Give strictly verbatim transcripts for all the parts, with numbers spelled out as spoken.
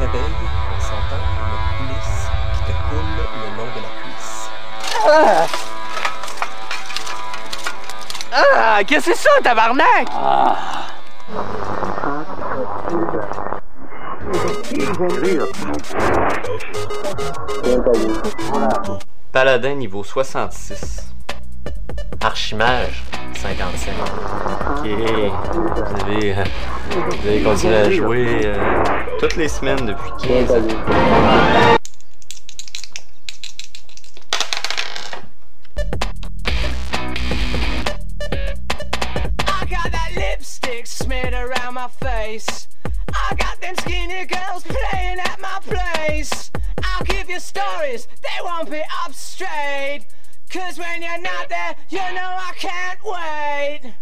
réveille en sentant une coulisse qui te coule le long de la cuisse. Ah! Ah! Qu'est-ce que c'est ça, tabarnak? Ah! Paladin niveau soixante-six. Archimage, cinquante-cinq. Ok. Vous avez, euh, vous avez continué à jouer euh, toutes les semaines depuis quinze ans. I got that lipstick smeared around my face. I got them skinny girls playing at my place. I'll give you stories, they won't be up straight. Cause when you're not there, you know I can't wait.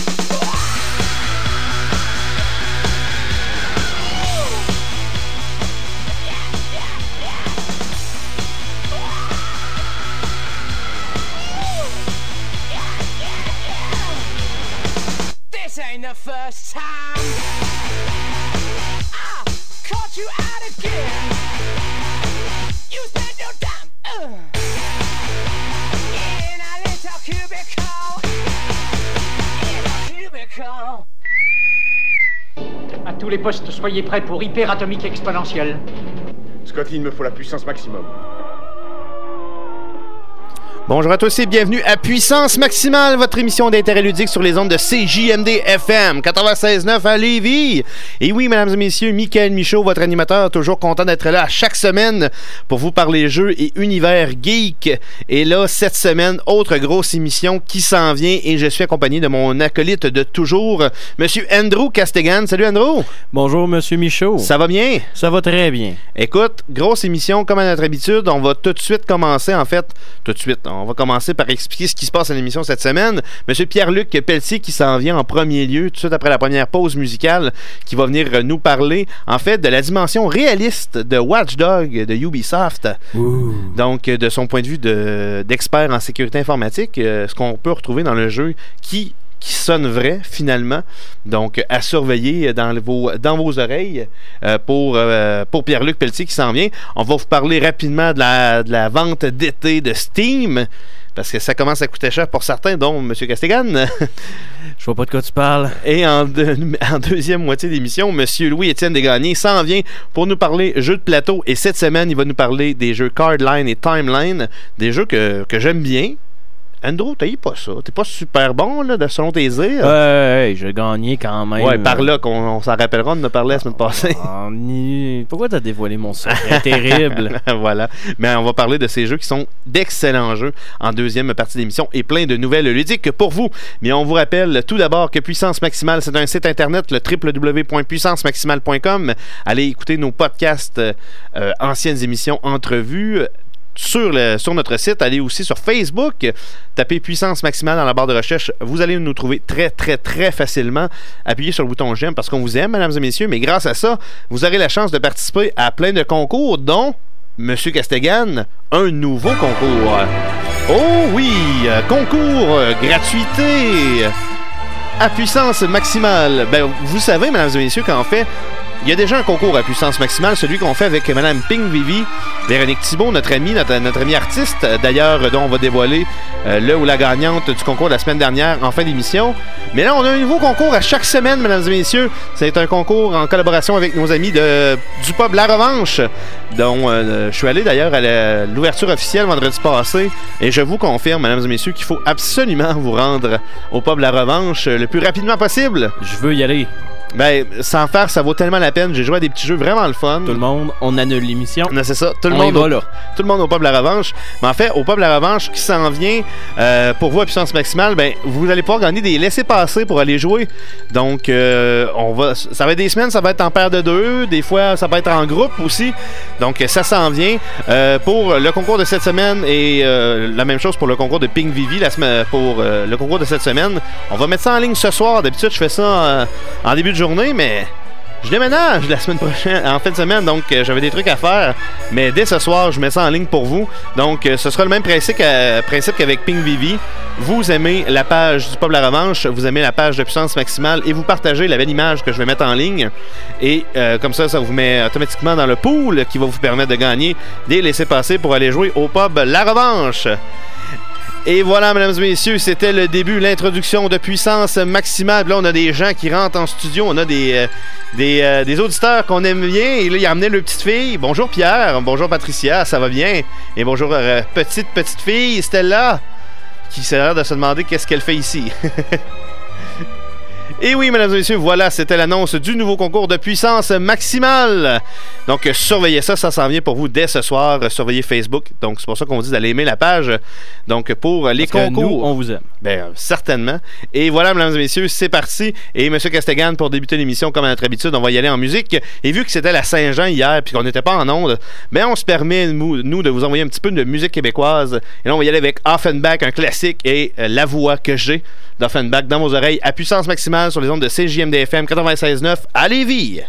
This ain't the first time I caught you out again. You spent your time uh, in a little cubicle. In a cubicle. À tous les postes, soyez prêts pour hyperatomique exponentielle. Scotty, il me faut la puissance maximum. Bonjour à tous et bienvenue à Puissance Maximale, votre émission d'intérêt ludique sur les ondes de C J M D F M quatre-vingt-seize neuf à Lévis. Et oui, mesdames et messieurs, Michael Michaud, votre animateur, toujours content d'être là chaque semaine pour vous parler jeux et univers geek. Et là, cette semaine, autre grosse émission qui s'en vient et je suis accompagné de mon acolyte de toujours, Monsieur Andrew Castegan. Salut Andrew! Bonjour Monsieur Michaud. Ça va bien? Ça va très bien. Écoute, grosse émission comme à notre habitude, on va tout de suite commencer en fait, tout de suite, on va commencer par expliquer ce qui se passe à l'émission cette semaine. Monsieur Pierre-Luc Pelletier qui s'en vient en premier lieu, tout de suite après la première pause musicale, qui va venir nous parler, en fait, de la dimension réaliste de Watch Dogs de Ubisoft. Ouh. Donc, de son point de vue de, d'expert en sécurité informatique, euh, ce qu'on peut retrouver dans le jeu qui... qui sonne vrai, finalement. Donc, à surveiller dans vos, dans vos oreilles euh, pour, euh, pour Pierre-Luc Pelletier qui s'en vient. On va vous parler rapidement de la, de la vente d'été de Steam, parce que ça commence à coûter cher pour certains, dont M. Castegan. Je vois pas de quoi tu parles. Et en, de, en deuxième moitié d'émission, M. Louis-Étienne Desgagnés s'en vient pour nous parler jeux de plateau. Et cette semaine, il va nous parler des jeux Cardline et Timeline, des jeux que, que j'aime bien. Andrew, t'as eu pas ça. T'es pas super bon, là, selon tes airs. Ouais, ouais, j'ai gagné quand même. Ouais, par là, qu'on on s'en rappellera de nous parler la semaine passée. On... Pourquoi t'as dévoilé mon secret? Terrible. Voilà. Mais on va parler de ces jeux qui sont d'excellents jeux en deuxième partie d'émission et plein de nouvelles ludiques pour vous. Mais on vous rappelle tout d'abord que Puissance Maximale, c'est un site internet, le w w w point puissance maximale point com. Allez écouter nos podcasts, euh, anciennes émissions, entrevues. Sur, le, sur notre site, allez aussi sur Facebook, tapez Puissance Maximale dans la barre de recherche, vous allez nous trouver très très très facilement. Appuyez sur le bouton j'aime parce qu'on vous aime, mesdames et messieurs, mais grâce à ça, vous aurez la chance de participer à plein de concours, dont Monsieur Castegan, un nouveau concours. Oh oui, concours gratuité à Puissance Maximale. Ben, vous savez, mesdames et messieurs, qu'en fait, il y a déjà un concours à Puissance Maximale, celui qu'on fait avec Mme Ping Vivi, Véronique Thibault, notre amie, notre, notre amie artiste, d'ailleurs, dont on va dévoiler euh, le ou la gagnante du concours de la semaine dernière en fin d'émission. Mais là, on a un nouveau concours à chaque semaine, mesdames et messieurs. C'est un concours en collaboration avec nos amis de, du pub La Revanche, dont euh, je suis allé d'ailleurs à la, l'ouverture officielle vendredi passé. Et je vous confirme, mesdames et messieurs, qu'il faut absolument vous rendre au pub La Revanche le plus rapidement possible. Je veux y aller. Ben, sans faire, ça vaut tellement la peine. J'ai joué à des petits jeux vraiment le fun. Tout le monde, on annule l'émission. Non, c'est ça. Tout le on monde y va, au, là. Tout le monde au pub La Revanche. Mais en fait, au pub La Revanche qui s'en vient euh, pour vous à Puissance Maximale, ben, vous allez pouvoir gagner des laissez-passer pour aller jouer. Donc, euh, on va, ça va être des semaines, ça va être en paire de deux. Des fois, ça va être en groupe aussi. Donc, ça s'en vient. Euh, pour le concours de cette semaine et euh, la même chose pour le concours de Ping Vivi la semaine, pour euh, le concours de cette semaine. On va mettre ça en ligne ce soir. D'habitude, je fais ça euh, en début de journée, mais je déménage la semaine prochaine, en fin de semaine, donc euh, j'avais des trucs à faire. Mais dès ce soir, je mets ça en ligne pour vous. Donc, euh, ce sera le même principe, euh, principe qu'avec Ping Vivi. Vous aimez la page du Pub La Revanche, vous aimez la page de Puissance Maximale et vous partagez la belle image que je vais mettre en ligne. Et euh, comme ça, ça vous met automatiquement dans le pool qui va vous permettre de gagner des laissez-passer pour aller jouer au Pub La Revanche. Et voilà, mesdames et messieurs, c'était le début, l'introduction de Puissance Maximale. Là, on a des gens qui rentrent en studio, on a des, euh, des, euh, des auditeurs qu'on aime bien. Et là, il a amené le petite fille. Bonjour Pierre, bonjour Patricia, ça va bien? Et bonjour euh, petite, petite fille, Stella, qui s'est l'air de se demander qu'est-ce qu'elle fait ici. Et oui, mesdames et messieurs, voilà, c'était l'annonce du nouveau concours de Puissance Maximale. Donc, euh, surveillez ça, ça s'en vient pour vous dès ce soir. Euh, surveillez Facebook. Donc, c'est pour ça qu'on vous dit d'aller aimer la page. Donc, pour euh, les Parce concours. Que nous, on vous aime. Ben, euh, certainement. Et voilà, mesdames et messieurs, c'est parti. Et M. Castegan, pour débuter l'émission, comme à notre habitude, on va y aller en musique. Et vu que c'était la Saint-Jean hier, puis qu'on n'était pas en onde, ben, on se permet, nous, nous, de vous envoyer un petit peu de musique québécoise. Et là, on va y aller avec Offenbach, un classique, et euh, La Voix que j'ai d'Offenbach dans vos oreilles à Puissance Maximale sur les ondes de C J M D F M quatre-vingt-seize neuf à Lévis.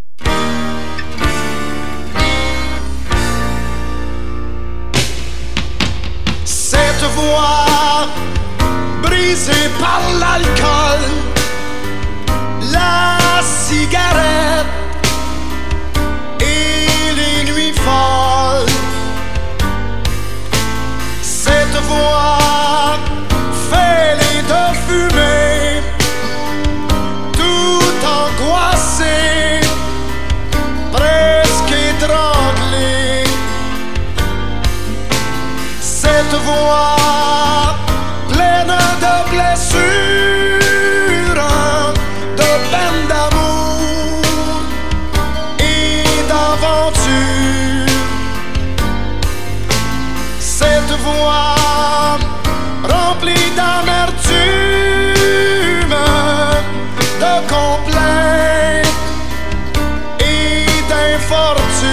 Cette voix brisée par l'alcool, la cigarette et les nuits folles. Cette voix fait les deux fumer, tout angoissé, presque étranglé. Cette voix pleine de blessures, de peine d'amour et d'aventure. Cette voix remplie d'amertume, de complaintes et d'infortune.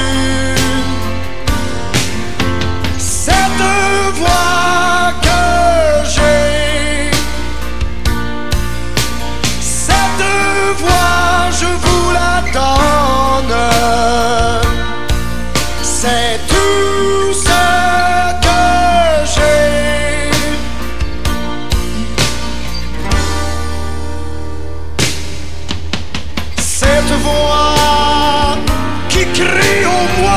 Cette voix que j'ai, cette voix je vous la donne. C'est tout ce que j'ai. Cette voix qui crie au moi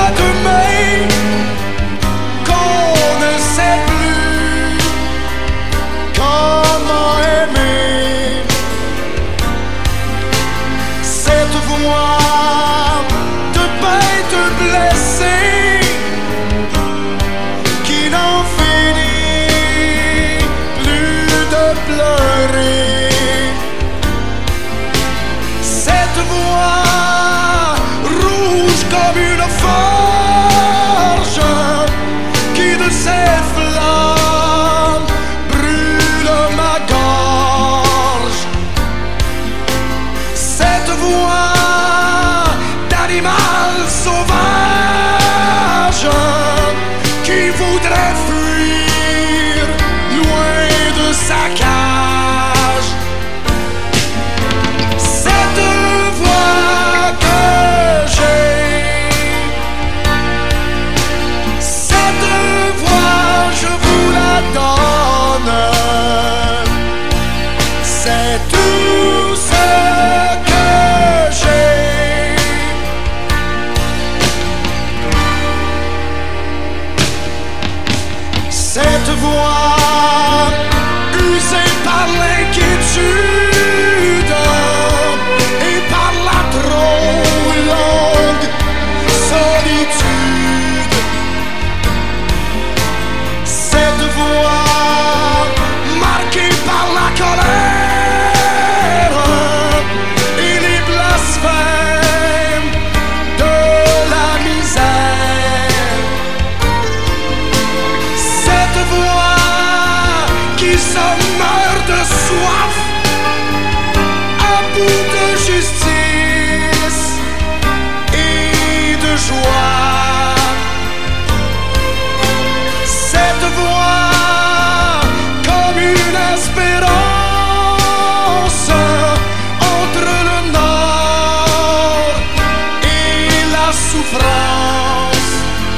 souffrance.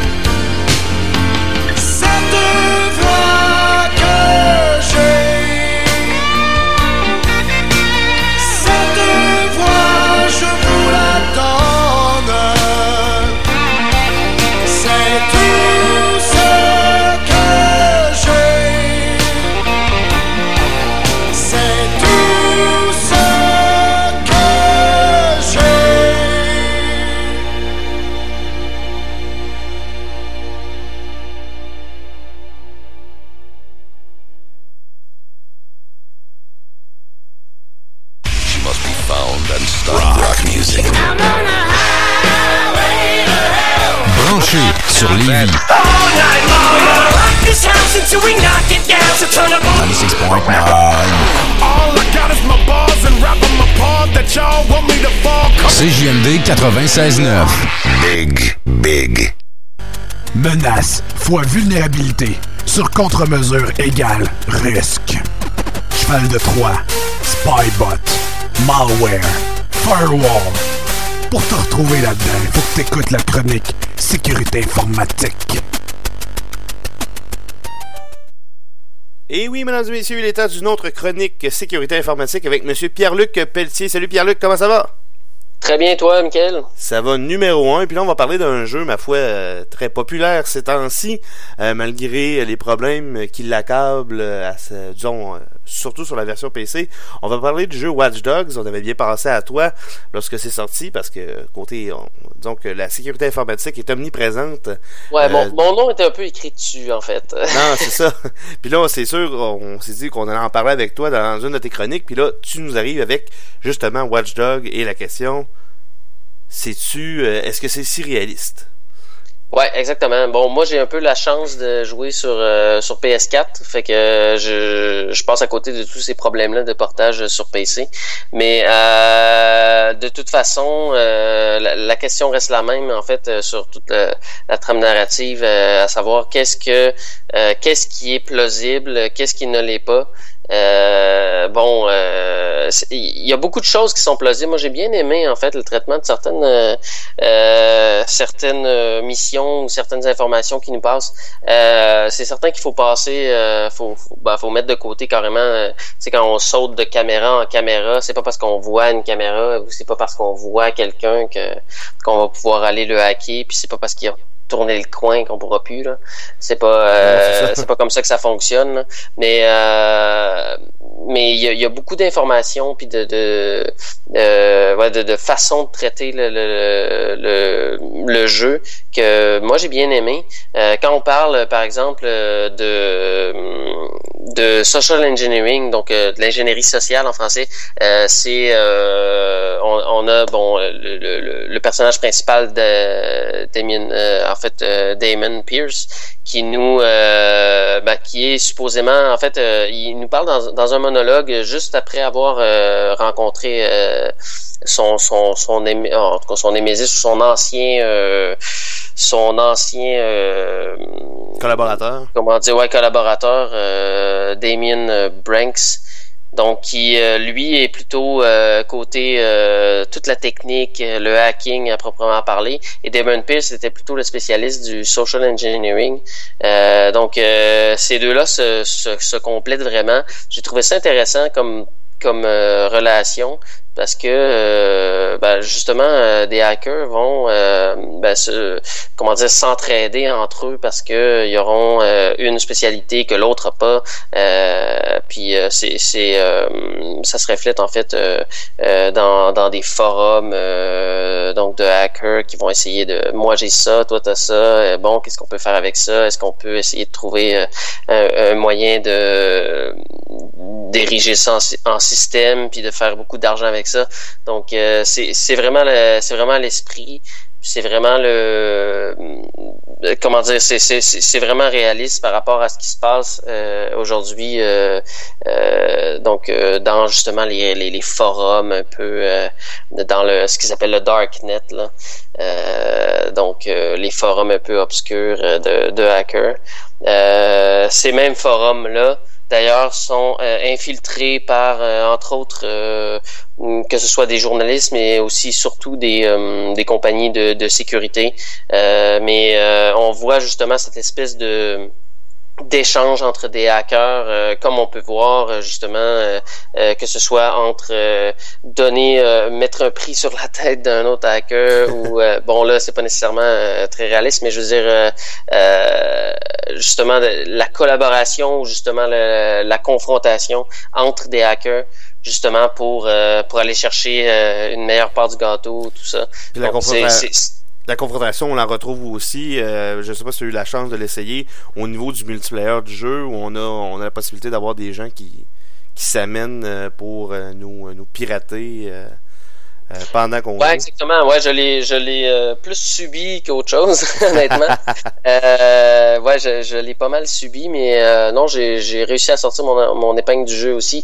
Cette voix que j'ai, cette voix je vous la donne. C'est tout ce que j'ai, c'est tout ce que j'ai. She must be found and stunned. Rock music. Branché sur Lévis. ninety-six point nine. All I got is my bars and rap on my part that y'all want me to fall. C J M D quatre-vingt-seize neuf. Big, big. Menace fois vulnérabilité sur contre-mesure égale risque. Cheval de Troie, Spybot, Malware, Firewall. Pour te retrouver là-dedans, il faut que tu écoutes la chronique Sécurité informatique. Et oui, mesdames et messieurs, il est temps d'une autre chronique Sécurité informatique avec M. Pierre-Luc Pelletier. Salut Pierre-Luc, comment ça va? Très bien, toi, Mickaël? Ça va numéro un. Puis là, on va parler d'un jeu, ma foi, euh, très populaire ces temps-ci, euh, malgré les problèmes qui l'accablent, à ce, disons, euh, surtout sur la version P C. On va parler du jeu Watch Dogs. On avait bien pensé à toi lorsque c'est sorti, parce que, côté, on, disons que la sécurité informatique est omniprésente. Ouais, euh, mon, mon nom était un peu écrit dessus, en fait. Non, c'est ça. Puis là, c'est sûr, on s'est dit qu'on allait en parler avec toi dans une de tes chroniques. Puis là, tu nous arrives avec, justement, Watch Dogs et la question... Sais-tu, euh, est-ce que c'est si réaliste? Ouais, exactement. Bon, moi j'ai un peu la chance de jouer sur euh, sur P S quatre, fait que euh, je je passe à côté de tous ces problèmes-là de portage sur P C. Mais euh, de toute façon, euh, la, la question reste la même en fait euh, sur toute la, la trame narrative, euh, à savoir qu'est-ce que euh, qu'est-ce qui est plausible, qu'est-ce qui ne l'est pas. Euh, bon, euh, il y a beaucoup de choses qui sont plausibles. Moi, j'ai bien aimé en fait le traitement de certaines euh, euh, certaines euh, missions ou certaines informations qui nous passent. Euh, c'est certain qu'il faut passer, euh, faut faut, ben, faut mettre de côté carrément. Euh, tu sais, quand on saute de caméra en caméra, c'est pas parce qu'on voit une caméra ou c'est pas parce qu'on voit quelqu'un que qu'on va pouvoir aller le hacker. Puis c'est pas parce qu'il y a tourner le coin qu'on pourra plus là. C'est pas euh, c'est, c'est pas comme ça que ça fonctionne là. Mais euh, mais il y a, y a beaucoup d'informations puis de de euh, ouais, de, de façon de traiter le le, le le jeu que moi j'ai bien aimé. Euh, quand on parle par exemple de de social engineering, donc euh, de l'ingénierie sociale en français, euh, c'est euh, on, on a bon le, le, le personnage principal de Damien euh, en fait euh, Damon Pierce qui nous euh, ben, qui est supposément en fait euh, il nous parle dans, dans un monologue juste après avoir euh, rencontré euh, son son son émi, en tout cas son némésis ou son ancien euh, son ancien euh, collaborateur comment dire ouais collaborateur euh, Damien Branks. Donc, qui, euh, lui, est plutôt euh, côté euh, toute la technique, le hacking à proprement parler. Et Damon Pierce était plutôt le spécialiste du social engineering. Euh, donc, euh, ces deux-là se, se, se complètent vraiment. J'ai trouvé ça intéressant comme, comme euh, relation. Parce que euh, ben justement euh, des hackers vont euh, ben, se, comment dire s'entraider entre eux parce que ils auront euh, une spécialité que l'autre a pas. Euh, puis euh, c'est c'est euh, ça se reflète en fait euh, euh, dans dans des forums euh, donc de hackers qui vont essayer de moi j'ai ça, toi t'as ça. Euh, bon qu'est-ce qu'on peut faire avec ça? Est-ce qu'on peut essayer de trouver euh, un, un moyen de d'ériger ça en, en système puis de faire beaucoup d'argent avec ça. Donc euh, c'est c'est vraiment le, c'est vraiment l'esprit, c'est vraiment le comment dire c'est c'est c'est vraiment réaliste par rapport à ce qui se passe euh, aujourd'hui euh, euh, donc euh, dans justement les, les les forums un peu euh, dans le ce qu'ils appellent le darknet là. Euh, donc euh, les forums un peu obscurs de de hackers. Euh, ces mêmes forums là d'ailleurs, sont euh, infiltrés par, euh, entre autres, euh, que ce soit des journalistes, mais aussi surtout des, euh, des compagnies de, de sécurité. Euh, mais euh, on voit justement cette espèce de d'échanges entre des hackers, euh, comme on peut voir justement euh, euh, que ce soit entre euh, donner, euh, mettre un prix sur la tête d'un autre hacker ou euh, bon là c'est pas nécessairement euh, très réaliste, mais je veux dire euh, euh, justement la collaboration ou justement le, la confrontation entre des hackers justement pour euh, pour aller chercher euh, une meilleure part du gâteau, tout ça. Puis la Donc, confronta- c'est, c'est, La confrontation, on la retrouve aussi, euh, je sais pas si tu as eu la chance de l'essayer, au niveau du multiplayer du jeu, où on a, on a la possibilité d'avoir des gens qui, qui s'amènent pour euh, nous, nous pirater euh, euh, pendant qu'on ouais, joue. exactement. Ouais, je l'ai, je l'ai euh, plus subi qu'autre chose, honnêtement. euh, ouais, je, je l'ai pas mal subi, mais euh, non, j'ai, j'ai réussi à sortir mon, mon épingle du jeu aussi.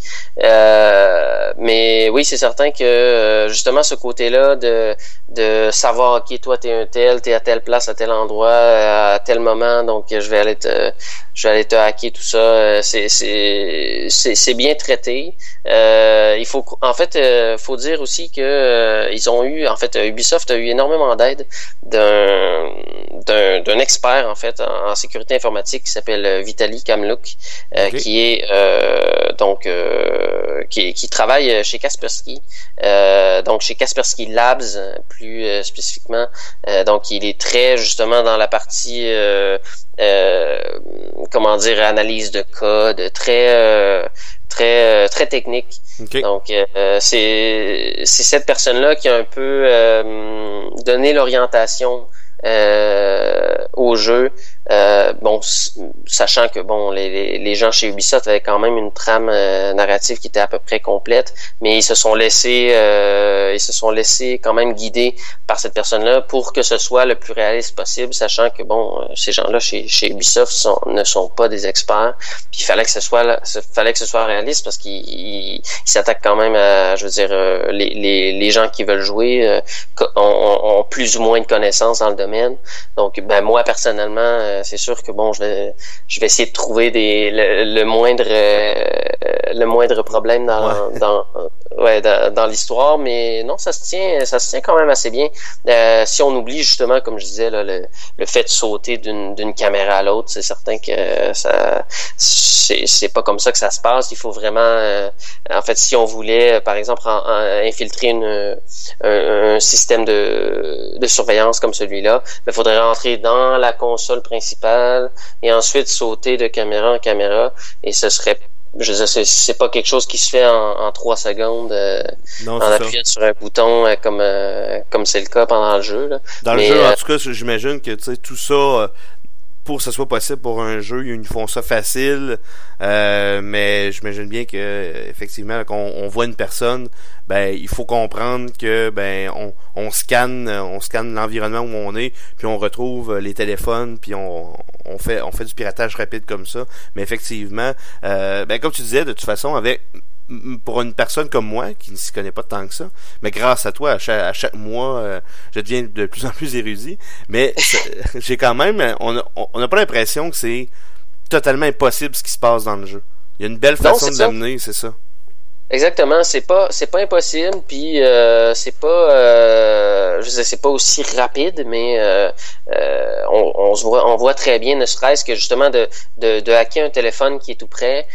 Euh, mais oui, c'est certain que euh, justement ce côté-là de de savoir, ok, toi t'es un tel, t'es à telle place, à tel endroit, à tel moment, donc je vais aller te, je vais aller te hacker, tout ça, c'est c'est c'est, c'est bien traité. Euh, il faut, en fait, euh, faut dire aussi que euh, ils ont eu, en fait, Ubisoft a eu énormément d'aide d'un d'un, d'un expert en fait en, en sécurité informatique qui s'appelle Vitaly Kamluk, euh, okay. qui est euh, donc euh, qui, qui travaille chez Kaspersky, euh, donc chez Kaspersky Labs plus euh, spécifiquement. Euh, donc il est très justement dans la partie euh, euh, comment dire analyse de code, très euh, très très technique. Okay. Donc euh, c'est c'est cette personne-là qui a un peu euh, donné l'orientation euh, au jeu. Euh, bon, sachant que bon, les, les, les gens chez Ubisoft avaient quand même une trame euh, narrative qui était à peu près complète, mais ils se sont laissés, euh, ils se sont laissés quand même guider par cette personne-là pour que ce soit le plus réaliste possible, sachant que bon, euh, ces gens-là chez, chez Ubisoft sont, ne sont pas des experts. Puis il fallait que ce soit, fallait que ce soit réaliste parce qu'ils ils, ils s'attaquent quand même à, je veux dire, euh, les, les, les gens qui veulent jouer euh, ont, ont plus ou moins de connaissances dans le domaine. Donc, ben moi personnellement. Euh, c'est sûr que bon, je vais, je vais essayer de trouver des le, le moindre, euh, le moindre problème dans, ouais. dans, ouais, dans, dans l'histoire, mais non, ça se tient, ça se tient quand même assez bien. Euh, si on oublie justement, comme je disais, là, le, le fait de sauter d'une, d'une caméra à l'autre, c'est certain que ça, c'est, c'est pas comme ça que ça se passe. Il faut vraiment, euh, en fait, si on voulait, par exemple, en, en, infiltrer une, un, un système de, de surveillance comme celui-là, il faudrait rentrer dans la console principale et ensuite sauter de caméra en caméra et ce serait je veux dire, c'est, c'est pas quelque chose qui se fait en, en trois secondes euh, non, en appuyant ça. Sur un bouton euh, comme euh, comme c'est le cas pendant le jeu là. Dans Mais, le jeu euh, en tout cas j'imagine que tu sais tout ça euh, pour que ce soit possible pour un jeu, ils font ça facile, euh, mais j'imagine bien que effectivement quand on voit une personne, ben il faut comprendre que ben on, on scanne, on scanne l'environnement où on est, puis on retrouve les téléphones, puis on, on fait on fait du piratage rapide comme ça. Mais effectivement, euh, ben comme tu disais, de toute façon avec pour une personne comme moi qui ne s'y connaît pas tant que ça, mais grâce à toi à chaque, à chaque mois euh, je deviens de plus en plus érudit, mais j'ai quand même on a, on n'a pas l'impression que c'est totalement impossible ce qui se passe dans le jeu. Il y a une belle façon non, de ça. l'amener, c'est ça. Exactement, c'est pas c'est pas impossible, puis euh, c'est pas euh, je sais c'est pas aussi rapide, mais euh, euh, on, on se voit on voit très bien, ne serait-ce que justement de de, de hacker un téléphone qui est tout près,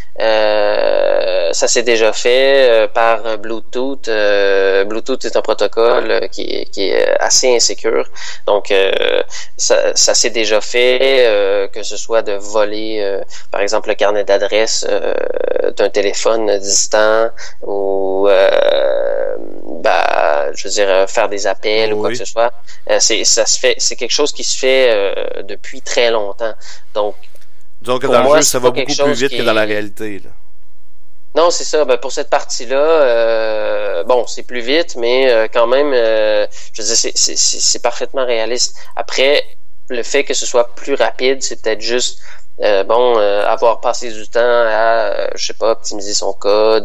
euh, ça s'est déjà fait euh, par Bluetooth. Euh, Bluetooth est un protocole euh, qui qui est assez insécure, donc euh, ça ça s'est déjà fait, euh, que ce soit de voler euh, par exemple le carnet d'adresse euh, d'un téléphone distant. Ou euh, bah je veux dire faire des appels oh, ou quoi oui. que ce soit, euh, c'est ça se fait c'est quelque chose qui se fait euh, depuis très longtemps, donc donc dans moi, le jeu ça va beaucoup plus vite qui... que dans la réalité là. Non, c'est ça. Ben, pour cette partie-là, euh, bon, c'est plus vite, mais euh, quand même, euh, je veux dire, c'est, c'est, c'est, c'est parfaitement réaliste. Après, le fait que ce soit plus rapide, c'est peut-être juste Euh, bon, euh, avoir passé du temps à, euh, je sais pas, optimiser son code,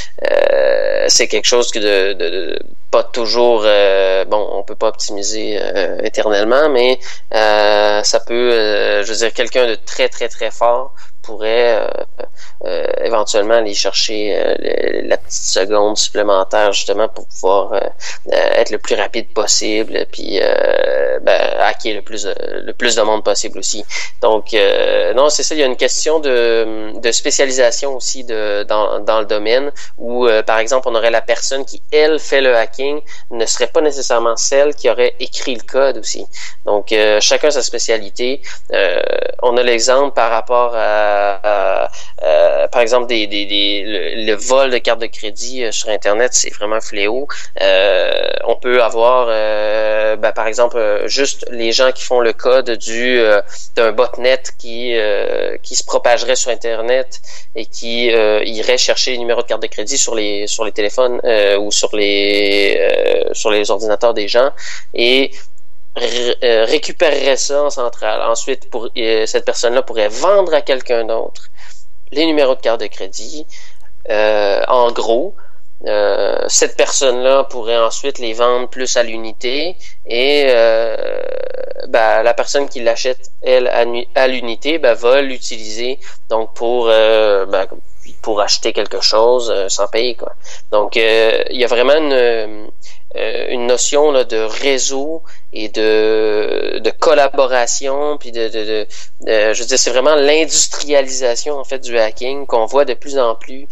euh, c'est quelque chose que de, de, de pas toujours, euh, bon, on peut pas optimiser euh, éternellement, mais euh, ça peut, euh, je veux dire, quelqu'un de très très très fort pourrait euh, euh, éventuellement aller chercher euh, le, la petite seconde supplémentaire justement pour pouvoir euh, euh, être le plus rapide possible, puis euh, ben, hacker le plus de, le plus de monde possible aussi. Donc euh, non, c'est ça, il y a une question de, de spécialisation aussi de dans, dans le domaine où euh, par exemple on aurait la personne qui elle fait le hacking ne serait pas nécessairement celle qui aurait écrit le code aussi. Donc euh, chacun sa spécialité. Euh, on a l'exemple par rapport à Euh, euh, par exemple des, des, des le, le vol de cartes de crédit euh, sur internet, c'est vraiment un fléau. Euh, on peut avoir euh, ben, par exemple euh, juste les gens qui font le code du euh, d'un botnet qui euh, qui se propagerait sur internet et qui euh, irait chercher les numéros de carte de crédit sur les sur les téléphones euh, ou sur les euh, sur les ordinateurs des gens et Ré- euh, récupérerait ça en centrale. Ensuite, pour, euh, cette personne-là pourrait vendre à quelqu'un d'autre les numéros de carte de crédit. Euh, en gros, euh, cette personne-là pourrait ensuite les vendre plus à l'unité et euh, ben, la personne qui l'achète, elle, à, nu- à l'unité, ben, va l'utiliser donc pour euh, ben, pour acheter quelque chose euh, sans payer, quoi. Donc, euh, il y a vraiment une Euh, une notion là, de réseau et de, de collaboration, puis de, de, de, de, je veux dire, c'est vraiment l'industrialisation en fait du hacking qu'on voit de plus en plus,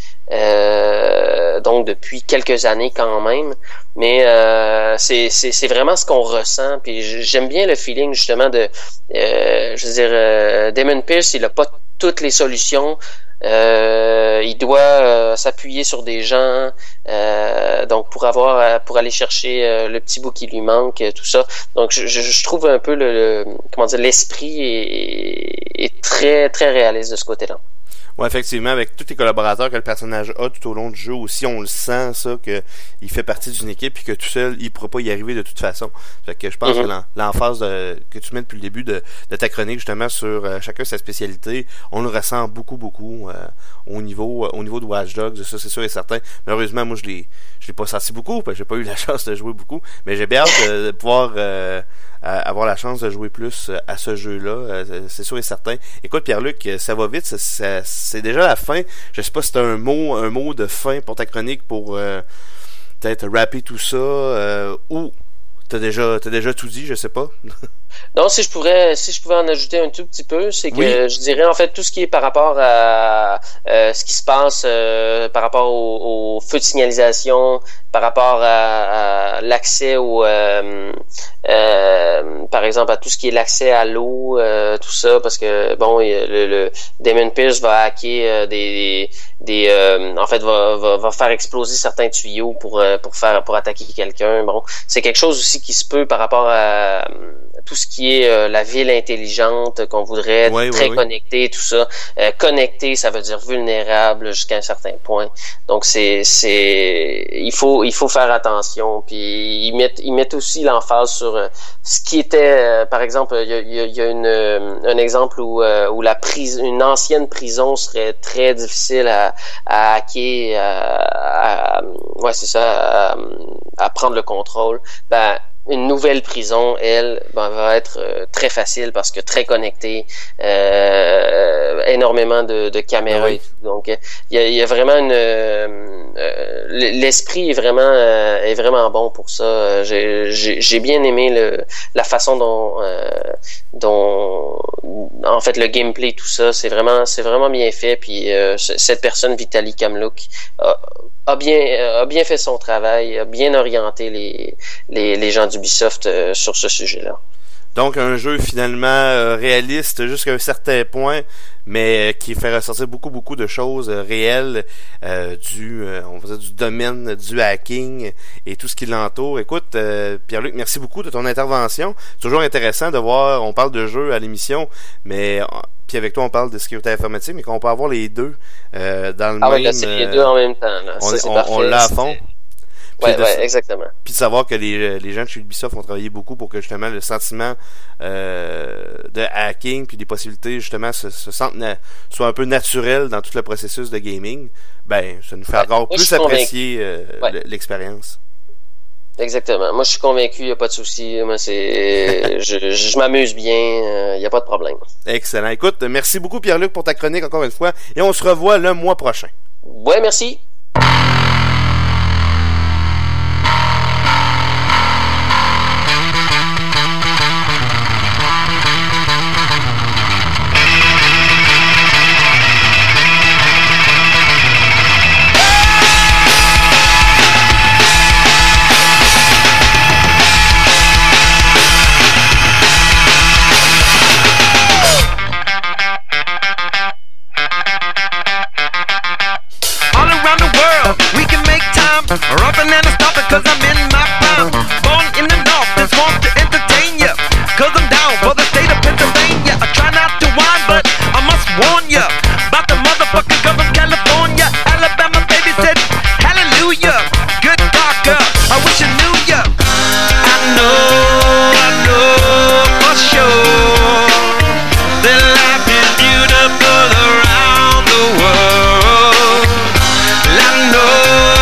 euh, donc depuis quelques années quand même. Mais euh, c'est, c'est, c'est vraiment ce qu'on ressent. Puis j'aime bien le feeling justement de, euh, je veux dire, euh, Damon Pierce, il a pas toutes les solutions. Euh, il doit euh, s'appuyer sur des gens, euh, donc pour avoir, pour aller chercher euh, le petit bout qui lui manque, euh, tout ça. Donc je, je trouve un peu le, le comment dire, l'esprit est, est très très réaliste de ce côté-là. Ouais, effectivement, avec tous les collaborateurs que le personnage a tout au long du jeu aussi, on le sent, ça, que il fait partie d'une équipe et que tout seul, il pourra pas y arriver de toute façon. Fait que je pense mm-hmm. que l'en, l'emphase de, que tu mets depuis le début de, de ta chronique, justement, sur euh, chacun sa spécialité, on le ressent beaucoup, beaucoup euh, au niveau euh, au niveau de Watch Dogs, ça, c'est sûr et certain. Malheureusement, moi, je l'ai je l'ai pas senti beaucoup, parce que j'ai pas eu la chance de jouer beaucoup, mais j'ai bien hâte de, de pouvoir euh, avoir la chance de jouer plus à ce jeu-là, c'est sûr et certain. Écoute, Pierre-Luc, ça va vite, ça, ça, c'est déjà la fin. Je sais pas si t'as un mot, un mot de fin pour ta chronique pour euh, peut-être rapper tout ça, euh, ou t'as déjà, t'as déjà tout dit, je sais pas. Non, si je pourrais, si je pouvais en ajouter un tout petit peu, c'est que oui. Je dirais en fait tout ce qui est par rapport à euh, ce qui se passe euh, par rapport au, au feu de signalisation, par rapport à, à l'accès au, euh, euh, par exemple à tout ce qui est l'accès à l'eau, euh, tout ça, parce que bon, le, le Damon Pierce va hacker euh, des, des, euh, en fait, va, va, va faire exploser certains tuyaux pour euh, pour faire pour attaquer quelqu'un. Bon, c'est quelque chose aussi qui se peut par rapport à tout ce qui est euh, la ville intelligente qu'on voudrait être oui, très oui, connecté, tout ça. Euh, connecté, ça veut dire vulnérable jusqu'à un certain point. Donc c'est c'est il faut il faut faire attention. Puis ils mettent ils mettent aussi l'emphase sur euh, ce qui était euh, par exemple il y a, il y a, il y a une, euh, un exemple où euh, où la prison une ancienne prison serait très difficile à à hacker, à, à ouais c'est ça, à, à prendre le contrôle. Ben une nouvelle prison, elle, ben, va être euh, très facile parce que très connectée, euh, énormément de, de caméras. Oui. Et tout. Donc, il y a, y a vraiment une, euh, l'esprit est vraiment euh, est vraiment bon pour ça. J'ai, j'ai, j'ai bien aimé le, la façon dont, euh, dont, en fait, le gameplay, tout ça, c'est vraiment, c'est vraiment bien fait. Puis euh, cette personne, Vitaly Kamluk, a, a bien a bien fait son travail, a bien orienté les les, les gens d'Ubisoft euh, sur ce sujet-là. Donc un jeu finalement euh, réaliste jusqu'à un certain point, mais euh, qui fait ressortir beaucoup beaucoup de choses euh, réelles euh, du euh, on va dire du domaine du hacking et tout ce qui l'entoure. Écoute, euh, Pierre-Luc, merci beaucoup de ton intervention. C'est toujours intéressant de voir, on parle de jeux à l'émission, mais puis avec toi on parle de sécurité informatique, mais qu'on peut avoir les deux euh, dans le ah même. Ah oui, là c'est les deux en même temps. Là. On, ça, c'est on, parfait, on l'a à fond. Ouais, de, ouais, exactement. Puis de savoir que les, les gens de chez Ubisoft ont travaillé beaucoup pour que justement le sentiment euh, de hacking puis des possibilités justement se, se sentent na- soit un peu naturel dans tout le processus de gaming. Ben, ça nous fait ouais, encore plus apprécier euh, ouais. l'expérience. Exactement. Moi, je suis convaincu, il n'y a pas de souci. Moi, c'est, je, je m'amuse bien, il n'y a pas de problème. Excellent. Écoute, merci beaucoup, Pierre-Luc, pour ta chronique encore une fois. Et on se revoit le mois prochain. Ouais, merci. Rubbing and I'm stopping cause I'm in my prime. Born in the north, just want to entertain ya. Cause I'm down for the state of Pennsylvania. I try not to whine, but I must warn ya about the motherfucking girl from California. Alabama baby said, hallelujah. Good doctor, I wish you knew ya. I know, I know for sure that life is beautiful around the world. I know.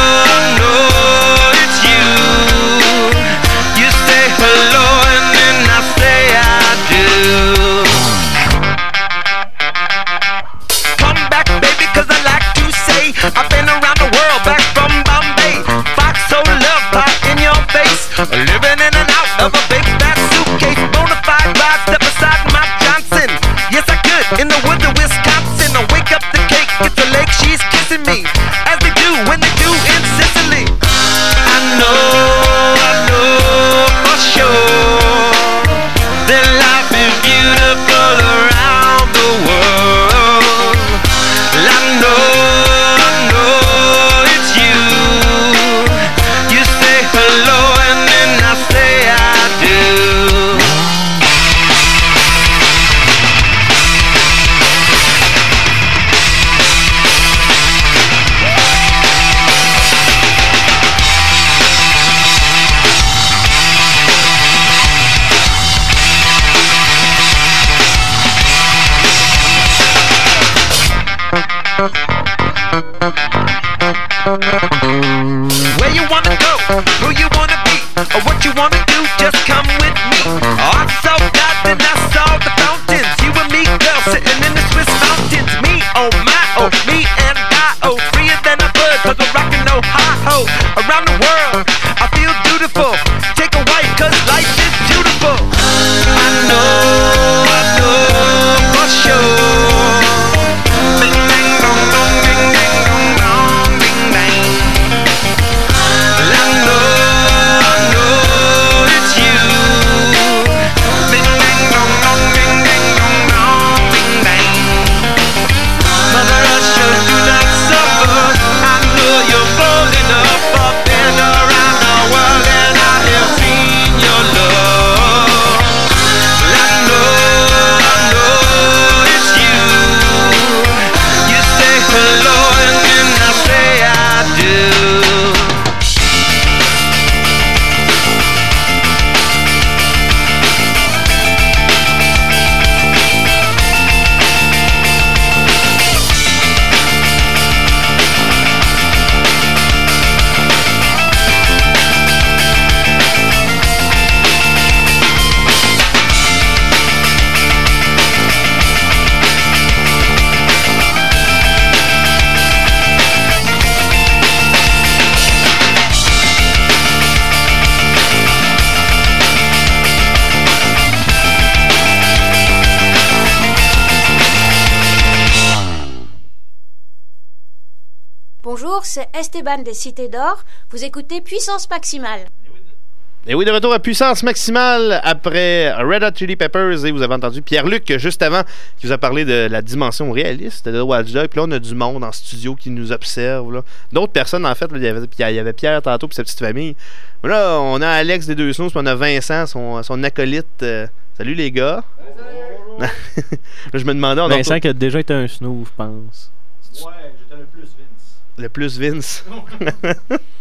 I've been around the world, back from Bombay. Fox so love pop in your face. Living in and out of a big fat suitcase. Bonafide ride, step aside my Johnson. Yes, I could, in the woods of Wisconsin. I wake up the cake, it's a lake, she's kissing me. As they do when they do in Sicily. I know, I know for sure that life is beautiful around the world. I know. Where you wanna go, who you wanna be, or what you wanna do, just come with me. Oh, I saw God, then I saw the fountains. You and me, girl, sitting in the Swiss mountains. Me, oh my, oh, me and I, oh, freer than a bird, cause we're rockin' no hi-ho. Around the world, I feel beautiful. Take a white, cause life is beautiful. I know, I know for sure. Bing, bang, bong, bong, bing, bang, bong, bong, bing, bang. I know, I know it's you. Bing, bang, bong, bong, bing, bang, bong, bong, bing, bang. Mother Russia, do not suffer. I know you're bold enough. I've been around the world and I have seen your love. I know, I know it's you. You say hello and then I say I do. Bonjour, c'est Esteban des Cités d'Or. Vous écoutez Puissance Maximale. Et oui, de retour à Puissance Maximale après Red Hot Chili Peppers. Et vous avez entendu Pierre-Luc juste avant qui vous a parlé de la dimension réaliste de Watch Dogs. Puis là, on a du monde en studio qui nous observe. Là. D'autres personnes, en fait, là, il, y avait, il y avait Pierre tantôt et sa petite famille. Mais là, on a Alex des Deux Snooze puis on a Vincent, son, son acolyte. Euh, salut les gars. Là, je me demandais... On Vincent a... qui a déjà été un snooze, je pense. Ouais, j'étais le plus Vince. Le plus Vince.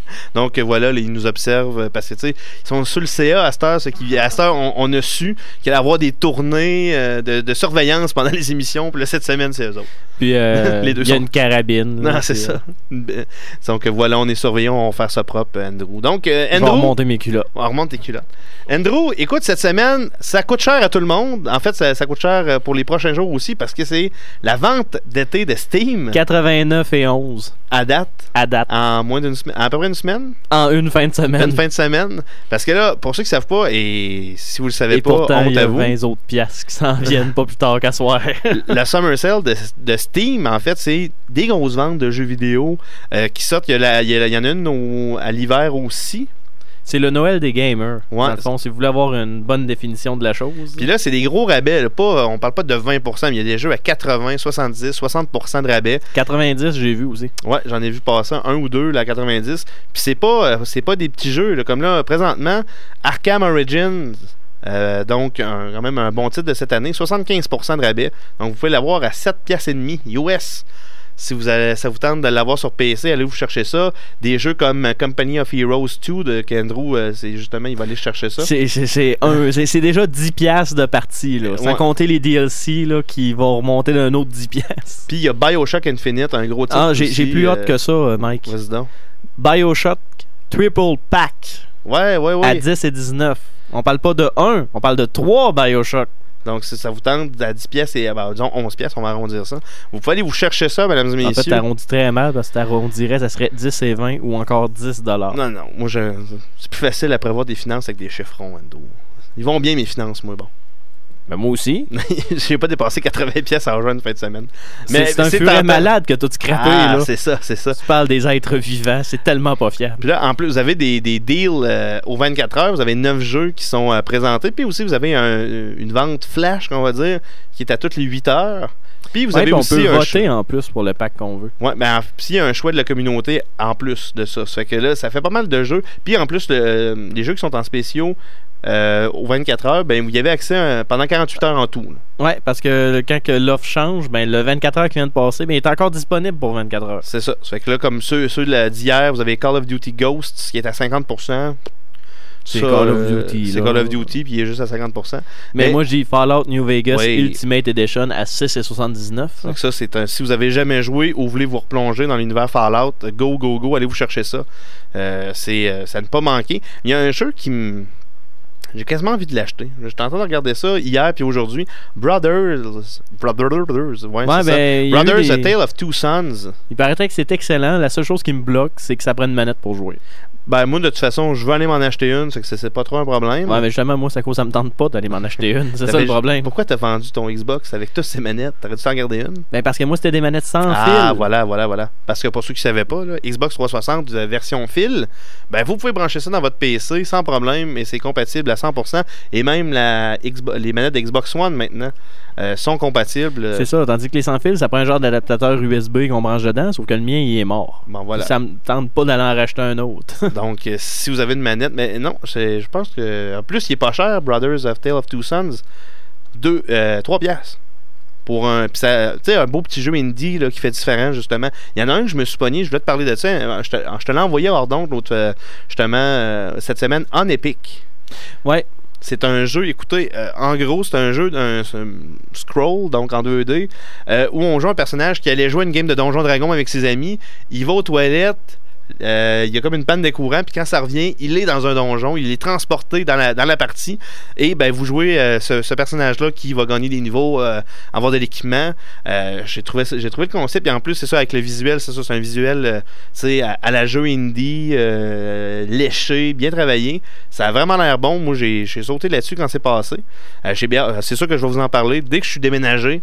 Donc voilà, là, ils nous observent parce que tu sais, ils sont sur le C A à cette heure. Qui, à cette heure, on, on a su qu'il allait y avoir des tournées euh, de, de surveillance pendant les émissions. Puis là, cette semaine, c'est eux autres. Puis euh, il y a sont... une carabine. Là, non, c'est ça. Euh... Donc voilà, on est surveillants, on va faire ça propre, Andrew. Donc, euh, Andrew. Je vais remonter mes culottes. On remonte tes culottes. Andrew, écoute, cette semaine, ça coûte cher à tout le monde. En fait, ça, ça coûte cher pour les prochains jours aussi parce que c'est la vente d'été de Steam. quatre-vingt-neuf et onze. À date. À date. En moins d'une semaine. À peu près une semaine. En une fin de semaine. Une fin de semaine. Parce que là, pour ceux qui ne savent pas, et si vous le savez et pas, pourtant, honte il y a à vous. vingt autres piastres qui s'en viennent pas plus tard qu'à soir. La Summer Sale de, de Steam, en fait, c'est des grosses ventes de jeux vidéo euh, qui sortent. Il y, a la, il, y a, il y en a une au, à l'hiver aussi. C'est le Noël des gamers. Ouais. Dans le fond, si vous voulez avoir une bonne définition de la chose. Puis là, c'est des gros rabais. Là. Pas, on parle pas de vingt pour cent, mais il y a des jeux à quatre-vingts, soixante-dix, soixante pour cent de rabais. quatre-vingt-dix, j'ai vu aussi. Ouais, j'en ai vu passer un ou deux là, à quatre-vingt-dix. Puis c'est pas, c'est pas des petits jeux. Là. Comme là, présentement, Arkham Origins, euh, donc un, quand même un bon titre de cette année, soixante-quinze pour cent de rabais. Donc vous pouvez l'avoir à sept piastres et demi U S. Si vous avez, ça vous tente de l'avoir sur P C, allez vous chercher ça. Des jeux comme Company of Heroes deux de Kendrew, euh, c'est justement, il va aller chercher ça. C'est, c'est, c'est, un, c'est, c'est déjà dix piastres de partie, là, sans ouais. compter les D L C là, qui vont remonter d'un autre dix piastres. Puis il y a Bioshock Infinite, un gros titre. Ah, j'ai, aussi, j'ai plus euh, hâte que ça, Mike. Vas-y donc. Bioshock Triple Pack. Ouais, ouais, ouais. À dix et dix-neuf. On parle pas de un, on parle de trois Bioshock. Donc, si ça vous tente à dix pièces et ben, disons onze pièces, on va arrondir ça. Vous pouvez aller vous chercher ça, mesdames et messieurs. En fait, t'arrondis très mal parce que t'arrondirais, ça serait dix et vingt ou encore dix dollars. Non, non. Moi, je... c'est plus facile à prévoir des finances avec des chiffrons, Endo. Ils vont bien, mes finances, moi, bon. Ben moi aussi. J'ai pas dépassé quatre-vingts pièces en juin une fin de semaine. Mais c'est, c'est un furet malade que tout scrappé, ah, là. c'est ça, c'est ça. Tu parles des êtres vivants, c'est tellement pas fiable. Puis là, en plus, vous avez des, des deals euh, aux vingt-quatre heures. Vous avez neuf jeux qui sont euh, présentés. Puis aussi, vous avez un, une vente flash, qu'on va dire, qui est à toutes les huit heures. Puis vous ouais, avez on aussi peut un voter choix. En plus pour le pack qu'on veut. Ouais, ben puis il y a un choix de la communauté en plus de ça. Ça fait que là, ça fait pas mal de jeux. Puis en plus, le, les jeux qui sont en spéciaux euh, aux vingt-quatre heures, ben vous y avez accès à, pendant quarante-huit heures en tout. Là. Ouais, parce que quand que l'offre change, ben le vingt-quatre heures qui vient de passer, ben il est encore disponible pour vingt-quatre heures. C'est ça. Ça fait que là, comme ceux, ceux d'hier, vous avez Call of Duty Ghosts qui est à cinquante pour cent. C'est ça, Call of Duty. C'est là. Call of Duty, puis il est juste à cinquante pour cent. Mais, Mais moi, je dis Fallout New Vegas oui. Ultimate Edition à six et soixante-dix-neuf. Donc ça, c'est un, si vous avez jamais joué ou voulez vous replonger dans l'univers Fallout, go, go, go, allez vous chercher ça. Euh, c'est, euh, ça ne pas manquer. Il y a un jeu qui me... J'ai quasiment envie de l'acheter. J'étais en train de regarder ça hier puis aujourd'hui. Brothers. Brothers. Ouais, ouais c'est ben, ça. Brothers, des... A Tale of Two Sons. Il paraîtrait que c'est excellent. La seule chose qui me bloque, c'est que ça prenne une manette pour jouer. Ben, moi, de toute façon, je veux aller m'en acheter une, c'est que c'est pas trop un problème. Ouais, mais justement, moi, c'est à cause ça me tente pas d'aller m'en acheter une. C'est ça le problème. Pourquoi t'as vendu ton Xbox avec toutes ces manettes? T'aurais dû t'en garder une? Ben, parce que moi, c'était des manettes sans ah, fil. Ah, voilà, voilà, voilà. Parce que pour ceux qui savaient pas, là, Xbox trois cent soixante, version fil, ben, vous pouvez brancher ça dans votre P C sans problème et c'est compatible à cent pour cent. Et même la Xbox, les manettes de Xbox One, maintenant, euh, sont compatibles. C'est ça, tandis que les sans fil, ça prend un genre d'adaptateur U S B qu'on branche dedans, sauf que le mien, il est mort. Bon, voilà. Ça me tente pas d'aller en racheter un autre. Donc, euh, si vous avez une manette, mais non, c'est, je pense que en plus il est pas cher, Brothers of Tale of Two Sons, deux, euh, trois piastres pour un, pis ça, tu sais, un beau petit jeu indie là, qui fait différent justement. Il y en a un que je me suis pogné, je voulais te parler de ça, je te, je te l'ai envoyé hors d'onde l'autre euh, justement euh, cette semaine en Epic. Ouais. C'est un jeu, écoutez, euh, en gros, c'est un jeu d'un scroll, donc en deux D, euh, où on joue un personnage qui allait jouer une game de Donjon Dragon avec ses amis. Il va aux toilettes, euh, il y a comme une panne de courant, puis quand ça revient, il est dans un donjon, il est transporté dans la, dans la partie, et ben vous jouez euh, ce, ce personnage-là qui va gagner des niveaux, euh, avoir de l'équipement. Euh, j'ai trouvé j'ai trouvé le concept, et en plus, c'est ça, avec le visuel, c'est ça, c'est un visuel, euh, tu sais, à, à la jeu indie, euh, léché, bien travaillé. Ça a vraiment l'air bon. Moi, j'ai, j'ai sauté là-dessus quand c'est passé. Euh, j'ai bien, c'est sûr que je vais vous en parler. Dès que je suis déménagé,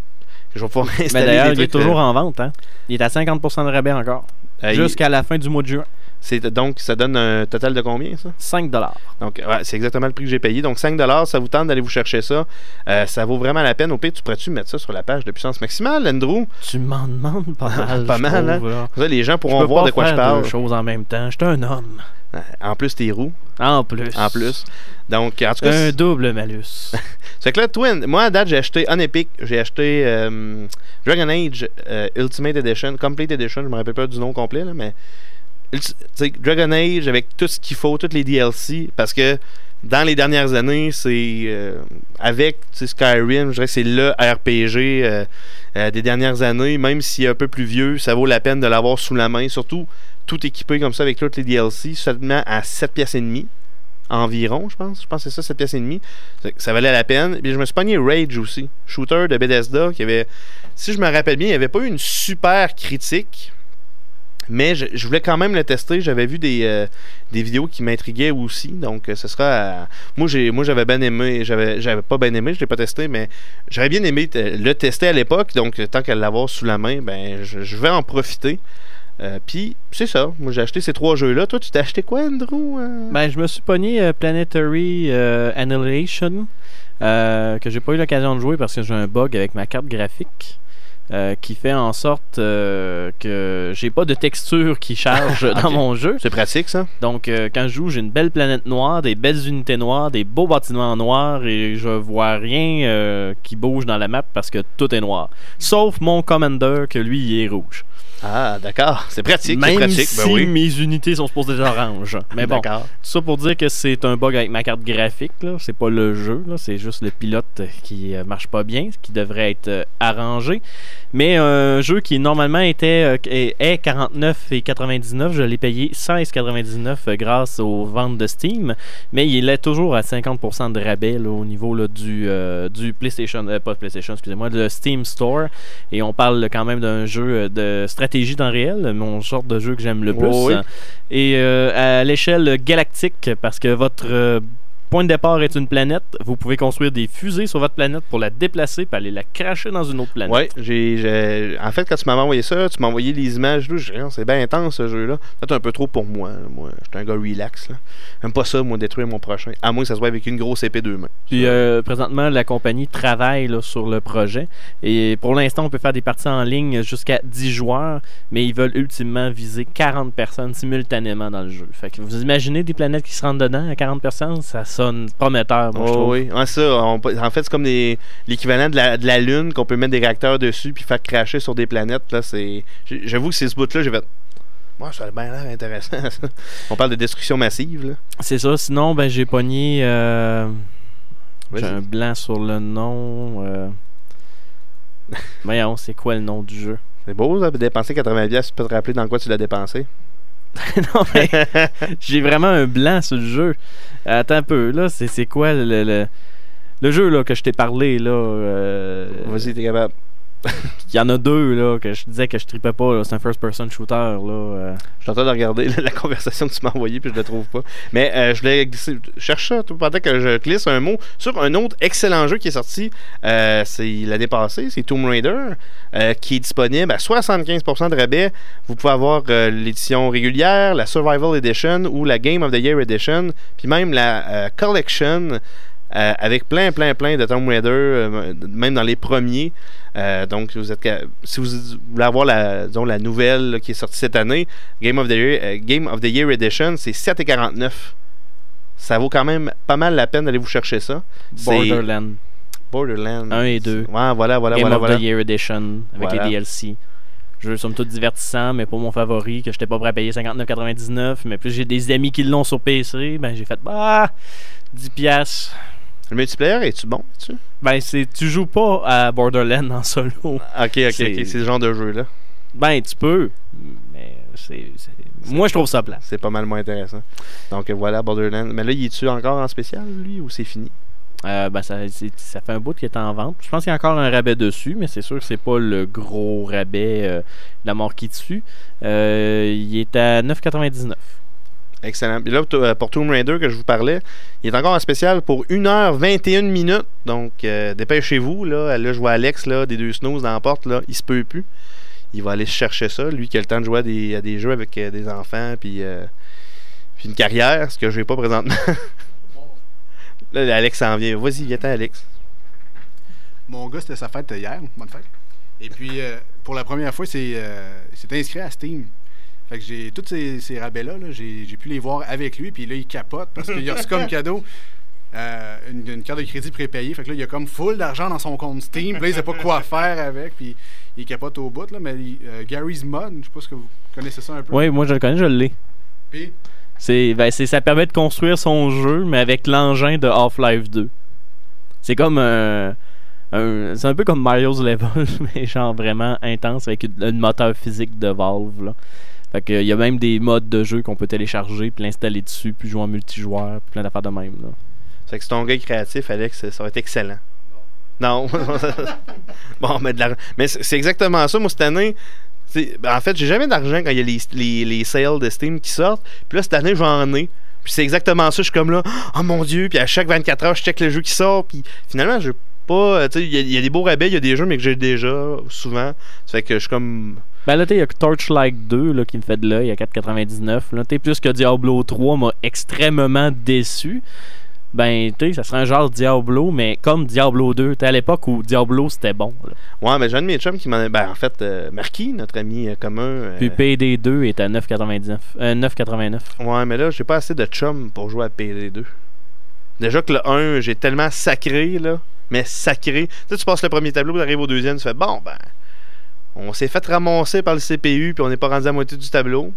je vais pouvoir installer. Mais d'ailleurs, des il est trucs, toujours euh... en vente. Hein? Il est à cinquante pour cent de rabais encore. Euh, jusqu'à il... la fin du mois de juin. C'est, donc, ça donne un total de combien, ça? cinq dollars. Donc, ouais, c'est exactement le prix que j'ai payé. Donc, cinq dollars, ça vous tente d'aller vous chercher ça. Euh, ça vaut vraiment la peine. Au pire, tu pourrais-tu mettre ça sur la page de puissance maximale, Andrew? Tu m'en demandes pas mal. Pas mal, hein? Ça, les gens pourront je voir de quoi je parle. Deux choses en même temps. Je suis un homme. En plus, t'es roux. En plus. En plus. Donc, en tout cas. Un double malus. C'est que là, toi, moi, à date, j'ai acheté en Epic, j'ai acheté euh, Dragon Age euh, Ultimate Edition, Complete Edition, je me rappelle pas du nom complet, là, mais tu sais, Dragon Age avec tout ce qu'il faut, tous les D L C, parce que dans les dernières années, c'est euh, avec Skyrim, je dirais que c'est le R P G euh, euh, des dernières années, même s'il est un peu plus vieux, ça vaut la peine de l'avoir sous la main, surtout tout équipé comme ça avec tous les D L C, seulement à sept pièces et demie environ, je pense. Je pense que c'est ça, sept pièces et demie. Ça valait la peine. Puis je me suis pogné Rage aussi, shooter de Bethesda, qui avait, si je me rappelle bien, il n'y avait pas eu une super critique. Mais je, je voulais quand même le tester. J'avais vu des, euh, des vidéos qui m'intriguaient aussi. Donc, euh, ce sera... À... Moi, j'ai, moi, j'avais bien aimé... J'avais, j'avais pas bien aimé, je l'ai pas testé, mais j'aurais bien aimé t- le tester à l'époque. Donc, tant qu'à l'avoir sous la main, ben je, je vais en profiter. Euh, Puis, c'est ça. Moi, j'ai acheté ces trois jeux-là. Toi, tu t'es acheté quoi, Andrew? Euh... Ben, je me suis pogné euh, Planetary euh, Annihilation, euh, que j'ai pas eu l'occasion de jouer parce que j'ai un bug avec ma carte graphique. Euh, qui fait en sorte euh, que j'ai pas de texture qui charge okay. dans mon jeu. C'est pratique, ça. Donc, euh, quand je joue, j'ai une belle planète noire, des belles unités noires, des beaux bâtiments noirs et je vois rien euh, qui bouge dans la map parce que tout est noir. Sauf mon commander, que lui, il est rouge. Ah, d'accord. C'est pratique. Même c'est pratique. si ben oui. mes unités sont supposées être orange. Mais bon, d'accord. Tout ça pour dire que c'est un bug avec ma carte graphique. Là. C'est pas le jeu. Là. C'est juste le pilote qui euh, marche pas bien, ce qui devrait être euh, arrangé. Mais un jeu qui normalement était euh, est quarante-neuf quatre-vingt-dix-neuf, je l'ai payé seize quatre-vingt-dix-neuf grâce aux ventes de Steam. Mais il est toujours à cinquante pour cent de rabais là, au niveau là, du, euh, du PlayStation, euh, pas PlayStation, excusez-moi, de Steam Store. Et on parle quand même d'un jeu de stratégie temps réel, mon genre de jeu que j'aime le plus. Oh oui. Et euh, à l'échelle galactique, parce que votre euh, point de départ est une planète, vous pouvez construire des fusées sur votre planète pour la déplacer et aller la cracher dans une autre planète. Oui, j'ai, j'ai... en fait, quand tu m'avais envoyé ça, tu m'as envoyé les images, là, j'ai dit, c'est bien intense ce jeu-là. Peut-être un peu trop pour moi. Moi, je suis un gars relax. Là. J'aime pas ça, moi, détruire mon prochain. À moins que ça soit avec une grosse épée deux mains. Puis euh, présentement, la compagnie travaille là, sur le projet. Et pour l'instant, on peut faire des parties en ligne jusqu'à dix joueurs, mais ils veulent ultimement viser quarante personnes simultanément dans le jeu. Fait que vous imaginez des planètes qui se rentrent dedans à quarante personnes, ça sonne prometteur, moi, oh, je trouve. Oui, ouais, ça. On, en fait, c'est comme des, l'équivalent de la, de la Lune qu'on peut mettre des réacteurs dessus puis faire cracher sur des planètes. Là, c'est, j'avoue que c'est ce bout-là, j'ai fait. Moi, ça a bien l'air intéressant. Ça. On parle de destruction massive. Là. C'est ça. Sinon, ben j'ai pogné. Euh, j'ai un blanc sur le nom. Euh... Voyons, c'est quoi le nom du jeu? C'est beau, ça, dépenser quatre-vingts dollars, tu peux te rappeler dans quoi tu l'as dépensé? Non, mais j'ai vraiment un blanc sur le jeu. Attends un peu, là, c'est, c'est quoi le, le, le jeu là, que je t'ai parlé, là? Euh, Vas-y, t'es capable. Il y en a deux, là, que je disais que je tripais pas, là. C'est un first-person shooter, là. Euh. Je suis en train de regarder là, la conversation que tu m'as envoyée, puis je la trouve pas. Mais euh, je voulais glisser, je cherche ça, tout pendant que je glisse un mot sur un autre excellent jeu qui est sorti euh, c'est l'année passée, c'est Tomb Raider, euh, qui est disponible à soixante-quinze pour cent de rabais. Vous pouvez avoir euh, l'édition régulière, la Survival Edition ou la Game of the Year Edition, puis même la euh, Collection. Euh, avec plein, plein, plein de Tomb Raider, euh, même dans les premiers. Euh, donc, vous êtes, si vous voulez avoir la, disons, la nouvelle là, qui est sortie cette année, Game of the Year, euh, Game of the Year Edition, c'est sept quarante-neuf. Ça vaut quand même pas mal la peine d'aller vous chercher ça. Borderlands. Borderlands. un et deux. Ouais, voilà, voilà, Game voilà. of voilà. the Year Edition, avec voilà. les D L C. Jeux somme toute divertissants, mais pas mon favori, que j'étais pas prêt à payer cinquante-neuf quatre-vingt-dix-neuf. Mais plus j'ai des amis qui l'ont sur P C, ben j'ai fait bah dix piastres. Le multiplayer, es-tu bon là-dessus? Ben, c'est, tu joues pas à Borderlands en solo. Ok, ok, c'est... ok, c'est ce genre de jeu-là. Ben, tu peux, mais c'est, c'est... c'est... moi je trouve ça plat. C'est pas mal moins intéressant. Donc voilà, Borderlands. Mais là, il est-tu encore en spécial, lui, ou c'est fini? Euh, ben, ça, c'est, ça fait un bout qu'il est en vente. Je pense qu'il y a encore un rabais dessus, mais c'est sûr que c'est pas le gros rabais euh, de la mort qui tue. Euh, il est à neuf quatre-vingt-dix-neuf. Excellent. Et là, pour Tomb Raider que je vous parlais, il est encore en spécial pour une heure vingt et une minutes. Donc, euh, dépêchez-vous. Là, là, je vois Alex là, des deux snooze dans la porte. Là, il se peut plus. Il va aller chercher ça. Lui qui a le temps de jouer à des, à des jeux avec euh, des enfants puis, euh, puis une carrière, ce que je n'ai pas présentement. Là, Alex s'en vient. Vas-y, viens-t'en, Alex. Mon gars, c'était sa fête hier, bonne fête. Et puis, euh, pour la première fois, c'est, euh, c'est inscrit à Steam. Fait que j'ai tous ces, ces rabais-là, là, j'ai, j'ai pu les voir avec lui, puis là, il capote parce qu'il a reçu comme cadeau euh, une, une carte de crédit prépayée. Fait que là, il y a comme full d'argent dans son compte Steam. Puis là, il sait pas quoi faire avec. Puis il capote au bout. Là, mais euh, Gary's Mod, je sais pas si vous connaissez ça un peu. Oui, moi je le connais, je l'ai. Puis c'est, ben, c'est, ça permet de construire son jeu, mais avec l'engin de Half-Life deux. C'est comme un. Un, c'est un peu comme Mario's Level, mais genre vraiment intense avec une, une moteur physique de Valve. Là. Fait que il y a même des modes de jeu qu'on peut télécharger, puis l'installer dessus, puis jouer en multijoueur, puis plein d'affaires de même. Là. C'est que c'est ton gars créatif, Alex, ça va être excellent. Non. Bon, mais de l'argent. Mais c'est, c'est exactement ça, moi, cette année. Ben, en fait, j'ai jamais d'argent quand il y a les, les, les sales de Steam qui sortent. Puis là, cette année, j'en ai. Puis c'est exactement ça. Je suis comme là, oh mon Dieu. Puis à chaque vingt-quatre heures, je check le jeu qui sort. Puis finalement, je pas. Tu sais, il y, y a des beaux rabais, il y a des jeux, mais que j'ai déjà souvent. Ça fait que je suis comme. Ben là, tu sais, il y a Torchlight deux là, qui me fait de l'œil à quatre quatre-vingt-dix-neuf. Là, tu sais, plus que Diablo trois m'a extrêmement déçu. Ben, tu sais, ça serait un genre Diablo, mais comme Diablo deux. Tu à l'époque où Diablo c'était bon. Là. Ouais, mais j'ai un de mes chums qui m'en. Ben, en fait, euh, Marquis, notre ami euh, commun. Euh... Puis P D deux est à neuf quatre-vingt-dix-neuf. Euh, neuf quatre-vingt-neuf. Ouais, mais là, j'ai pas assez de chums pour jouer à P D deux. Déjà que le un, j'ai tellement sacré, là. Mais sacré. Tu sais, tu passes le premier tableau, tu arrives au deuxième, tu fais bon, ben. On s'est fait ramasser par le C P U, puis on n'est pas rendu à moitié du tableau.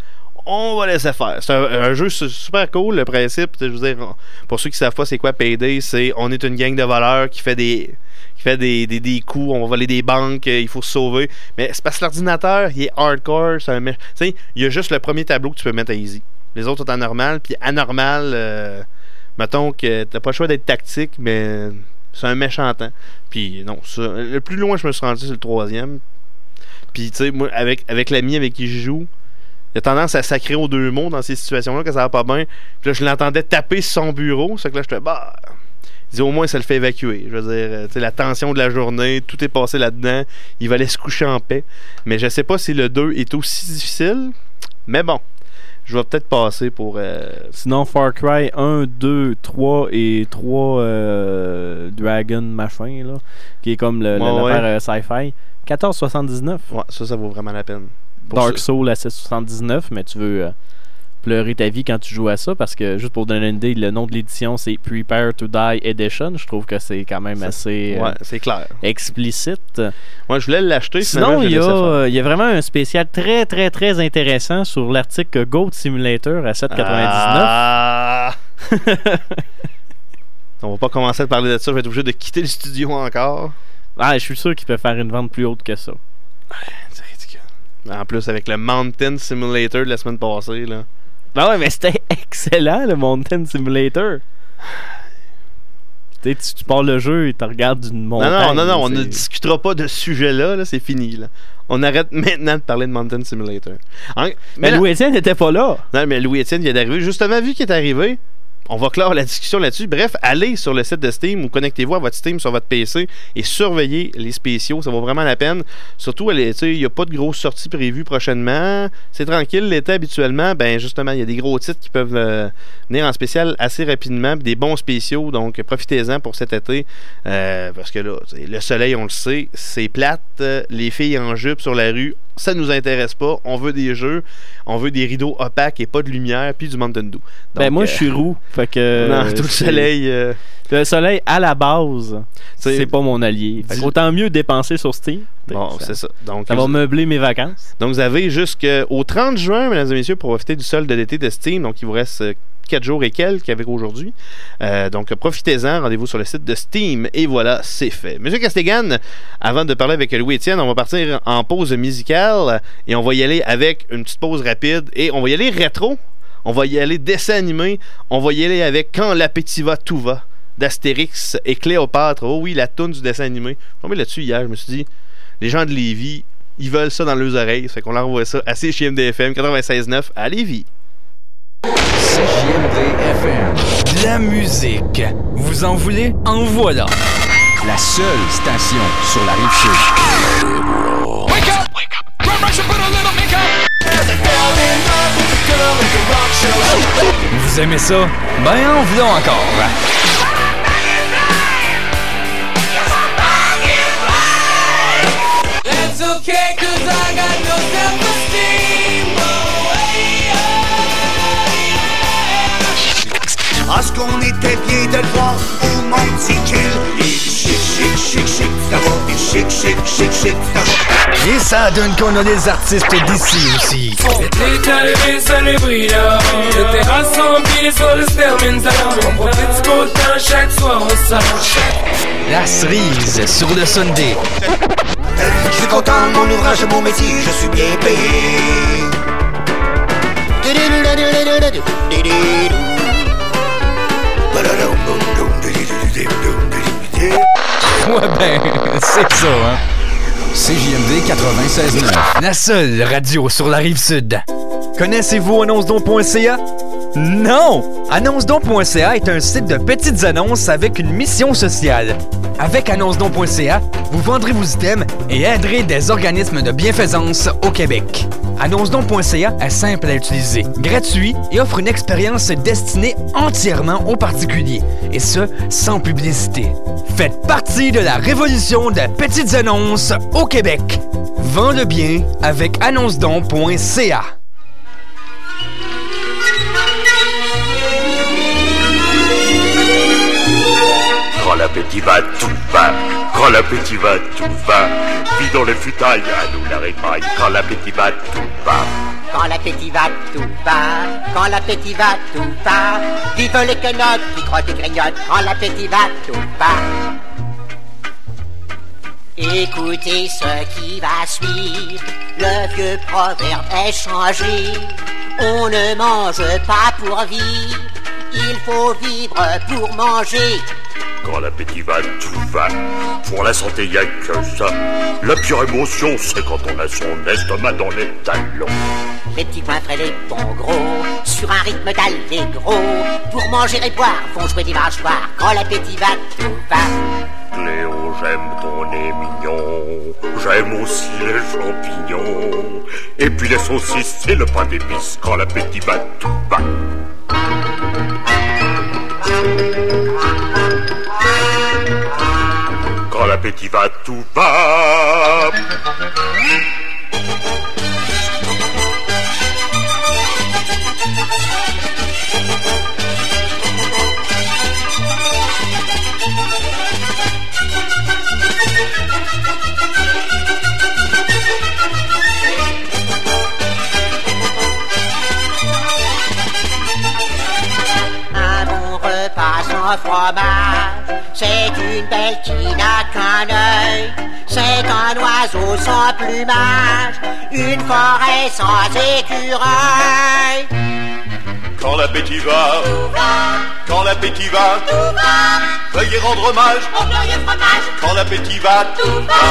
On va laisser faire. C'est un, un jeu super cool, le principe. Je veux dire, pour ceux qui savent pas c'est quoi P D, c'est on est une gang de voleurs qui fait des qui fait des, des, des coups, on va voler des banques, il faut se sauver. Mais c'est parce que l'ordinateur, il est hardcore. C'est un, tu sais, il y a juste le premier tableau que tu peux mettre à easy. Les autres sont en normal, puis anormal, euh, mettons que t'as pas le choix d'être tactique, mais c'est un méchant temps. Puis non, ça, le plus loin je me suis rendu, c'est le troisième. Puis tu sais, moi, avec, avec l'ami avec qui je joue, il a tendance à sacrer aux deux mots dans ces situations-là, que ça va pas bien. Puis là, je l'entendais taper sur son bureau. C'est que là, je te bah. Il dit au moins, ça le fait évacuer. Je veux dire, tu sais, la tension de la journée, tout est passé là-dedans. Il va aller se coucher en paix. Mais je sais pas si le deux est aussi difficile. Mais bon, je vais peut-être passer pour. Euh... Sinon, Far Cry un, deux, trois et trois euh, Dragon machin, là, qui est comme le, ouais, l'affaire ouais. euh, sci-fi. quatorze soixante-dix-neuf. Ouais, ça, ça vaut vraiment la peine. Dark Souls à sept soixante-dix-neuf, mais tu veux euh, pleurer ta vie quand tu joues à ça, parce que, juste pour donner une idée, le nom de l'édition, c'est Prepare to Die Edition. Je trouve que c'est quand même c'est, assez ouais, euh, c'est clair. explicite. Moi, je voulais l'acheter. Sinon, il y, euh, y a vraiment un spécial très, très, très intéressant sur l'article Goat Simulator à sept quatre-vingt-dix-neuf. Ah! On va pas commencer à parler de ça. Je vais être obligé de quitter le studio encore. Ah, je suis sûr qu'il peut faire une vente plus haute que ça. C'est ridicule. En plus, avec le Mountain Simulator de la semaine passée, là. Ben ouais, mais c'était excellent, le Mountain Simulator. Tu, tu pars le jeu et tu regardes d'une montagne. Non, non, non, non on ne discutera pas de ce sujet-là, là, c'est fini, là. On arrête maintenant de parler de Mountain Simulator. Hein? Mais, mais Louis-Étienne n'était pas là. Non, mais Louis-Étienne vient d'arriver. Justement, vu qu'il est arrivé, on va clore la discussion là-dessus. Bref, allez sur le site de Steam ou connectez-vous à votre Steam sur votre P C et surveillez les spéciaux. Ça vaut vraiment la peine. Surtout, il n'y a pas de grosses sorties prévues prochainement. C'est tranquille. L'été, habituellement, ben justement, il y a des gros titres qui peuvent euh, venir en spécial assez rapidement. Des bons spéciaux. Donc, profitez-en pour cet été. Euh, parce que là, le soleil, on le sait, c'est plate. Les filles en jupe sur la rue, ça nous intéresse pas. On veut des jeux. On veut des rideaux opaques et pas de lumière, puis du Mountain Dew. Donc, ben moi, euh, je suis roux. Fait que non, tout le soleil. Euh... Le soleil, à la base, c'est, c'est pas mon allié. Fait autant mieux dépenser sur Steam. Bon, ça, c'est ça. Donc, ça va meubler mes vacances. Donc, vous avez jusqu'au trente juin, mesdames et messieurs, pour profiter du solde de l'été de Steam. Donc, il vous reste quatre jours et quelques avec aujourd'hui. Euh, donc, profitez-en. Rendez-vous sur le site de Steam. Et voilà, c'est fait. Monsieur Castigan, avant de parler avec Louis-Étienne, on va partir en pause musicale. Et on va y aller avec une petite pause rapide. Et on va y aller rétro. On va y aller dessin animé. On va y aller avec Quand l'appétit va, tout va d'Astérix et Cléopâtre. Oh oui, la toune du dessin animé. Je suis tombé là-dessus hier. Je me suis dit, les gens de Lévis, ils veulent ça dans leurs oreilles. Ça fait qu'on leur envoie ça à C J M D F M quatre-vingt-seize neuf à Lévis. C J M D F M. De la musique. Vous en voulez? En voilà. La seule station sur la Rive-Sud. Wake up! Wake up! Run, rush, put a little makeup! Vous aimez ça? Ben, en voulons encore. It's okay, cause I got no self-esteem. Ah, ce qu'on était bien de le voir où mon petit kill. Il est chic, chic, chic, chic, ça va. Il est chic, chic, chic, chic, ça va. Et ça donne qu'on a les artistes d'ici aussi. L'été arrivé, ça les brille là. Le terrasse remplie, sur le stermine ça. On profite du beau temps, chaque soir on sort. La cerise sur le Sunday. Je suis content de mon ouvrage, de mon métier, je suis bien payé. Ouais ben, c'est ça, hein. C J M D quatre-vingt-seize neuf, la seule radio sur la Rive-Sud. Connaissez-vous annonce don point c a? Non! annonce don point c a est un site de petites annonces avec une mission sociale. Avec annonce don point c a, vous vendrez vos items et aiderez des organismes de bienfaisance au Québec. annonce don point c a est simple à utiliser, gratuit et offre une expérience destinée entièrement aux particuliers, et ce, sans publicité. Faites partie de la révolution des petites annonces au Québec. Vends le bien avec annonce don point c a. Quand l'appétit va, tout va. Quand l'appétit va, tout va. Vis dans les futailles, à nous la répaille. Quand l'appétit va, tout va. Quand l'appétit va, tout va. Quand l'appétit va, tout va. Vive les quenottes qui crottent et grignotent. Quand l'appétit va, tout va. Écoutez ce qui va suivre. Le vieux proverbe est changé. On ne mange pas pour vivre. Il faut vivre pour manger. Quand l'appétit va, tout va. Pour la santé, y a que ça. La pure émotion, c'est quand on a son estomac dans les talons. Les petits points frais, les bons gros, sur un rythme d'allegro. Pour manger et boire, font jouer des mâchoires. Quand l'appétit va, tout va. Cléo, j'aime ton nez mignon. J'aime aussi les champignons. Et puis les saucisses et le pain d'épices. Quand l'appétit va, tout va. Quand l'appétit va, tout va. Un bon repas sans fromage, c'est une belle qui n'a qu'un œil. C'est un oiseau sans plumage, une forêt sans écureuil. Quand l'appétit va, quand l'appétit va, veuillez rendre hommage au glorieux fromage. Quand l'appétit va, tout va.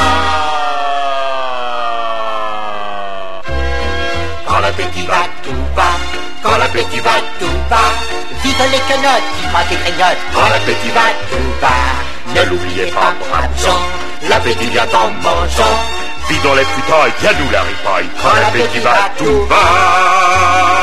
Quand l'appétit va, tout va. Quand l'appétit va, tout va. Vive les quenottes qui crottent et grignotent. Quand l'appétit va, tout va. Ne l'oubliez pas, braves gens, l'appétit vient en mangeant. Vis dans les futailles, y'a nous la ripaille. Quand l'appétit va, tout va.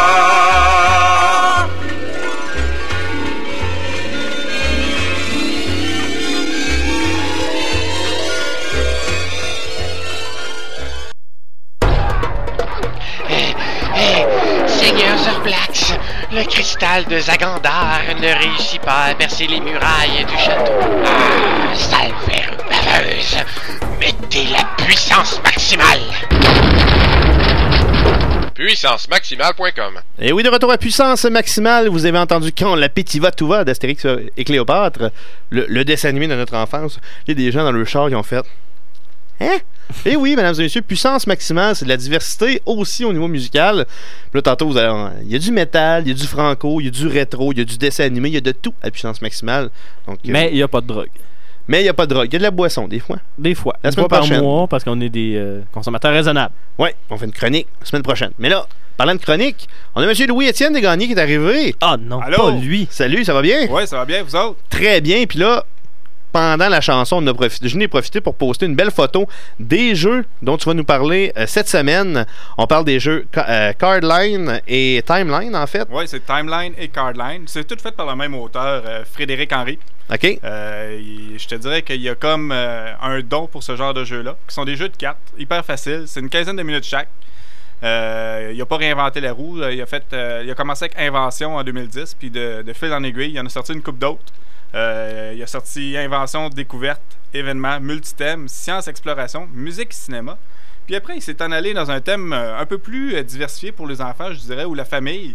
Seigneur Zorflax, le cristal de Zagandar ne réussit pas à percer les murailles du château. Ah, sale verrue baveuse, mettez la puissance maximale. puissance maximale point com. Et oui, de retour à Puissance Maximale, vous avez entendu Quand l'appétit va, tout va d'Astérix et Cléopâtre, le, le dessin animé de notre enfance. Il y a des gens dans le char qui ont fait Hein? Et oui, mesdames et messieurs, Puissance Maximale, c'est de la diversité aussi au niveau musical. Puis là, tantôt, vous allez... il y a du métal, il y a du franco, il y a du rétro, il y a du dessin animé, il y a de tout à Puissance Maximale. Donc, mais il euh... n'y a pas de drogue. Mais il n'y a pas de drogue. Il y a de la boisson, des fois. Des fois. La semaine par prochaine. mois, parce qu'on est des euh, consommateurs raisonnables. Oui, on fait une chronique la semaine prochaine. Mais là, parlant de chronique, on a M. Louis-Étienne Desgagnés qui est arrivé. Ah non, Allô? pas lui. Salut, ça va bien? Oui, ça va bien, vous autres? Très bien. Puis là, pendant la chanson, on a profité, je n'ai profité pour poster une belle photo des jeux dont tu vas nous parler euh, cette semaine. On parle des jeux euh, Cardline et Timeline, en fait. Oui, c'est Timeline et Cardline. C'est tout fait par le même auteur, euh, Frédéric Henry. OK. Euh, il, je te dirais qu'il y a comme euh, un don pour ce genre de jeux-là, qui sont des jeux de cartes, hyper faciles. C'est une quinzaine de minutes chaque. Euh, il n'a pas réinventé la roue. Il a, fait, euh, il a commencé avec Invention en deux mille dix, puis de, de fil en aiguille, il en a sorti une coupe d'autres. Euh, il a sorti Invention, Découverte, Événements, Multithèmes, Science, Exploration, Musique, Cinéma. Puis après, il s'est en allé dans un thème un peu plus euh, diversifié pour les enfants, je dirais, ou la famille.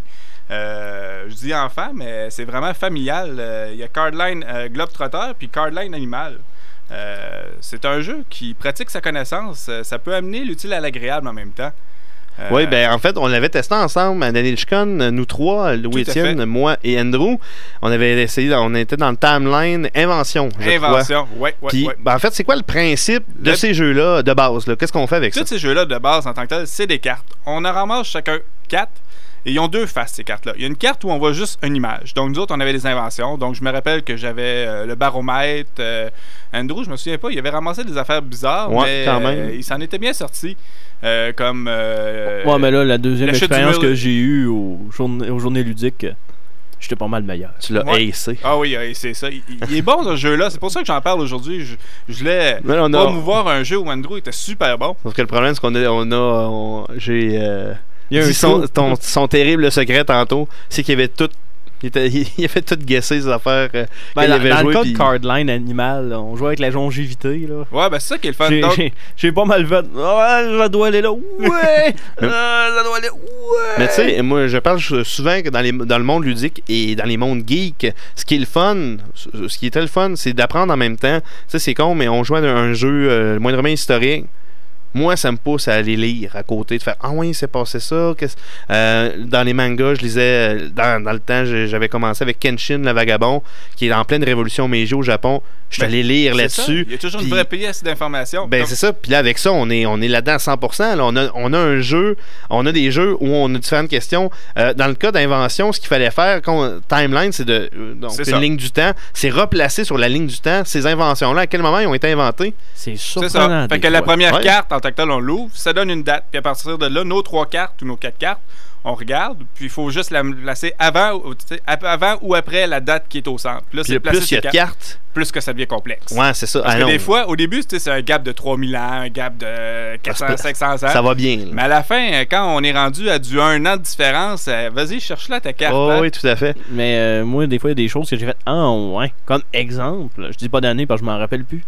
Euh, je dis enfant, mais c'est vraiment familial. Euh, il y a Cardline euh, Globetrotter puis Cardline Animal. Euh, c'est un jeu qui pratique sa connaissance. Euh, ça peut amener l'utile à l'agréable en même temps. Euh, Oui, ben en fait, on l'avait testé ensemble à NanichCon, nous trois, Louis-Étienne, moi et Andrew. On avait essayé, on était dans le timeline Invention, je Invention, crois. oui, oui, Puis, oui. ben, en fait, c'est quoi le principe de Le- ces jeux-là de base? Là? Qu'est-ce qu'on fait avec Tous ça? ces jeux-là de base en tant que tel, c'est des cartes. On en ramasse chacun quatre. Et ils ont deux faces, ces cartes-là. Il y a une carte où on voit juste une image. Donc, nous autres, on avait des inventions. Donc, je me rappelle que j'avais euh, le baromètre. Euh, Andrew, je me souviens pas, il avait ramassé des affaires bizarres, Ouais, mais quand même. euh, il s'en était bien sorti. Euh, comme. euh, Ouais, mais là, la deuxième la chute du expérience mille- que j'ai eue au journées, aux journées ludiques, euh, j'étais pas mal meilleur. Tu l'as Ouais. acé. Ah oui, euh, c'est ça. Il, il est bon, ce jeu-là. C'est pour ça que j'en parle aujourd'hui. Je, je voulais Mais on a- promouvoir un jeu où Andrew était super bon. Sauf que le problème, c'est qu'on a, on a, on- j'ai euh, Il y a un dit son, trou. ton- son terrible secret tantôt, c'est qu'il avait tout, il, était, il avait tout guessé ses affaires. euh, quand Ben, il dans avait dans joué, le cas puis- de Cardline Animal, là, on jouait avec la longévité. Là. Ouais, ben c'est ça qui est le fun. J'ai, Donc- j'ai- j'ai pas mal fait. Ouais, ça doit aller là. Ouais! Euh, ça doit aller. Ouais! Mais tu sais, moi, je parle souvent que dans, les, dans le monde ludique et dans les mondes geeks, ce qui est le fun, ce qui était le fun, c'est d'apprendre en même temps. Tu sais, c'est con, mais on jouait à un jeu euh, moindrement historique. Moi, ça me pousse à aller lire à côté, de faire Ah oui, c'est passé ça. qu'est-ce- Euh, dans les mangas, je lisais, euh, dans, dans le temps, j'ai- j'avais commencé avec Kenshin le Vagabond, qui est en pleine révolution Meiji au Japon. Je suis Ben, allé lire c'est ça. là-dessus. Il y a toujours puis- une vraie pièce d'information. Ben Donc- c'est ça. Puis là, avec ça, on est, on est là-dedans à cent pour cent. Là. On, a, on a un jeu, on a des jeux où on a différentes questions. Euh, dans le cas d'invention, ce qu'il fallait faire, quand on- timeline, c'est de euh, donc C'est une ça. ligne du temps, c'est replacer sur la ligne du temps ces inventions-là. À quel moment ils ont été inventées? C'est C'est ça. Fait que la première Ouais. carte, en tant que tel, on l'ouvre, ça donne une date. Puis à partir de là, nos trois cartes ou nos quatre cartes, on regarde, puis il faut juste la placer avant, ou- tu sais, ap- avant ou après la date qui est au centre. Puis là, Puis c'est le placer plus il y a ces de cartes. plus que ça devient complexe. Ouais, c'est ça. Parce Ah que non. des fois, au début, tu sais, c'est un gap de trois mille ans, un gap de quatre cents, Ah, c'est- cinq cents ans. ça va bien, là. Mais à la fin, quand on est rendu à du un an de différence, euh, vas-y, cherche-la ta carte. Oh, hein. oui, tout à fait. Mais euh, moi, des fois, il y a des choses que j'ai faites. Ah, ouais. Comme exemple, je dis pas d'année parce que je m'en rappelle plus.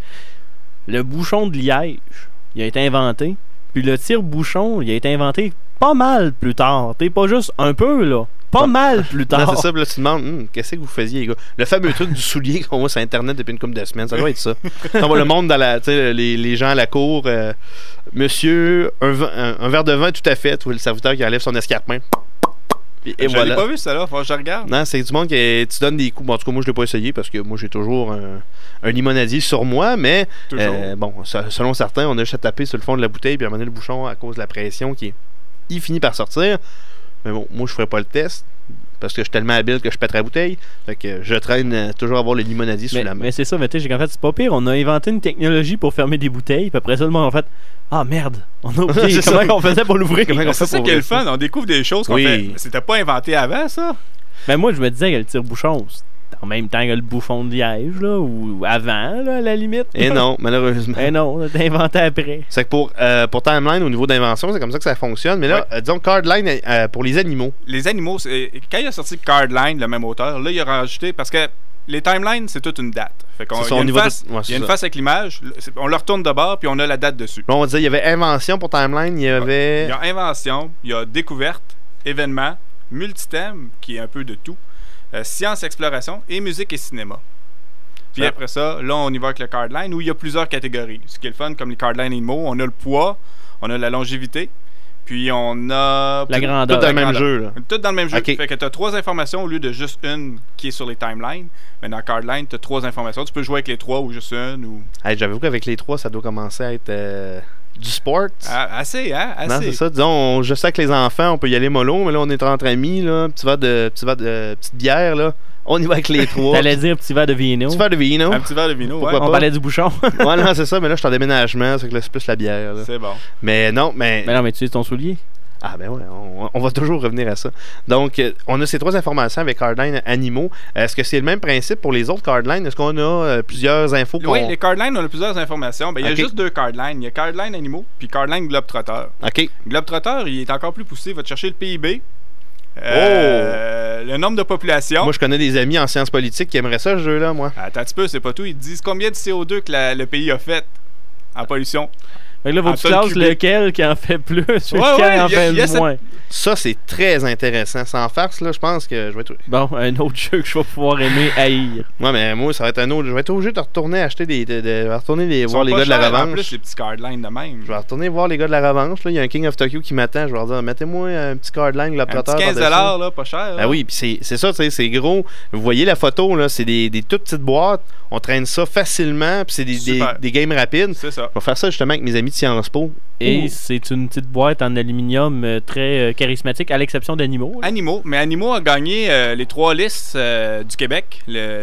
Le bouchon de liège, il a été inventé. Puis le tire-bouchon, il a été inventé pas mal plus tard. T'es pas juste un peu, là. Pas mal plus tard. Non, c'est ça, puis là, tu te demandes, Hum, qu'est-ce que vous faisiez, les gars? Le fameux truc du soulier qu'on voit sur Internet depuis une couple de semaines, ça doit être ça. On voit le monde dans la, tu sais, les, les gens à la cour, euh, monsieur, un, vin- un, un verre de vin, tout à fait, tu vois le serviteur qui enlève son escarpin. Puis, et Je voilà. l'ai pas vu, ça, là. Faut que je regarde. Non, c'est du monde qui tu donnes des coups. Bon, en tout cas, moi, je l'ai pas essayé parce que moi, j'ai toujours un, un limonadier sur moi, mais Toujours. euh, bon, se- selon certains, on a juste à taper sur le fond de la bouteille puis à mener le bouchon à cause de la pression qui il finit par sortir. Mais bon, moi, je ferais pas le test parce que je suis tellement habile que je pèterais la bouteille. Fait que je traîne euh, toujours à avoir le limonadier sous Mais, la main. mais c'est ça, mais tu sais, j'ai qu'en fait, c'est pas pire. On a inventé une technologie pour fermer des bouteilles, puis après ça, le monde a fait Ah merde, on a oublié C'est comment ça. on faisait pour l'ouvrir. Comment Mais on c'est fait ça pour qui est le ouvrir fun. On découvre des choses qu'on Oui. fait. C'était pas inventé avant, ça. Mais moi, je me disais que le tire-bouchon, c'était en même temps que le bouffon de liège, là, ou avant, là, à la limite. Et non, malheureusement. Eh non, on a inventé après. C'est que pour, euh, pour Timeline, au niveau d'invention, c'est comme ça que ça fonctionne. Mais là, euh, disons, Cardline, euh, pour les animaux. Les animaux, c'est- quand il a sorti Cardline, le même auteur, là, il a rajouté, parce que les timelines, c'est toute une date. Fait qu'on, C'est il ça, y a au une niveau de- face, ouais, il c'est y a une ça. face avec l'image, le- c'est- on le retourne de bord, puis on a la date dessus. Là, on disait, il y avait invention pour Timeline, il y avait. Il y a invention, il y a découverte, événement, multithème, qui est un peu de tout, euh, science, exploration, et musique et cinéma. Puis Ça- après ça, là, on y va avec le cardline, où il y a plusieurs catégories. Ce qui est le fun, comme les cardline animaux, on a le poids, on a la longévité, puis on a... La grandeur. Tout dans le même grandeur. jeu, là. Tout dans le même jeu. Ok. Fait que tu as trois informations au lieu de juste une qui est sur les timelines. Mais dans Cardline, tu as trois informations. Tu peux jouer avec les trois ou juste une. Ou... Hey, j'avoue qu'avec les trois, ça doit commencer à être euh, du sport. Ah, assez, hein? Assez. Non, c'est ça. Disons, on- je sais que les enfants, on peut y aller mollo, mais là, on est entre amis, là. Petit verre de, petit verre de petite bière, là. On y va avec les trois. T'allais dire petit verre de vino. Petit verre de vino. Un petit verre de vino, Pourquoi ouais. On pas? parlait du bouchon. Ouais, non, c'est ça, mais là, je suis en déménagement, c'est que là, c'est plus la bière. là. C'est bon. Mais non, mais. Mais non, mais tu sais ton soulier. Ah, ben ouais, on, on va toujours revenir à ça. Donc, euh, on a ces trois informations avec Cardline animaux. Est-ce que c'est le même principe pour les autres Cardline? Est-ce qu'on a euh, plusieurs infos pour. Oui, les Cardline, on a plusieurs informations. Ben, il y a Ok. juste deux Cardline. Il y a Cardline animaux, puis Cardline Globetrotter. OK. Globetrotter, il est encore plus poussé. Il va te chercher le P I B, Euh, Le nombre de population. Moi, je connais des amis en sciences politiques qui aimeraient ça, ce jeu-là, moi. Attends un petit peu, c'est pas tout. Ils disent combien de C O deux que la- le pays a fait en pollution. Fait que là, faut que tu classes lequel qui en fait plus, lequel ouais, ouais, en y a- fait y a moins. cette- Ça, c'est très intéressant. Sans farce, là, je pense que je vais être... Bon, un autre jeu que je vais pouvoir aimer haïr. Ouais, mais moi, ça va être un autre. Je vais être obligé de retourner acheter des. De, de- de retourner les, Ils voir sont les pas gars de la chers, En revanche. plus, les petits cardlines de même. Je vais retourner voir les gars de la revanche. Là. Il y a un King of Tokyo qui m'attend. Je vais leur dire, mettez-moi un petit cardline, le Un petit par-dessus. quinze dollars, là, pas cher. Ah oui, puis c'est, c'est ça, tu sais, c'est gros. Vous voyez la photo, là, c'est des, des toutes petites boîtes. On traîne ça facilement, puis c'est des, des, Super. des games rapides. C'est ça. Je vais faire ça justement avec mes amis de Sciences Po. Et Ouh. c'est une petite boîte en aluminium euh, très euh, charismatique, à l'exception d'Animo. là. Animaux. Mais Animaux a gagné euh, les trois listes euh, du Québec.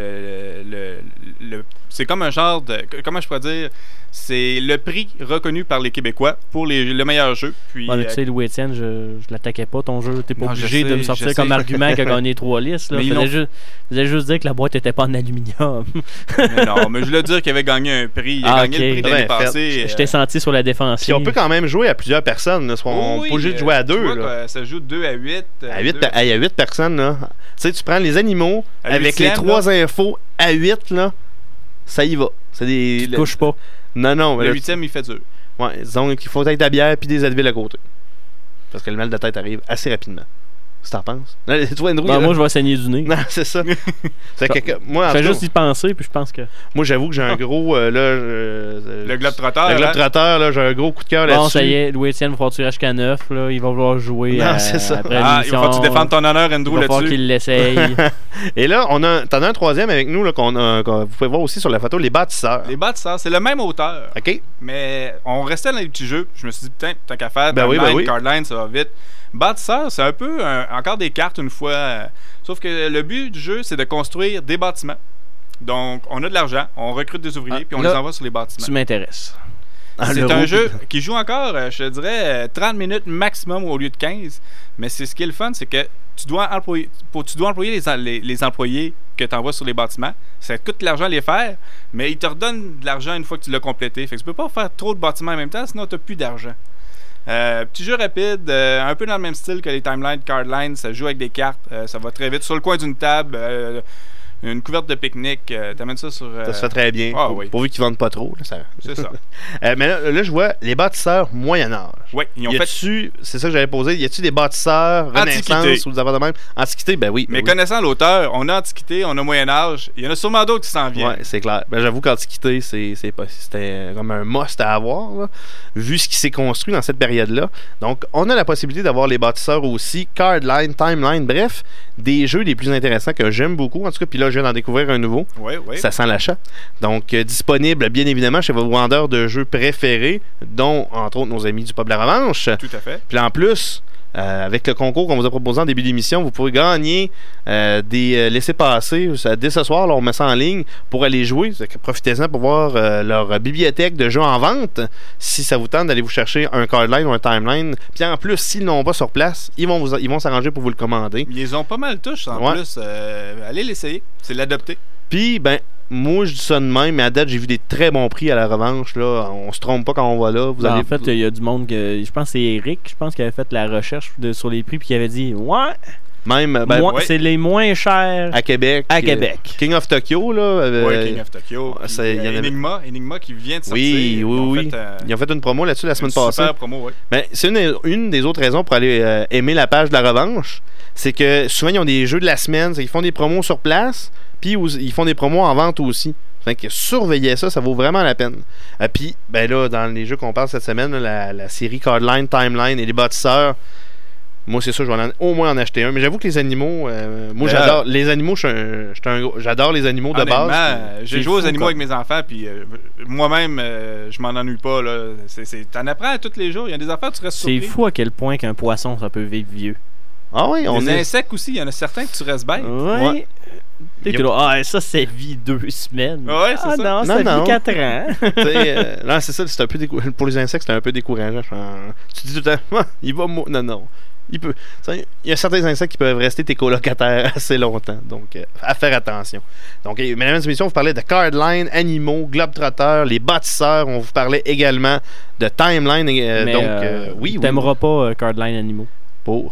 Le, le, le- c'est comme un genre de. Comment je pourrais dire? C'est le prix reconnu par les Québécois pour les, le meilleur jeu. Puis, Ouais, mais euh, tu sais, Louis-Étienne, je, je l'attaquais pas ton jeu. T'es pas Non, je obligé de sais, me je sortir sais. comme argument qu'il a gagné trois listes. Là. Mais ils Faisait l'ont- juste, faisait juste dire que la boîte était pas en aluminium. mais non, mais je voulais dire qu'il avait gagné un prix. Il a Ah, gagné ok. le prix l'année Ben, fait. passée. Je euh, t'ai senti sur la défensive. Puis on peut quand même jouer à plusieurs personnes. Là. On oui, n'est pas obligé de euh, jouer à tu deux. vois, Là. quoi, ça joue de deux à huit. À huit, pe- hey, à huit personnes, là. Tu sais, tu prends les animaux À avec les huitième, trois là. infos à huit, là. Ça y va. C'est des. Tu te le- couches pas. Non, non. mais Le là, huitième, il fait dur. Ouais, disons qu'il faut être de bière puis des Advil à côté. Parce que le mal de tête arrive assez rapidement. Si t'en penses. Non, toi, Andrew, Ben, là- moi, je vais saigner du nez. Non, c'est ça. C'est que, moi, en Je fais tout cas, juste y penser, puis je pense que. moi, j'avoue que j'ai un gros. euh, là, euh, Le Globetrotter. Le hein? Globetrotter, là, j'ai un gros coup de cœur Bon, là-dessus. ça y est, Louis-Étienne va falloir tirer jusqu'à neuf. Là. Il va vouloir jouer. Non, à- c'est ça. Après Ah, il l'émission. va falloir que tu défendes ton honneur, Andrew, Il va falloir là-dessus. qu'il l'essaye. Et là, on a, t'en as un troisième avec nous, là, qu'on a, qu'on- vous pouvez voir aussi sur la photo, les bâtisseurs. Les bâtisseurs, c'est le même auteur. OK. Mais on restait dans les petits jeux. Je me suis dit, putain, tant qu'à faire, Ben oui, Cardline, ben oui. Cardline, ça va vite. Bâtisseur, c'est un peu un- encore des cartes une fois. euh, sauf que le but du jeu, c'est de construire des bâtiments. Donc, on a de l'argent, on recrute des ouvriers, Ah, puis on là, les envoie sur les bâtiments. Tu m'intéresses. Ah, C'est l'euro, un jeu puis- qui joue encore, euh, je te dirais, euh, trente minutes maximum au lieu de quinze. Mais c'est ce qui est le fun, c'est que tu dois employer, pour, tu dois employer les, en- les, les employés que tu envoies sur les bâtiments. Ça te coûte de l'argent à les faire, mais ils te redonnent de l'argent une fois que tu l'as complété. Fait que tu peux pas faire trop de bâtiments en même temps, sinon tu n'as plus d'argent. Euh, petit jeu rapide, euh, un peu dans le même style que les timelines, cardlines, ça joue avec des cartes, euh, ça va très vite. Sur le coin d'une table, euh, une couverte de pique-nique, euh, t'amènes ça sur... euh, Ça se fait très bien. Ah pour- oui. Pourvu qu'ils vendent pas trop. Là, ça... C'est ça. Euh, mais là, là, je vois les bâtisseurs Moyen-Âge. Oui, ils ont y fait... a-tu, c'est ça que j'avais posé, y a-tu des bâtisseurs Antiquité. Renaissance ou des affaires de même? Antiquité, ben oui. ben Mais oui. connaissant l'auteur, on a Antiquité, on a Moyen-Âge, il y en a sûrement d'autres qui s'en viennent. Ouais, c'est clair. Ben, j'avoue qu'Antiquité, c'est, c'est pas, c'était comme un must à avoir, là, vu ce qui s'est construit dans cette période-là. Donc, on a la possibilité d'avoir les bâtisseurs aussi, Cardline, Timeline, bref, des jeux les plus intéressants que j'aime beaucoup. En tout cas, puis là, je viens d'en découvrir un nouveau. Oui, oui. Ça sent l'achat. Donc, euh, disponible, bien évidemment, chez vos vendeurs de jeux préférés, dont, entre autres, nos amis du Pub La Revanche. Tout à fait. Puis là, en plus, euh, avec le concours qu'on vous a proposé en début d'émission, vous pouvez gagner euh, des euh, laissez-passer. Ça, dès ce soir, là, on met ça en ligne pour aller jouer. C'est que profitez-en pour voir euh, leur bibliothèque de jeux en vente. Si ça vous tente d'aller vous chercher un cardline ou un timeline. Puis en plus, s'ils n'ont pas sur place, ils vont vous, ils vont s'arranger pour vous le commander. Ils ont pas mal touche en Ouais. plus. Euh, allez l'essayer, c'est l'adopter. Puis, ben, moi, je dis ça de même, mais à date, j'ai vu des très bons prix à la revanche. Là. On se trompe pas quand on va là. Vous Ben, allez... En fait, il y a du monde que. Je pense que c'est Eric, je pense, qui avait fait la recherche de- sur les prix, puis qui avait dit ouais, Même, ben, moi, ouais. c'est les moins chers À Québec. à euh, Québec. King of Tokyo, là. euh, Ouais, King of Tokyo. puis, c'est- il y en euh, avait- Enigma, Enigma qui vient de sortir. Oui, Ils oui, ont oui. fait, euh, Ils ont fait une promo là-dessus la semaine une passée. super promo, oui. Ben, c'est une, une des autres raisons pour aller euh, aimer la page de la revanche. C'est que souvent, ils ont des jeux de la semaine. C'est qu'ils font des promos sur place, puis aux- ils font des promos en vente aussi. Fait que surveillez ça, ça vaut vraiment la peine. Et puis, ben là, dans les jeux qu'on parle cette semaine, là, la, la série Cardline, Timeline et les bâtisseurs, moi, c'est sûr, je vais en- au moins en acheter un. Mais j'avoue que les animaux, euh, moi, Ben, j'adore les animaux. Je suis un- je suis un gros- j'adore les animaux de Honnêtement, base. euh, puis j'ai c'est joué aux fou, animaux quoi. avec mes enfants, puis euh, moi-même, euh, je m'en ennuie pas. Là. C'est, c'est, t'en apprends tous les jours. Il y a des affaires, tu restes C'est surpris. fou à quel point qu'un poisson, ça peut vivre vieux. Ah oui, on Les est. insectes aussi, il y en a certains que tu restes bête. Ouais. Ouais. Tu sais, t'es là, ah, ça, c'est vie deux semaines. Ouais, c'est ah ça. non, Non, ça non. vit quatre ans. Tu sais, euh, non, c'est ça, c'est un peu décou- pour les insectes, c'est un peu décourageant. Genre, tu dis tout le temps, Ah, il va mou- Non, non. Il peut. Ça, il y a certains insectes qui peuvent rester tes colocataires assez longtemps. Donc, euh, à faire attention. Donc, eh, mesdames et messieurs, on vous parlait de Cardline, Animaux, Globetrotter, les bâtisseurs. On vous parlait également de Timeline. euh, Mais donc, euh, euh, oui, oui. t'aimeras pas euh, Cardline Animaux. Pour.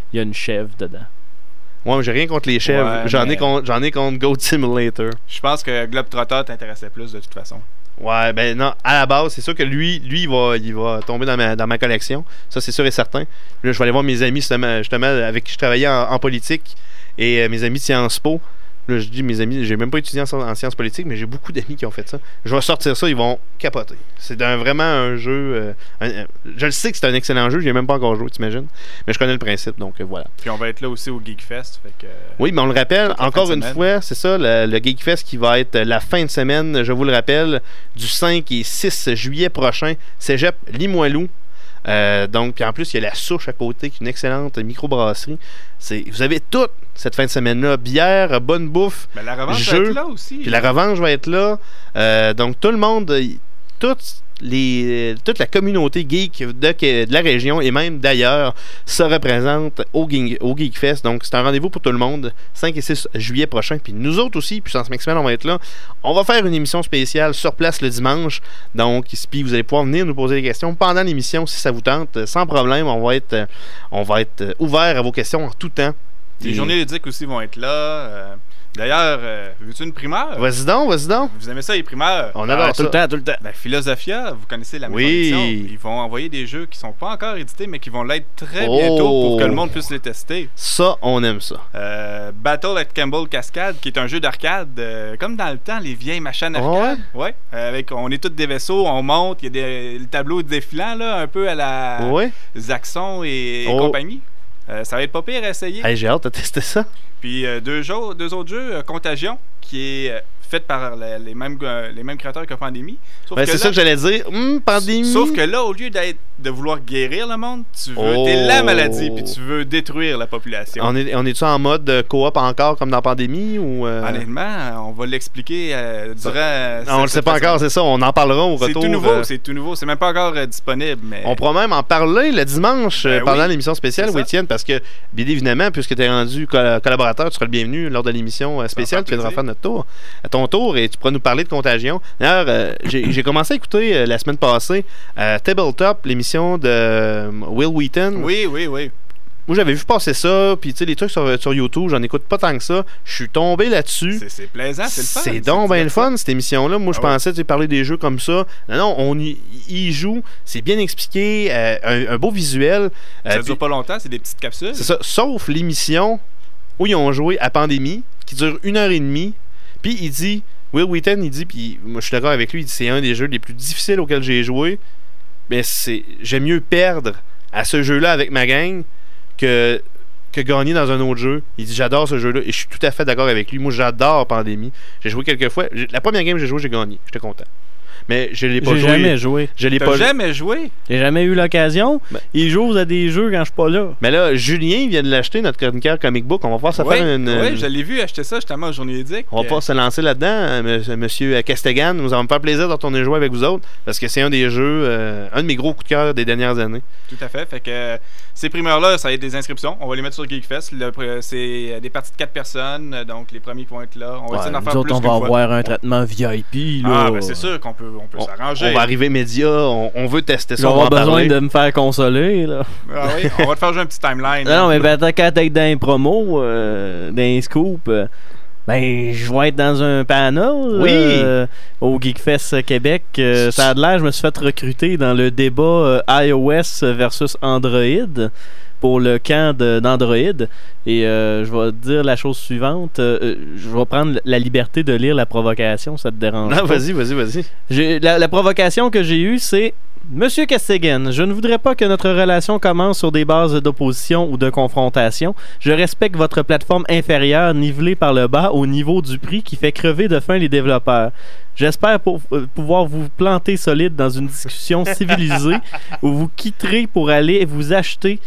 il y a une chèvre dedans. Ouais, mais j'ai rien contre les chèvres. Ouais, j'en, mais- ai contre, j'en ai contre Goat Simulator. Je pense que Globetrotter t'intéressait plus de toute façon. Ouais, ben non, à la base, c'est sûr que lui, lui il, va, il va tomber dans ma, dans ma collection. Ça, c'est sûr et certain. Là, je vais aller voir mes amis, justement, justement avec qui je travaillais en, en politique, et euh, mes amis de Sciences Po. Là, je dis mes amis, j'ai même pas étudié en, en sciences politiques, mais j'ai beaucoup d'amis qui ont fait ça. Je vais sortir ça, ils vont capoter. C'est un, vraiment un jeu. Euh, un- un- je le sais que c'est un excellent jeu, j'ai même pas encore joué, t'imagines. Mais je connais le principe, donc euh, voilà. Puis on va être là aussi au Geekfest. Fait que, Oui, mais on le rappelle, toute la encore fin de une semaine. fois, c'est ça, le, le Geekfest qui va être la fin de semaine, je vous le rappelle, du cinq et six juillet prochain, Cégep Limoilou. Euh, donc, puis en plus, il y a la Souche à côté, qui est une excellente microbrasserie. C'est, vous avez tout cette fin de semaine-là. Bière, bonne bouffe, Ben, la revanche jeux. va être là aussi. Puis la revanche va être là. Euh, donc, tout le monde, euh, toutes les, toute la communauté geek de, de la région et même d'ailleurs se représente au, Geek- au Geekfest. Donc, c'est un rendez-vous pour tout le monde, cinq et six juillet prochain. Puis nous autres aussi, Puissance Maximale, on va être là. On va faire une émission spéciale sur place le dimanche. Donc, puis vous allez pouvoir venir nous poser des questions pendant l'émission si ça vous tente. Sans problème, on va être, euh, on va être euh, ouvert à vos questions en tout temps. Les Et- journées ludiques aussi vont être là. euh, D'ailleurs, euh, veux-tu une primeur? Vas-y donc, vas-y donc. Vous aimez ça, les primeurs? On adore Ah, tout ça. le temps, tout le temps. Ben, Philosophia, vous connaissez la maison Oui. d'édition. Ils vont envoyer des jeux qui sont pas encore édités, mais qui vont l'être très Oh. bientôt pour que le monde puisse les tester. Ça, on aime ça. Euh, Battle at Campbell Cascade, qui est un jeu d'arcade, euh, comme dans le temps, les vieilles machines arcade. Ouais. Euh, avec, on est tous des vaisseaux, on monte, il y a des, le tableau défilant, là, un peu à la Ouais. Zaxxon et, et Oh. compagnie. Euh, ça va être pas pire à essayer. Hey, j'ai hâte de tester ça. Puis euh, deux, jeux, deux autres jeux, euh, Contagion, qui est euh, fait par la- les, mêmes, euh, les mêmes créateurs que Pandémie. Sauf Ben, que c'est là- ça que j'allais dire. Hum, pandémie. Sauf que là, au lieu d'être, de vouloir guérir le monde, tu veux, Oh. t'es la maladie, puis tu veux détruire la population. On est, on est-tu en mode euh, coop encore comme dans Pandémie ou euh, Honnêtement, on va l'expliquer euh, durant. euh, non, on le cette- sait pas cette encore, semaine. c'est ça. On en parlera au C'est retour. tout nouveau, euh, c'est tout nouveau. C'est même pas encore euh, disponible, mais. On pourra même en parler le dimanche euh, Ben pendant oui, l'émission spéciale, c'est oui, ça. Étienne, parce que, bien évidemment, puisque tu es rendu coll- collaborateur, tu seras le bienvenu lors de l'émission euh, spéciale. Tu viendras plaisir. faire notre tour, à ton tour, et tu pourras nous parler de Contagion. D'ailleurs, euh, j'ai j'ai commencé à écouter euh, la semaine passée euh, Tabletop, l'émission de euh, Will Wheaton. Oui, oui, oui. Moi, j'avais vu passer ça, puis tu sais, les trucs sur, sur YouTube, j'en écoute pas tant que ça. Je suis tombé là-dessus. C'est, c'est plaisant, c'est le fun. C'est donc bien le fun, cette émission-là. Moi, je Ah ouais. pensais tu sais, parler des jeux comme ça. Non, non, on y, y joue. C'est bien expliqué. euh, un, un beau visuel. Ça euh, dure puis- pas longtemps, c'est des petites capsules. c'est ça. Sauf l'émission où ils ont joué à Pandémie, qui dure une heure et demie. Puis il dit, Will Wheaton, il dit, puis moi je suis d'accord avec lui, il dit c'est un des jeux les plus difficiles auxquels j'ai joué. Mais c'est, j'aime mieux perdre à ce jeu-là avec ma gang que, que gagner dans un autre jeu. Il dit j'adore ce jeu-là et je suis tout à fait d'accord avec lui. Moi j'adore Pandémie. J'ai joué quelques fois. J'ai- La première game que j'ai joué, j'ai gagné. J'étais content. Mais je l'ai pas J'ai joué. jamais joué. Je l'ai T'as pas jamais joué? J'ai jamais eu l'occasion. Ben- Il joue à des jeux quand je suis pas là. Mais là, Julien vient de l'acheter, notre chroniqueur comic book. On va pouvoir se Oui, faire une. oui, je l'ai vu acheter ça justement au Journée ludique. On va pouvoir se lancer là-dedans, euh, monsieur- monsieur Castegan. Nous allons me faire plaisir de retourner jouer avec vous autres parce que c'est un des jeux, euh, un de mes gros coups de cœur des dernières années. Tout à fait. Fait que euh, ces primeurs-là, ça va être des inscriptions. On va les mettre sur Geekfest. Le pr- c'est euh, des parties de quatre personnes. euh, Donc, les premiers qui vont être là. On va Ouais, essayer d'en nous faire autres, plus on qu'une va fois. avoir un traitement V I P. Là. Ah, ben c'est sûr qu'on peut, on peut On, s'arranger. on va arriver média, on, on veut tester Je ça. vais on va avoir en besoin parler. de me faire consoler. Là. Ah oui, on va te faire jouer un petit timeline. Non, non, mais ben, tant qu'à être dans les promos, euh, dans les scoops, euh, ben, je vais être dans un panel Oui. euh, au Geekfest Québec. Euh, ça a de l'air, je me suis fait recruter dans le débat euh, iOS versus Android pour le camp de- d'Android. Et euh, je vais te dire la chose suivante. Euh, je vais prendre la liberté de lire la provocation, ça te dérange Non, pas? vas-y, vas-y, vas-y. J'ai- La, la provocation que j'ai eue, c'est Monsieur Castegan, je ne voudrais pas que notre relation commence sur des bases d'opposition ou de confrontation. Je respecte votre plateforme inférieure nivelée par le bas au niveau du prix qui fait crever de faim les développeurs. J'espère pour- euh, pouvoir vous planter solide dans une discussion civilisée où vous quitterez pour aller vous acheter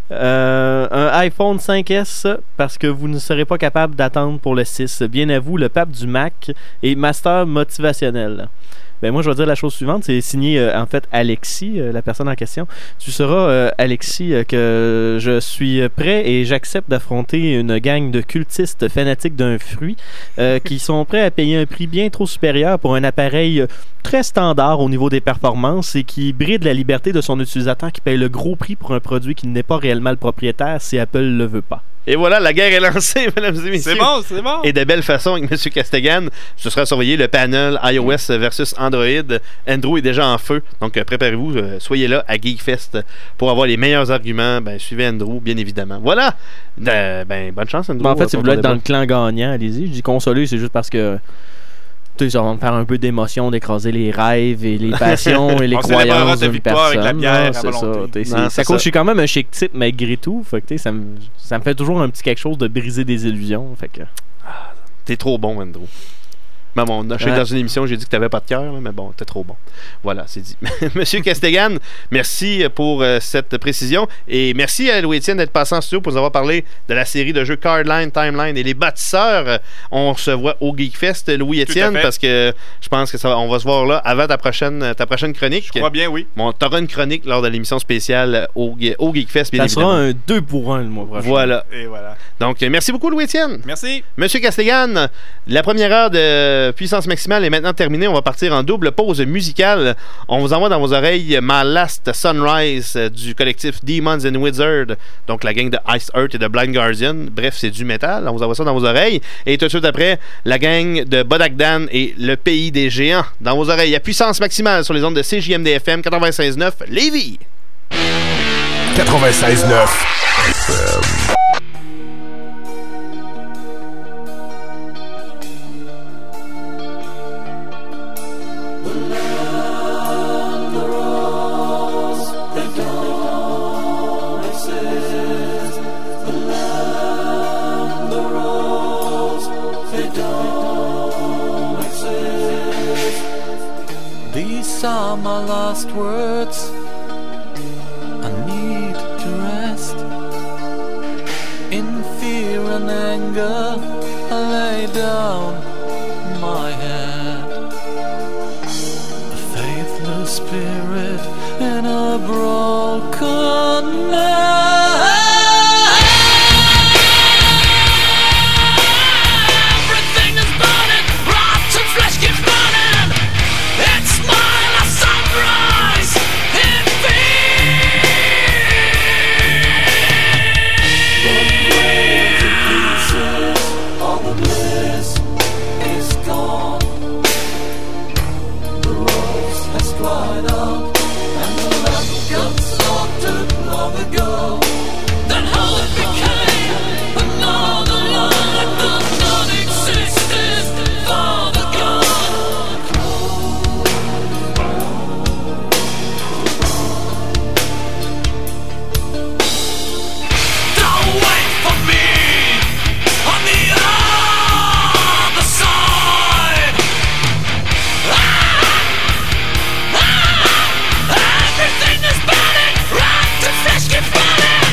euh, un iPhone cinq S parce que vous ne serez pas capable d'attendre pour le six. Bien à vous, le pape du Mac et master motivationnel. Ben moi, je vais dire la chose suivante. C'est signé, euh, en fait, Alexis, euh, la personne en question. Tu sauras, euh, Alexis, euh, que je suis prêt et j'accepte d'affronter une gang de cultistes fanatiques d'un fruit euh, qui sont prêts à payer un prix bien trop supérieur pour un appareil euh, très standard au niveau des performances et qui bride la liberté de son utilisateur qui paye le gros prix pour un produit qui n'est pas réellement le propriétaire si Apple le veut pas. Et voilà, la guerre est lancée, mesdames et messieurs. C'est bon, c'est bon. Et de belle façon avec M. Castegan. Ce sera surveillé le panel iOS versus Android. Andrew est déjà en feu, donc euh, préparez-vous, euh, soyez là à Geekfest pour avoir les meilleurs arguments. Ben, suivez Andrew, bien évidemment. Voilà. Euh, ben, bonne chance, Andrew. Ben, en fait, si vous voulez être dans le clan gagnant, allez-y. Je dis consoler, c'est juste parce que tu sais, ça va me faire un peu d'émotion d'écraser les rêves et les passions et les On croyances de d'une victoire personne. avec la bière non, à c'est ça. volonté. C'est, Non, c'est c'est à cause ça. je suis quand même un chic type malgré tout. Fait que, tu sais, ça me ça me fait toujours un petit quelque chose de briser des illusions. Fait que... T'es trop bon, Andrew. Mais bon, je sais que Ouais. dans une émission, j'ai dit que t'avais pas de cœur, là, mais bon, t'es trop bon. Voilà, c'est dit. Monsieur Castegan, merci pour euh, cette précision. Et merci à Louis-Étienne d'être passé en studio pour nous avoir parlé de la série de jeux Cardline, Timeline et les bâtisseurs. On se voit au Geekfest, Louis-Étienne, parce que je pense que ça va, on va se voir là avant ta prochaine, ta prochaine chronique. Je crois bien, oui. Bon, t'auras une chronique lors de l'émission spéciale au, au Geekfest, bien Ça évidemment. sera un deux pour un le mois prochain. Voilà. Et voilà. Donc, euh, merci beaucoup, Louis-Étienne. Merci. Monsieur Castegan, la première heure de Puissance Maximale est maintenant terminée. On va partir en double pause musicale. On vous envoie dans vos oreilles My Last Sunrise euh, du collectif Demons and Wizards, donc la gang de Ice Earth et de Blind Guardian. Bref, c'est du métal. On vous envoie ça dans vos oreilles. Et tout de suite après, la gang de Bodakdan et Le Pays des Géants dans vos oreilles. À Puissance Maximale sur les ondes de C J M D F M quatre-vingt-seize neuf Lévis. quatre-vingt-seize neuf. These are my last words. I need to rest. In fear and anger, I lay down my head. A faithless spirit in a broken man. Everything is burning, rotten flesh keeps burning. It's my last sunrise in fear. All the bliss is gone. The rose has dried up, and the lamb got slaughtered long ago. Then how it became another life that non-existent Father God. Don't wait for me on the other side. Ah! Ah! Everything is burning, rotten flesh keeps burning.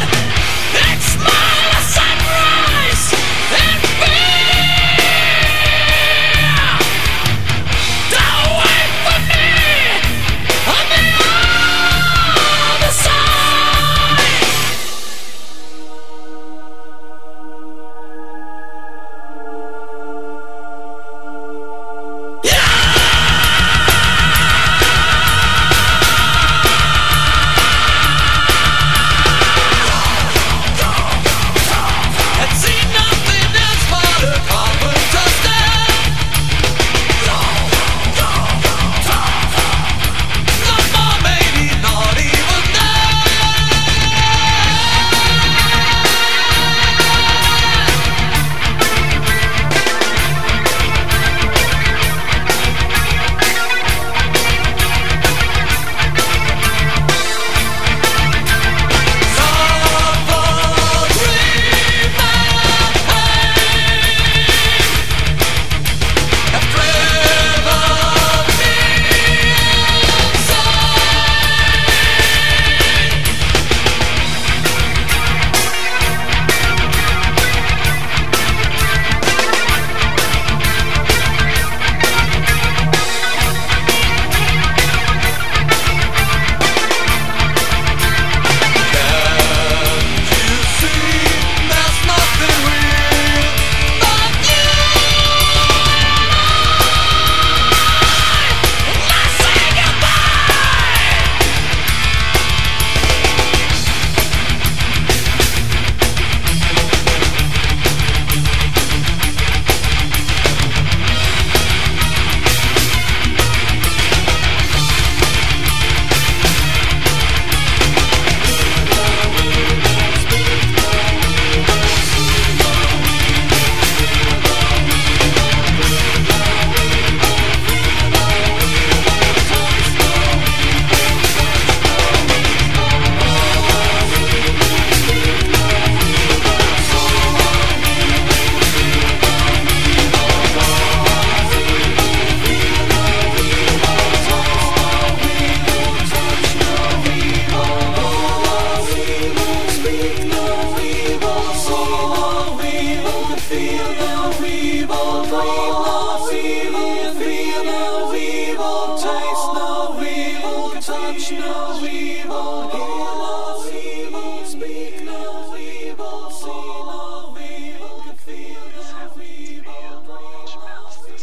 touch no evil, hear no evil, speak no evil, see no evil, can feel no evil, breathe no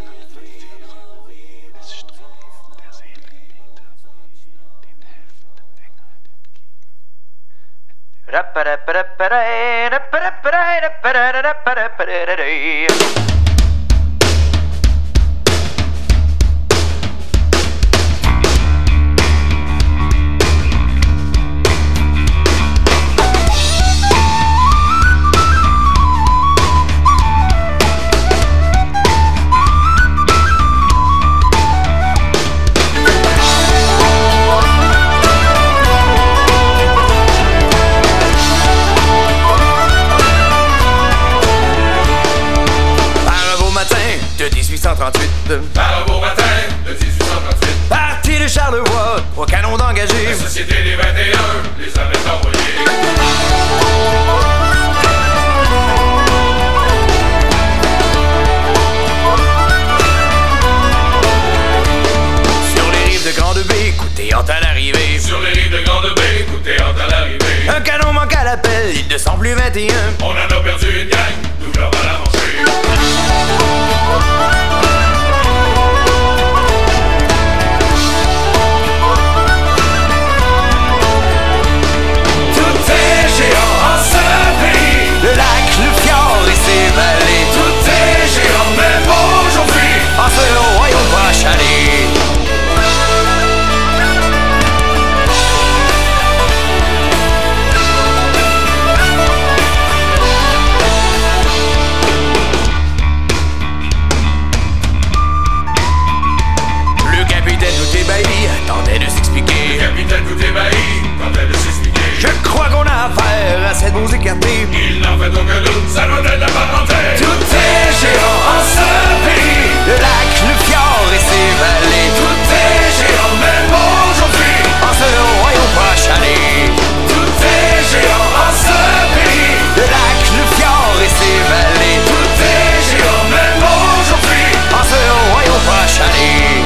evil. Par un beau matin de dix-huit cent trente-huit, parti de Charlevoix, trois canons d'engagés. la Société des vingt et un les avait envoyés. Sur les rives de Grande-Baie, écoutez, en à l'arrivée. Sur les rives de Grande-Baie, écoutez, en à l'arrivée. Un canon manque à l'appel, il ne semble plus vingt et un. On en a perdu une gang, douleur à l'avancée. Le lac, le fjord et ses vallées, tout est géant, même aujourd'hui, en ce royaume pas chalet. Le capitaine tout ébahi tentait de s'expliquer. Le capitaine tout ébahi tentait de s'expliquer. Je crois qu'on a affaire à cette bouse écartée. Il n'en fait aucun doute, ça doit être la parenté. Tout est géant en ce pays. Le lac, le fjord et ses vallées. Tout est géant, même aujourd'hui, en ce royaume pas chalet. tout est géant en ce pays. Le lac, le fjord et ses vallées. Tout est géant, même aujourd'hui, en ce royaume pas chalet.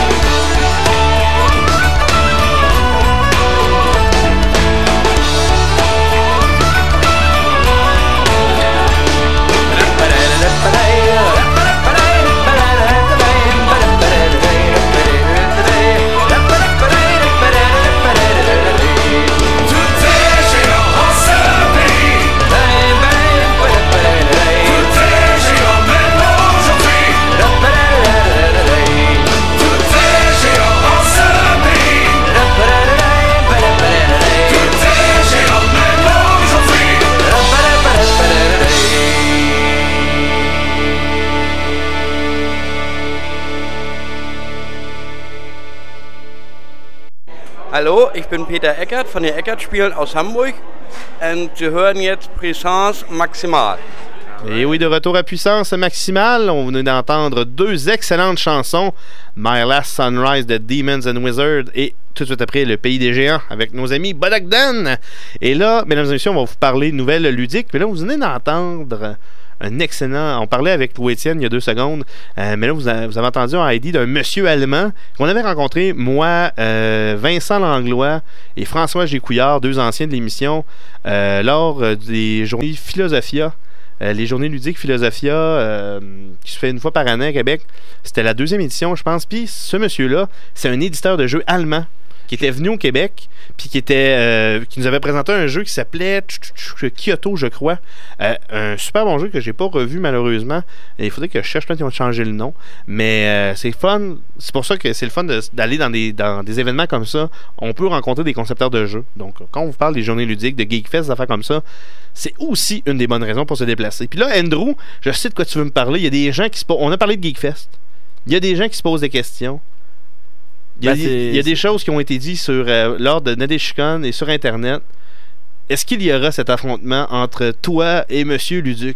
Hallo, ich bin Peter Eckert von den Eckert-Spielen aus Hamburg und Sie hören jetzt Puissance Maximale. Et oui, de retour à Puissance Maximale, on venait d'entendre deux excellentes chansons, My Last Sunrise de Demons and Wizards et tout de suite après Le Pays des Géants avec nos amis Bodogden. Et là, mesdames et messieurs, on va vous parler de nouvelles ludiques. Mais là, vous venez d'entendre un excellent... On parlait avec Louis-Étienne il y a deux secondes, euh, mais là, vous avez, vous avez entendu un I D d'un monsieur allemand qu'on avait rencontré, moi, euh, Vincent Langlois et François Gécouillard, deux anciens de l'émission, euh, lors des journées Philosophia. Euh, les journées ludiques Philosophia, euh, qui se fait une fois par année à Québec. C'était la deuxième édition, je pense. Puis ce monsieur-là, c'est un éditeur de jeux allemand qui était venu au Québec, puis qui était, euh, qui nous avait présenté un jeu qui s'appelait Kyoto, je crois. Euh, un super bon jeu que j'ai pas revu malheureusement. Et il faudrait que je cherche, peut-être qu'ils ont changé le nom. Mais euh, c'est fun. C'est pour ça que c'est le fun de, d'aller dans des, dans des événements comme ça. On peut rencontrer des concepteurs de jeux. Donc, quand on vous parle des journées ludiques, de Geekfest, des affaires comme ça, c'est aussi une des bonnes raisons pour se déplacer. Puis là, Andrew, je sais de quoi tu veux me parler. Il y a des gens qui se posent... On a parlé de Geekfest. Il y a des gens qui se posent des questions. Il y, a, ben il y a des choses qui ont été dites sur, euh, lors de Nadeshikon et sur Internet. Est-ce qu'il y aura cet affrontement entre toi et Monsieur Luduc?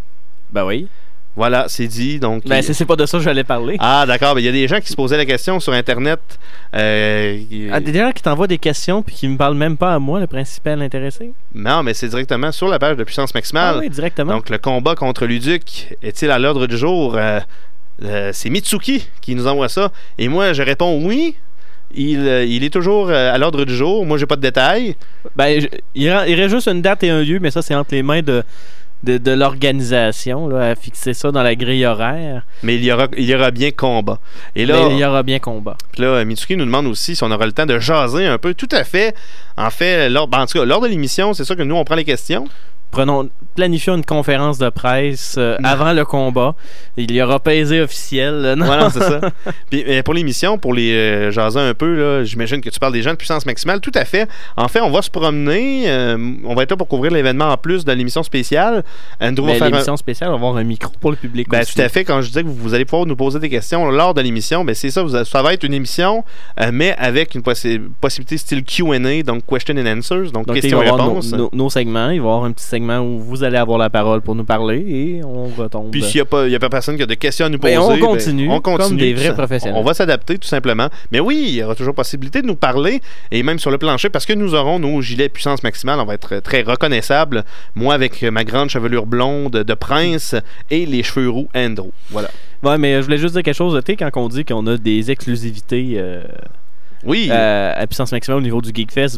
Ben oui. Voilà, c'est dit. Donc, ben, il... c'est, c'est pas de ça que j'allais parler. Ah, d'accord. Ben, il y a des gens qui se posaient la question sur Internet. Euh, ah, des gens qui t'envoient des questions puis qui me parlent même pas à moi, le principal intéressé? Non, mais c'est directement sur la page de Puissance Maximale. Ah oui, directement. Donc, le combat contre Luduc est-il à l'ordre du jour? Euh, euh, c'est Mitsuki qui nous envoie ça. Et moi, je réponds oui. Il, euh, il est toujours euh, à l'ordre du jour. Moi, j'ai pas de détails. Ben, je- il, rend- il reste juste une date et un lieu, mais ça, c'est entre les mains de, de, de l'organisation, là, à fixer ça dans la grille horaire. Mais il y aura, il y aura bien combat. Et là, Mais il y aura bien combat. Puis là, Mitsuki nous demande aussi si on aura le temps de jaser un peu. Tout à fait. En fait, lors, ben, en tout cas, lors de l'émission, c'est sûr que nous, on prend les questions. Prenons, planifions une conférence de presse euh, avant le combat. Il y aura pesé officiel. là, Non, Voilà, c'est ça. Puis euh, pour l'émission, pour les euh, jaser un peu, là, j'imagine que tu parles des gens de puissance maximale. Tout à fait. En fait, on va se promener. euh, on va être là pour couvrir l'événement en plus de l'émission spéciale. Andrew va Mais faire un- l'émission spéciale, on va avoir un micro pour le public Ben, aussi. tout à fait. Quand je disais que vous, vous allez pouvoir nous poser des questions lors de l'émission, ben, c'est ça. Vous, ça va être une émission, euh, mais avec une possi- possibilité style Q and A, donc question and answers, donc, Donc, il va y avoir questions-réponses. nos, nos- nos segments. Il va y avoir un petit segment où vous allez avoir la parole pour nous parler et on retombe. Puis s'il n'y a, pas- il y a pas personne qui a de questions à nous poser, Ben, on ben, continue, on continue comme des tout vrais ça. professionnels. On va s'adapter tout simplement. Mais oui, il y aura toujours possibilité de nous parler et même sur le plancher parce que nous aurons nos gilets puissance maximale. On va être très reconnaissables. Moi avec ma grande chevelure blonde de prince et les cheveux roux Andrew. Voilà. Ouais, mais je voulais juste dire quelque chose. Tu sais, quand on dit qu'on a des exclusivités euh, oui. euh, à puissance maximale au niveau du Geekfest,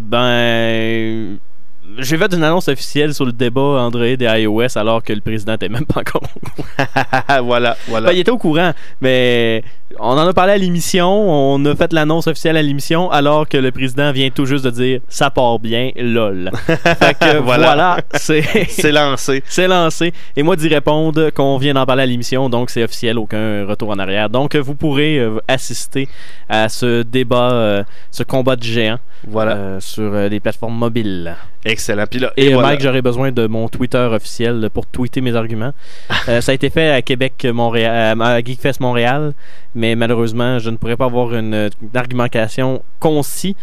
ben. J'ai fait une annonce officielle sur le débat Android et iOS alors que le président n'était même pas encore au courant. voilà, voilà. Ben, il était au courant, mais on en a parlé à l'émission, on a fait l'annonce officielle à l'émission alors que le président vient tout juste de dire « ça part bien, lol ». Fait que Voilà. voilà, c'est... C'est lancé. C'est lancé. Et moi d'y répondre qu'on vient d'en parler à l'émission, donc c'est officiel, aucun retour en arrière. Donc vous pourrez euh, assister à ce débat, euh, ce combat de géants voilà. euh, sur euh, des plateformes mobiles. Excellent. Puis là, Et, et euh, voilà. Mike, j'aurais besoin de mon Twitter officiel pour tweeter mes arguments. Euh, ça a été fait à Québec, Montréal, à Geekfest Montréal, mais malheureusement, je ne pourrais pas avoir une, une argumentation concis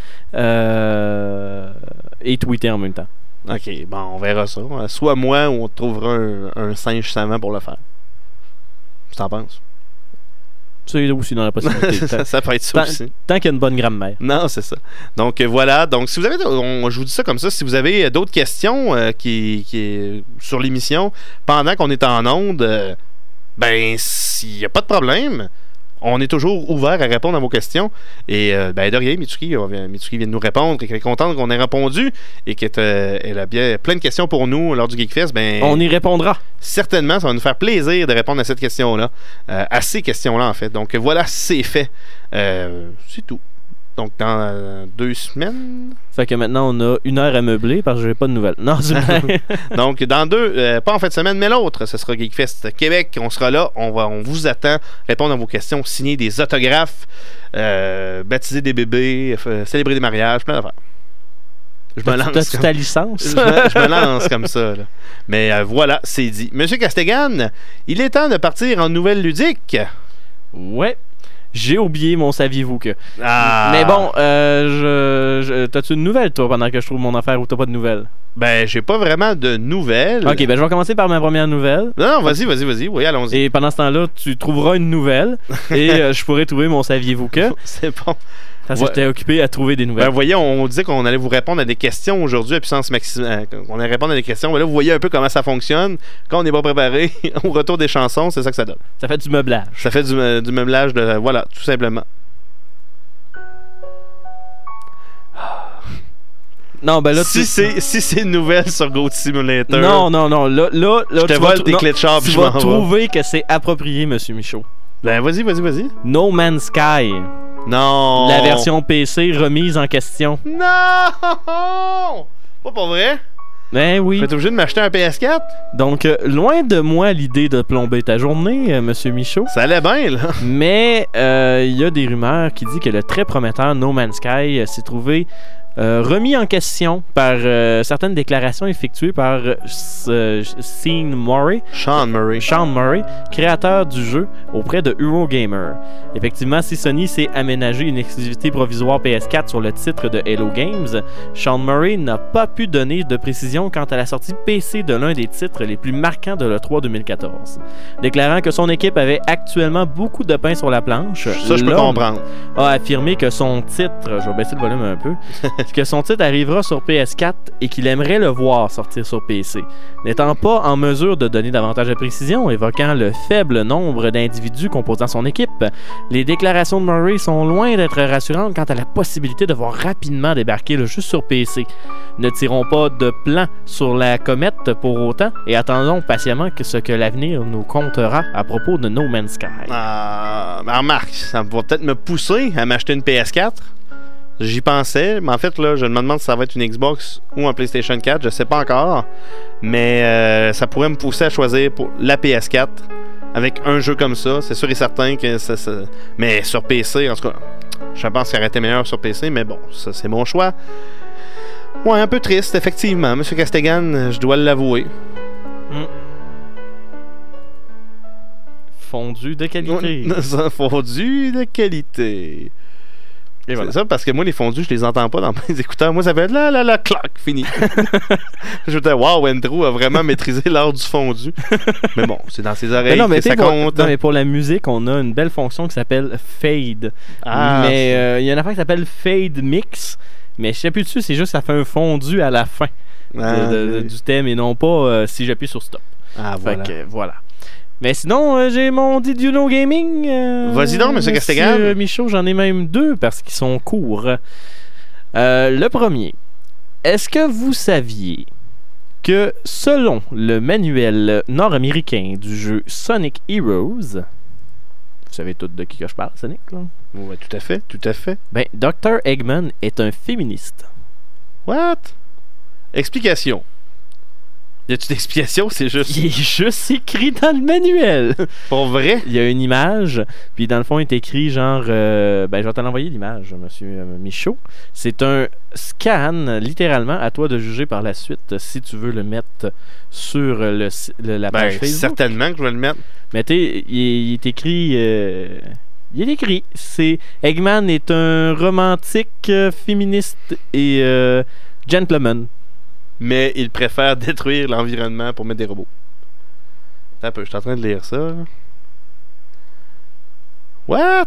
euh, et tweeter en même temps. OK, bon, on verra ça. Soit moi ou on trouvera un, un singe savant pour le faire. Tu t'en penses? C'est aussi dans la possibilité. ça, ça peut être ça tant, aussi. Tant qu'il y a une bonne grammaire. Non, c'est ça. Donc euh, voilà. Donc si vous avez, on, je vous dis ça comme ça, si vous avez euh, d'autres questions euh, qui, qui sur l'émission pendant qu'on est en onde, euh, ben s'il n'y a pas de problème. On est toujours ouvert à répondre à vos questions. Et euh, ben de rien, Mitsuki, euh, Mitsuki vient de nous répondre et qu'elle est contente qu'on ait répondu et qu'elle euh, elle a bien plein de questions pour nous lors du Geekfest. Ben, on y répondra. Certainement, ça va nous faire plaisir de répondre à cette question-là. Euh, à ces questions-là, en fait. Donc voilà, c'est fait. Euh, c'est tout. Donc dans euh, deux semaines. Fait que maintenant, on a une heure à meubler parce que j'ai pas de nouvelles. Non, c'est vrai. Donc dans deux, euh, pas en fin de semaine, mais l'autre, ce sera Geekfest Québec. On sera là, on va, on vous attend, répondre à vos questions, signer des autographes, euh, baptiser des bébés, euh, célébrer des mariages, plein d'affaires. Je me lance. T'as-tu comme... ta licence? je, me, je me lance comme ça. Là. Mais euh, voilà, c'est dit. Monsieur Castegan, il est temps de partir en nouvelle ludique. Ouais. J'ai oublié mon saviez-vous que. Ah. Mais bon, euh, je, je, t'as-tu une nouvelle, toi, pendant que je trouve mon affaire ou t'as pas de nouvelles? Ben, j'ai pas vraiment de nouvelles. Ok, ben je vais commencer par ma première nouvelle. Non, non, vas-y, vas-y, vas-y. Oui, allons-y. Et pendant ce temps-là, tu trouveras une nouvelle et euh, je pourrai trouver mon saviez-vous que. C'est bon. Parce que Ouais. j'étais occupé à trouver des nouvelles. Ben, vous voyez, on disait qu'on allait vous répondre à des questions aujourd'hui à puissance maximale. On allait répondre à des questions. Mais là, vous voyez un peu comment ça fonctionne. Quand on n'est pas préparé, au retour des chansons, c'est ça que ça donne. Ça fait du meublage. Ça fait du, me- du meublage de. Voilà, tout simplement. Non, ben là, si tu... c'est si c'est une nouvelle sur Goat Simulator. Non, non, non. Là, là, là je te tu vole vas, tes non, clés de char tu puis je vas m'en vais. trouver que c'est approprié, Monsieur Michaud. Ben, vas-y, vas-y, vas-y. No Man's Sky. Non. La version P C remise en question. Non! Pas pour vrai? Ben oui. Tu es obligé de m'acheter un P S quatre? Donc, euh, loin de moi l'idée de plomber ta journée, euh, Monsieur Michaud. Ça allait bien, là. Mais il euh, y a des rumeurs qui disent que le très prometteur No Man's Sky euh, s'est trouvé euh, remis en question par euh, certaines déclarations effectuées par euh, Sean Murray, Sean Murray, Sean Murray, créateur du jeu auprès de Eurogamer. Effectivement, si Sony s'est aménagé une exclusivité provisoire P S quatre sur le titre de Hello Games, Sean Murray n'a pas pu donner de précision quant à la sortie P C de l'un des titres les plus marquants de l'E trois deux mille quatorze. Déclarant que son équipe avait actuellement beaucoup de pain sur la planche, ça je peux comprendre. a affirmé que son titre, je vais baisser le volume un peu, que son titre arrivera sur P S quatre et qu'il aimerait le voir sortir sur P C. N'étant pas en mesure de donner davantage de précision, évoquant le faible nombre d'individus composant son équipe, les déclarations de Murray sont loin d'être rassurantes quant à la possibilité de voir rapidement débarquer le jeu sur P C. Ne tirons pas de plan sur la comète pour autant et attendons patiemment que ce que l'avenir nous comptera à propos de No Man's Sky. Euh, ben remarque, ça va peut-être me pousser à m'acheter une P S quatre. J'y pensais, mais en fait, là, je me demande si ça va être une Xbox ou un PlayStation quatre, je sais pas encore. Mais euh, ça pourrait me pousser à choisir pour la P S quatre avec un jeu comme ça. C'est sûr et certain que ça, ça... Mais sur P C, en tout cas, je pense qu'il aurait été meilleur sur P C, mais bon, ça, c'est mon choix. Ouais, un peu triste, effectivement. Monsieur Castigan, je dois l'avouer. Mm. Fondu de qualité. Fondu de qualité. Et voilà. C'est ça, parce que moi, les fondus, je les entends pas dans mes écouteurs. Moi, ça fait là, là, là, clac, fini. Je me disais, waouh, Andrew a vraiment maîtrisé l'art du fondu. Mais bon, c'est dans ses oreilles mais non, mais que ça pour, compte. Non, mais pour la musique, on a une belle fonction qui s'appelle Fade. Ah, mais il euh, y a une affaire qui s'appelle Fade Mix. Mais je sais plus dessus, c'est juste que ça fait un fondu à la fin ah, de, de, oui. du thème et non pas euh, si j'appuie sur stop. Ah, voilà. Fait que, voilà. Mais sinon, euh, j'ai mon Did You Know Gaming. Euh, Vas-y donc, M. Castigan. Monsieur Michaud, j'en ai même deux parce qu'ils sont courts. Euh, le premier. Est-ce que vous saviez que selon le manuel nord-américain du jeu Sonic Heroes, vous savez tout de qui que je parle, Sonic, là? Oui, tout à fait, tout à fait. Ben, docteur Eggman est un féministe. What? Explication. Y a-tu d'explication? C'est juste... Il est juste écrit dans le manuel. Pour vrai? Il y a une image, puis dans le fond, il est écrit genre... Euh, ben, je vais t'en envoyer l'image, monsieur euh, Michaud. C'est un scan, littéralement, à toi de juger par la suite si tu veux le mettre sur le, le, la page ben, Facebook. Certainement que je vais le mettre. Mais tu sais, il, il est écrit... Euh, il est écrit. C'est Eggman est un romantique, euh, féministe et euh, gentleman. Mais il préfère détruire l'environnement pour mettre des robots. Attends un peu, je suis en train de lire ça. What?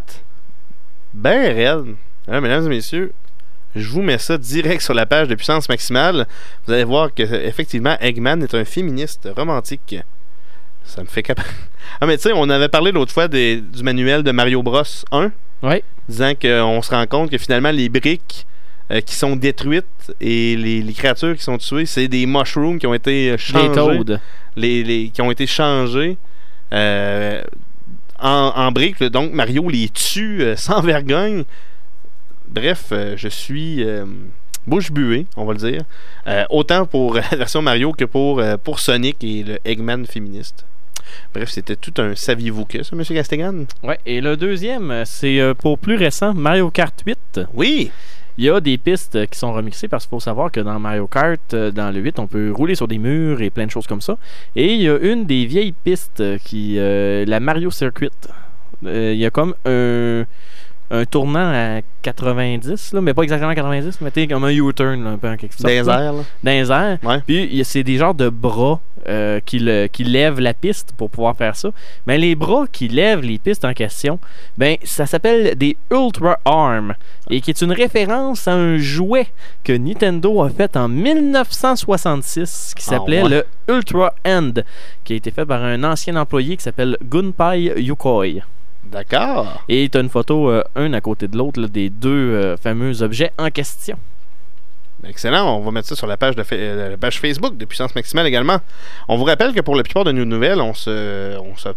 Ben raide. Hein, mesdames et messieurs, je vous mets ça direct sur la page de Puissance Maximale. Vous allez voir que effectivement, Eggman est un féministe romantique. Ça me fait cap... Ah mais tu sais, on avait parlé l'autre fois des, du manuel de Mario Bros un. Oui. Disant qu'on se rend compte que finalement les briques euh, qui sont détruites et les, les créatures qui sont tuées, c'est des mushrooms qui ont été changés. Des toads. Les, les, qui ont été changés euh, en, en briques. Donc Mario les tue euh, sans vergogne. Bref, euh, je suis euh, bouche buée, on va le dire. Euh, autant pour la version Mario que pour, euh, pour Sonic et le Eggman féministe. Bref, c'était tout un saviez-vous que ça, M. Castigan? Ouais, et le deuxième, c'est euh, pour plus récent, Mario Kart huit. Oui! Il y a des pistes qui sont remixées parce qu'il faut savoir que dans Mario Kart, euh, dans le huit, on peut rouler sur des murs et plein de choses comme ça. Et il y a une des vieilles pistes qui, euh, la Mario Circuit. Euh, il y a comme un... un tournant à quatre-vingt-dix, là, mais pas exactement à quatre-vingt-dix, mais t'es comme un U-turn, là, un peu en quelque sorte. Dans les airs, là. Dans les airs. Ouais. Puis c'est des genres de bras euh, qui, le, qui lèvent la piste pour pouvoir faire ça. Mais les bras qui lèvent les pistes en question, ben ça s'appelle des Ultra Arms, et qui est une référence à un jouet que Nintendo a fait en dix-neuf cent soixante-six, qui s'appelait ah, ouais. le Ultra Hand, qui a été fait par un ancien employé qui s'appelle Gunpei Yokoi. D'accord. Et tu as une photo, euh, un à côté de l'autre, là, des deux euh, fameux objets en question. Excellent. On va mettre ça sur la page, de fa- euh, la page Facebook de Puissance Maximale également. On vous rappelle que pour la plupart de nos nouvelles, on se... On se,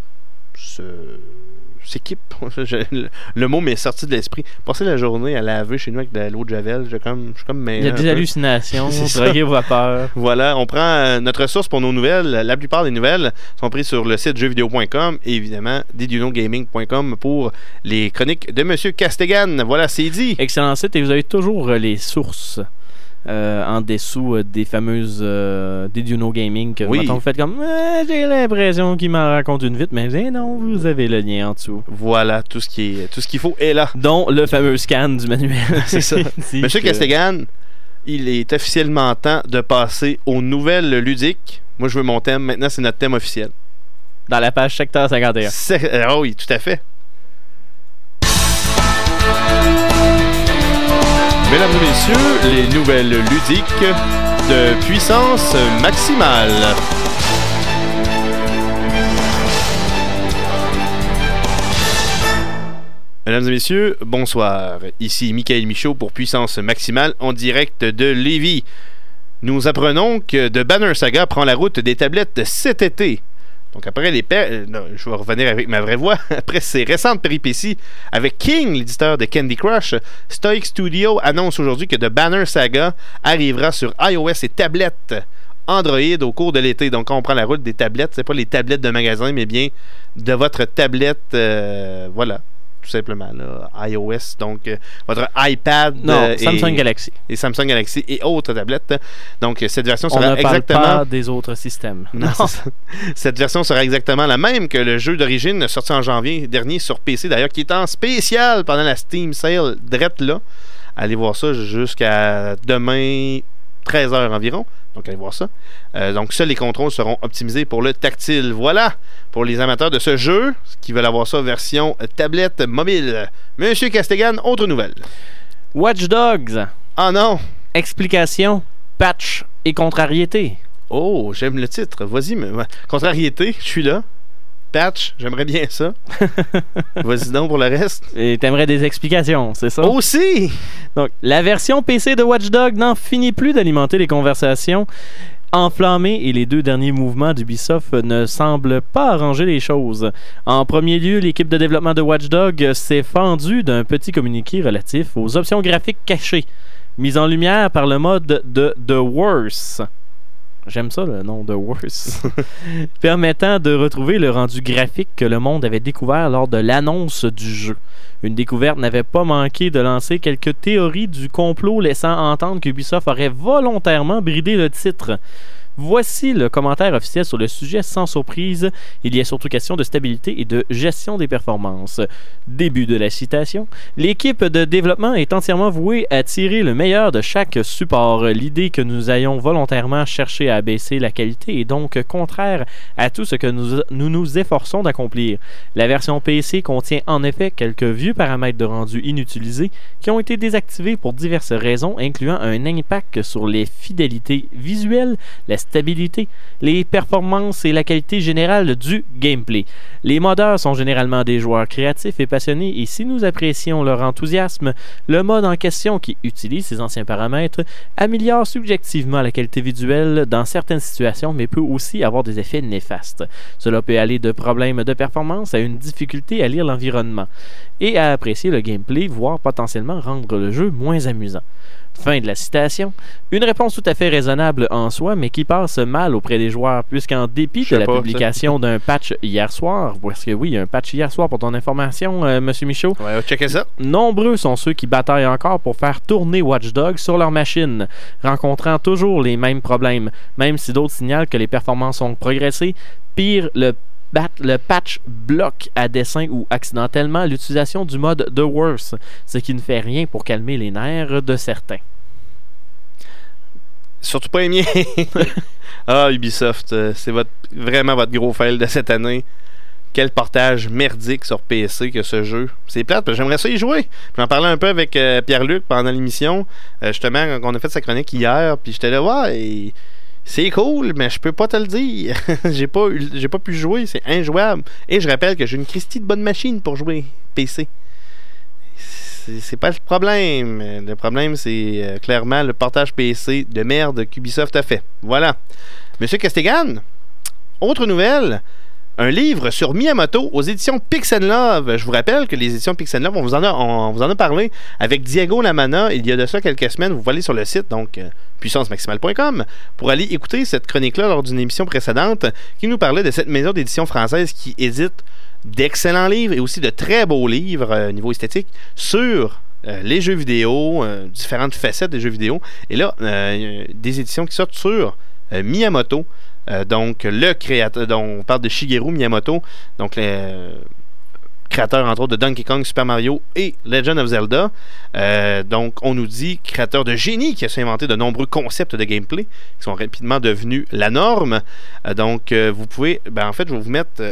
se s'équipe. Je, le mot m'est sorti de l'esprit. Passer la journée à laver chez nous avec de l'eau de Javel, je, comme, je suis comme... Il y a des hallucinations, droguer vos vapeurs. Voilà, on prend euh, notre source pour nos nouvelles. La plupart des nouvelles sont prises sur le site jeux vidéo point com et évidemment did you know gaming point com pour les chroniques de M. Castigan. Voilà, c'est dit. Excellent site, et vous avez toujours euh, les sources euh, en dessous euh, des fameuses euh, Did You Know Gaming que oui. vous faites comme eh, j'ai l'impression qu'il m'en raconte une vite, mais eh, non, vous avez le lien en dessous. Voilà, tout ce qui est, tout ce qu'il faut est là. Dont le fameux scan du manuel. C'est ça. M. Que... Castigan, il est officiellement temps de passer aux nouvelles ludiques. Moi, je veux mon thème. Maintenant, c'est notre thème officiel. Dans la page secteur cinquante et un. C'est... Euh, oui, tout à fait. Mesdames et messieurs, les nouvelles ludiques de puissance maximale. Mesdames et messieurs, bonsoir. Ici Michael Michaud pour Puissance Maximale en direct de Lévis. Nous apprenons que The Banner Saga prend la route des tablettes cet été. Donc après les per... non, je vais revenir avec ma vraie voix. Après ces récentes péripéties avec King, l'éditeur de Candy Crush, Stoic Studio annonce aujourd'hui que The Banner Saga arrivera sur iOS et tablettes Android au cours de l'été. Donc quand on prend la route des tablettes, c'est pas les tablettes de magasin, mais bien de votre tablette, euh, voilà. Tout simplement, là, iOS, donc euh, votre iPad non, euh, Samsung et, Galaxy. et Samsung Galaxy et autres tablettes. Donc cette version sera On ne parle exactement pas des autres systèmes. Non, non. Cette version sera exactement la même que le jeu d'origine sorti en janvier dernier sur P C, d'ailleurs, qui est en spécial pendant la Steam Sale drette là. Allez voir ça jusqu'à demain treize heures environ. Donc, allez voir ça. Euh, donc, seuls les contrôles seront optimisés pour le tactile. Voilà, pour les amateurs de ce jeu qui veulent avoir ça version tablette mobile. Monsieur Castigan, autre nouvelle. Watch Dogs. Ah non. Explication, patch et contrariété. Oh, j'aime le titre. Vas-y, mais... contrariété, je suis là. Patch, j'aimerais bien ça. Vas-y donc pour le reste. Et t'aimerais des explications, c'est ça? Aussi! Donc, la version P C de Watch Dogs n'en finit plus d'alimenter les conversations enflammées et les deux derniers mouvements d'Ubisoft ne semblent pas arranger les choses. En premier lieu, l'équipe de développement de Watch Dogs s'est fendue d'un petit communiqué relatif aux options graphiques cachées, mises en lumière par le mode de The Worst. J'aime ça, le nom de Worse. Permettant de retrouver le rendu graphique que le monde avait découvert lors de l'annonce du jeu. Une découverte n'avait pas manqué de lancer quelques théories du complot laissant entendre qu'Ubisoft aurait volontairement bridé le titre. Voici le commentaire officiel sur le sujet. Sans surprise, il y a surtout question de stabilité et de gestion des performances. Début de la citation. L'équipe de développement est entièrement vouée à tirer le meilleur de chaque support. L'idée que nous ayons volontairement cherché à abaisser la qualité est donc contraire à tout ce que nous nous, nous efforçons d'accomplir. La version P C contient en effet quelques vieux paramètres de rendu inutilisés qui ont été désactivés pour diverses raisons, incluant un impact sur les fidélités visuelles, la stabilité, les performances et la qualité générale du gameplay. Les modeurs sont généralement des joueurs créatifs et passionnés et si nous apprécions leur enthousiasme, le mode en question qui utilise ces anciens paramètres améliore subjectivement la qualité visuelle dans certaines situations mais peut aussi avoir des effets néfastes. Cela peut aller de problèmes de performance à une difficulté à lire l'environnement et à apprécier le gameplay, voire potentiellement rendre le jeu moins amusant. Fin de la citation. Une réponse tout à fait raisonnable en soi, mais qui passe mal auprès des joueurs, puisqu'en dépit de la pas, publication d'un patch hier soir, parce que oui, il y a un patch hier soir pour ton information, euh, Monsieur Michaud. Ouais, checker ça. Nombreux sont ceux qui bataillent encore pour faire tourner Watch Dogs sur leur machine, rencontrant toujours les mêmes problèmes, même si d'autres signalent que les performances ont progressé. Pire, le Bat, le patch bloque à dessein ou accidentellement l'utilisation du mode The Worst, ce qui ne fait rien pour calmer les nerfs de certains. Surtout pas les miens. Ah, Ubisoft, euh, c'est votre, vraiment votre gros fail de cette année. Quel portage merdique sur P C que ce jeu. C'est plate, parce que j'aimerais ça y jouer. J'en parlais un peu avec euh, Pierre-Luc pendant l'émission, euh, justement, quand on a fait sa chronique hier, puis j'étais là, ouais, et... c'est cool, mais je peux pas te le dire. j'ai pas j'ai pas pu jouer, c'est injouable. Et je rappelle que j'ai une Christie de bonne machine pour jouer P C. C'est, c'est pas le problème. Le problème, c'est euh, clairement le portage P C de merde qu'Ubisoft a fait. Voilà. Monsieur Castigan, autre nouvelle. Un livre sur Miyamoto aux éditions Pix and Love. Je vous rappelle que les éditions Pix and Love, on vous en a, on vous en a parlé avec Diego Lamana il y a de ça quelques semaines. Vous pouvez aller sur le site, donc euh, puissance maximale point com, pour aller écouter cette chronique-là lors d'une émission précédente qui nous parlait de cette maison d'édition française qui édite d'excellents livres et aussi de très beaux livres euh, au niveau esthétique sur euh, les jeux vidéo, euh, différentes facettes des jeux vidéo. Et là, euh, des éditions qui sortent sur euh, Miyamoto. Euh, donc, le créateur, dont on parle de Shigeru Miyamoto, donc le euh, créateur, entre autres, de Donkey Kong, Super Mario et Legend of Zelda. Euh, donc, on nous dit créateur de génie qui a su inventer de nombreux concepts de gameplay qui sont rapidement devenus la norme. Euh, donc, euh, vous pouvez, ben, en fait, je vais vous mettre euh,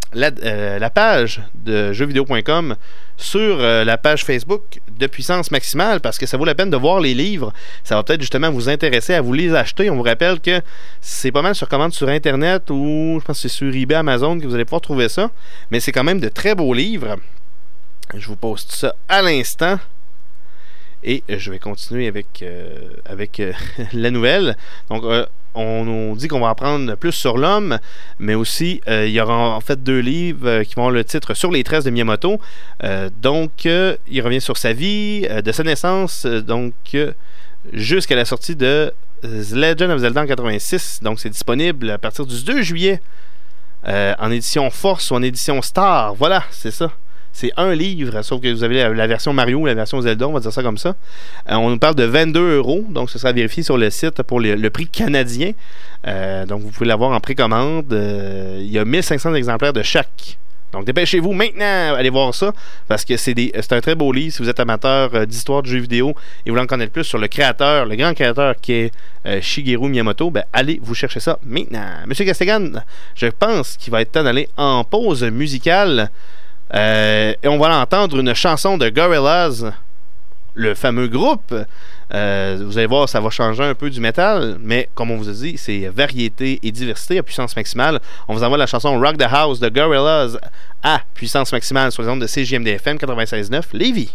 la, euh, la page de jeux vidéo point com sur euh, la page Facebook de Puissance Maximale parce que ça vaut la peine de voir les livres. Ça va peut-être justement vous intéresser à vous les acheter. On vous rappelle que c'est pas mal sur commande sur Internet ou je pense que c'est sur eBay, Amazon que vous allez pouvoir trouver ça. Mais c'est quand même de très beaux livres. Je vous poste ça à l'instant. Et je vais continuer avec, euh, avec euh, la nouvelle. Donc, euh, on nous dit qu'on va apprendre plus sur l'homme, mais aussi, euh, il y aura en fait deux livres euh, qui vont avoir le titre Sur les traces de Miyamoto. Euh, donc, euh, il revient sur sa vie, euh, de sa naissance, euh, donc, euh, jusqu'à la sortie de The Legend of Zelda en quatre-vingt-six. Donc, c'est disponible à partir du deux juillet euh, en édition Force ou en édition Star. Voilà, c'est ça. C'est un livre, sauf que vous avez la, la version Mario ou la version Zelda, on va dire ça comme ça. Euh, on nous parle de vingt-deux euros, donc ce sera vérifié sur le site pour le, le prix canadien. Euh, donc vous pouvez l'avoir en précommande. Euh, il y a mille cinq cents exemplaires de chaque. Donc dépêchez-vous maintenant, allez voir ça, parce que c'est, des, c'est un très beau livre si vous êtes amateur euh, d'histoire de jeux vidéo et vous voulez en connaître plus sur le créateur, le grand créateur qui est euh, Shigeru Miyamoto, ben allez vous chercher ça maintenant. Monsieur Castigan, je pense qu'il va être temps d'aller en pause musicale. Euh, et on va entendre une chanson de Gorillaz, le fameux groupe. Euh, vous allez voir, ça va changer un peu du métal, mais comme on vous a dit, c'est variété et diversité à puissance maximale. On vous envoie la chanson Rock the House de Gorillaz à puissance maximale sur les ondes de C J M D F M quatre-vingt-seize neuf Lévis.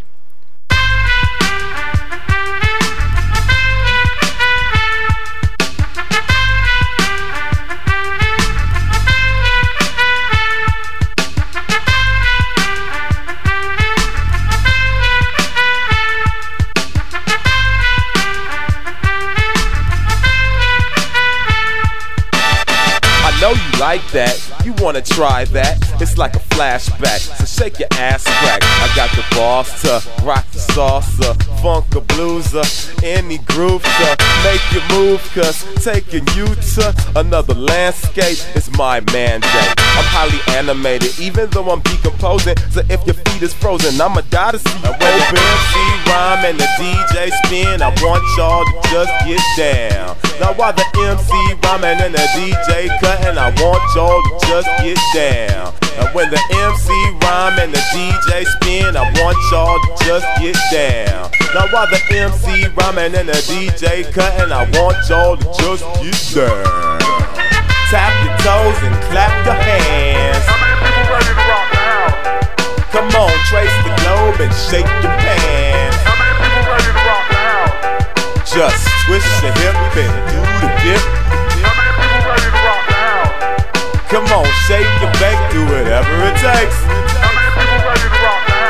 Know you like that, you wanna try that. It's like a flashback, so shake your ass crack. I got the boss to rock the salsa, funk a blueser, any groove to make you move. Cause taking you to another landscape is my mandate. I'm highly animated, even though I'm decomposing. So if your feet is frozen, I'ma die to see you open. M C rhyme and the D J spin, I want y'all to just get down. Now while the M C rhyming and the D J cutting, I want y'all to just get down. And when the M C rhyme and the D J spin, I want y'all to just get down. Now while the M C rhyming and the D J cutting, I want y'all to just get down. Tap your toes and clap your hands. How many people ready to rock now? Come on, trace the globe and shake your pants. How many people ready to rock now? Just twist your hip and do the dip. How many people ready to rock now? Come on, shake and bake, do whatever it takes. How many people ready to rock now?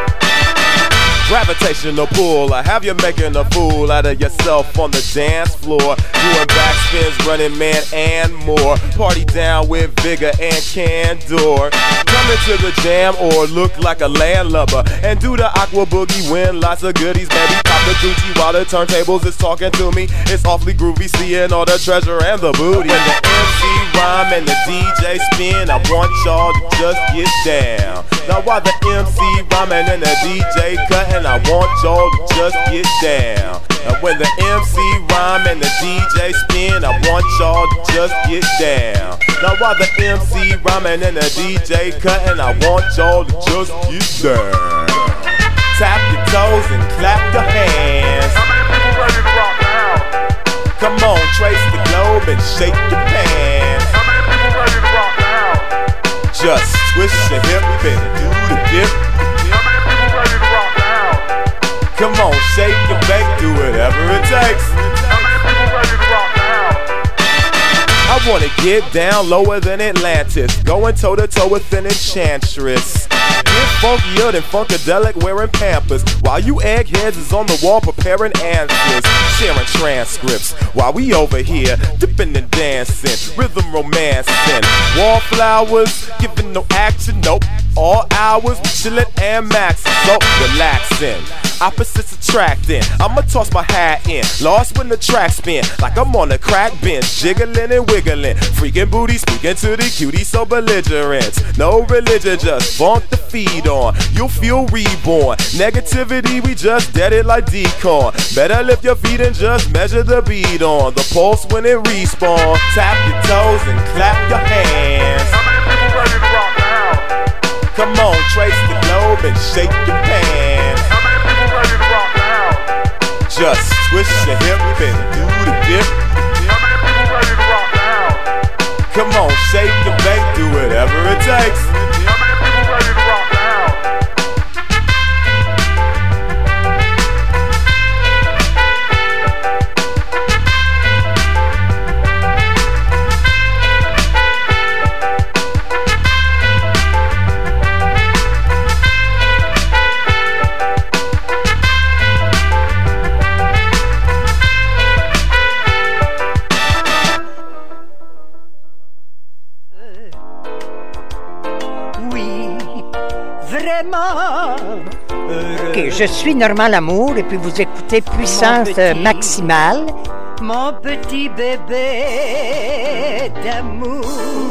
Gravitational pull, I have you making a fool out of yourself on the dance floor. Doing backspins, running man and more. Party down with vigor and candor. Coming to the jam or look like a landlubber. And do the aqua boogie, win lots of goodies. Baby, pop the Gucci while the turntables is talking to me. It's awfully groovy seeing all the treasure and the booty. When the M C rhyme and the D J spin, I want y'all to just get down. Now while the M C rhyming and the D J cutting, I want y'all to just get down. And when the M C rhyme and the D J spin, I want y'all to just get down. Now while the M C rhyming and the D J cutting, I want y'all to just get down. Tap your toes and clap your hands. How many people ready to rock now? Come on, trace the globe and shake your pants. How many people ready to rock now? Just twist your hip and do the dip. How many people ready to rock now? Come on, shake and bake, do whatever it takes. How many people ready to rock now? I wanna get down lower than Atlantis, going toe to toe with an enchantress. Get funkier than Funkadelic wearing Pampers, while you eggheads is on the wall preparing answers, sharing transcripts, while we over here dipping and dancing, rhythm romancing, wallflowers, giving no action, nope. All hours we chillin' and maxin', so relaxing. Opposites attracting. I'ma toss my hat in, lost when the track spin, like I'm on a crack bench, jiggling and wiggling, freaking booty, speaking to the cutie, so belligerent. No religion, just funk the feed on. You'll feel reborn. Negativity, we just dead it like decorn. Better lift your feet and just measure the beat on the pulse when it respawn. Tap your toes and clap your hands. How many people ready to rock now? Come on, trace the globe and shake your pants. Just twist your hip and do the dip. Come on, shake your bake, do whatever it takes. Ok, je suis Normand Lamour et puis vous écoutez Puissance petit, Maximale. Mon petit bébé d'amour.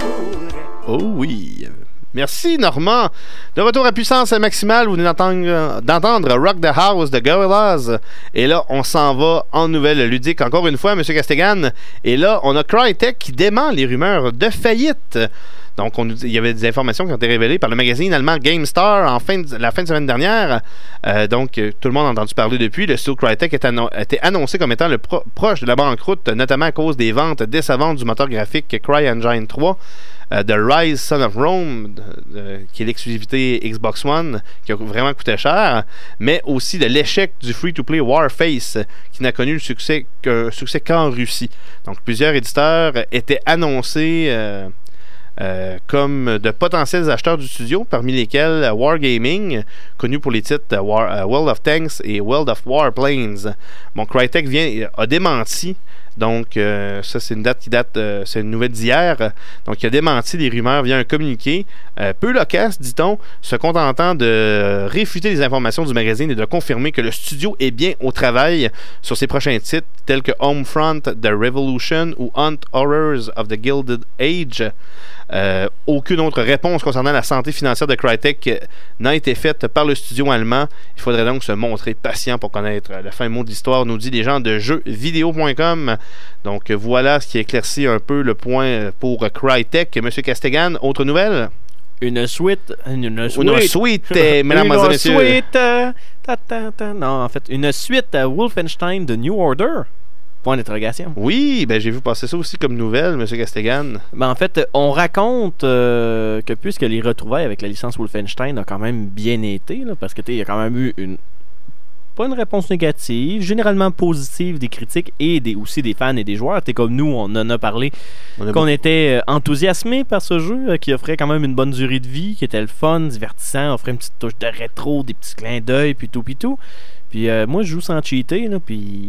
Oh oui. Merci Normand. De retour à Puissance Maximale, vous venez d'entendre, d'entendre Rock the House de Gorillaz. Et là, on s'en va en nouvelle ludique encore une fois, M. Castigan. Et là, on a Crytek qui dément les rumeurs de faillite. Donc, on, il y avait des informations qui ont été révélées par le magazine allemand GameStar en fin de, la fin de semaine dernière. Euh, donc, tout le monde a entendu parler depuis. Le studio Crytek a annon, été annoncé comme étant le pro, proche de la banqueroute, notamment à cause des ventes décevantes du moteur graphique CryEngine trois, euh, de Rise Son of Rome, de, de, qui est l'exclusivité Xbox One, qui a vraiment coûté cher, mais aussi de l'échec du free-to-play Warface, qui n'a connu le succès qu'un succès qu'en Russie. Donc, plusieurs éditeurs étaient annoncés... Euh, Euh, comme de potentiels acheteurs du studio, parmi lesquels Wargaming, connu pour les titres War, uh, World of Tanks et World of Warplanes. Bon, Crytek vient, a démenti, donc euh, ça c'est une date qui date, euh, c'est une nouvelle d'hier, donc il a démenti les rumeurs via un communiqué, euh, peu loquace, dit-on, se contentant de réfuter les informations du magazine et de confirmer que le studio est bien au travail sur ses prochains titres, tels que Homefront, The Revolution ou Hunt Horrors of the Gilded Age. Euh, aucune autre réponse concernant la santé financière de Crytek n'a été faite par le studio allemand. Il faudrait donc se montrer patient pour connaître le fin mot de l'histoire, nous dit les gens de jeux vidéo point com. Donc voilà ce qui éclaircit un peu le point pour Crytek. Monsieur Castigan, autre nouvelle? Une suite. Une suite. Une suite, eh, mesdames et messieurs. Une suite. Euh, ta, ta, ta, non, en fait, une suite à Wolfenstein The New Order. Point d'interrogation. Oui, ben j'ai vu passer ça aussi comme nouvelle, M. Castigan. Ben en fait, on raconte euh, que puisque les retrouvailles avec la licence Wolfenstein ont quand même bien été, là, parce que il y a quand même eu une pas une réponse négative, généralement positive des critiques et des, aussi des fans et des joueurs. T'es comme nous, on en a parlé, on a qu'on beaucoup. était euh, enthousiasmés par ce jeu euh, qui offrait quand même une bonne durée de vie, qui était le fun, divertissant, offrait une petite touche de rétro, des petits clins d'œil, puis tout, puis tout. Puis euh, moi, je joue sans cheater, là,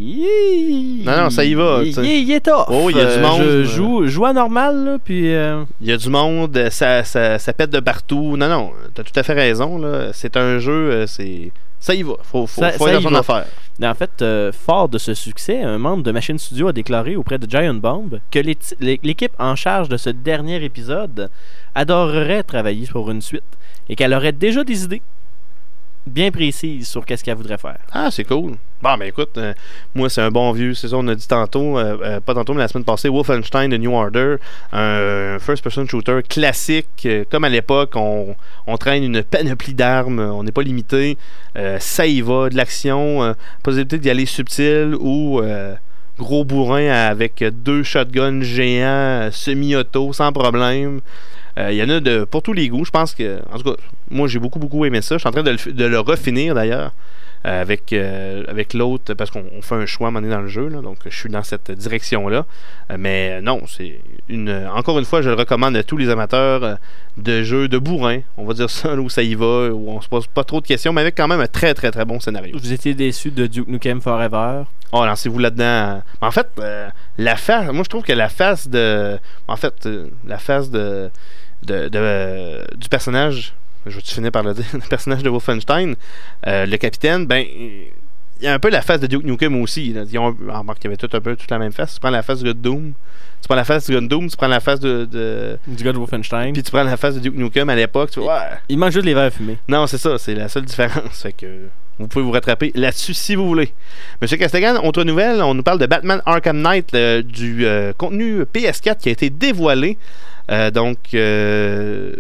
puis... Non, non, ça y va. Il, il, il est tough. Oh, il y a du monde. Euh, je joue, joue à normal, là, puis... Euh... Il y a du monde, ça, ça, ça pète de partout. Non, non, t'as tout à fait raison, là. C'est un jeu, c'est... Ça y va. Faut, faut, ça, faut ça être dans son affaire. En fait, euh, fort de ce succès, un membre de Machine Studio a déclaré auprès de Giant Bomb que l'équipe en charge de ce dernier épisode adorerait travailler pour une suite et qu'elle aurait déjà des idées bien précises sur qu'est-ce qu'elle voudrait faire. Ah, c'est cool. Bon, ben écoute, euh, moi, c'est un bon vieux, c'est ça, on a dit tantôt, euh, euh, pas tantôt, mais la semaine passée, Wolfenstein The New Order, un first-person shooter classique, euh, comme à l'époque, on, on traîne une panoplie d'armes, on n'est pas limité, euh, ça y va, de l'action, euh, possibilité d'y aller subtil ou euh, gros bourrin avec deux shotguns géants, semi-auto, sans problème. Il euh, y en a de, pour tous les goûts. Je pense que, en tout cas, moi j'ai beaucoup beaucoup aimé ça. Je suis en train de le, de le refinir d'ailleurs euh, avec, euh, avec l'autre parce qu'on on fait un choix à un moment donné dans le jeu. Là, donc je suis dans cette direction-là. Euh, mais non, c'est une. Encore une fois, je le recommande à tous les amateurs euh, de jeux de bourrin. On va dire ça, là, où ça y va, où on se pose pas trop de questions, mais avec quand même un très très très bon scénario. Vous étiez déçu de Duke Nukem Forever? Oh, lancez-vous là-dedans. En fait, euh, la face. Moi je trouve que la face de. En fait, euh, la face de. De, de, euh, du personnage, je vais-tu finir par le dire, le personnage de Wolfenstein, euh, le capitaine, ben, il y a un peu la face de Duke Nukem aussi. Là. Ils ont, remarque qu'il y avait tout un peu toute la même face. Tu prends la face du gars de Doom, tu prends la face du gars de Doom, tu prends la face de, de du gars de Wolfenstein, puis tu prends la face de Duke Nukem à l'époque. Tu vois, ouais. Il manque juste les verres fumés. Non, c'est ça, c'est la seule différence. Fait que vous pouvez vous rattraper là-dessus si vous voulez. Monsieur Castigan, autre nouvelle, on nous parle de Batman Arkham Knight, euh, du euh, contenu P S quatre qui a été dévoilé. Euh, donc, euh,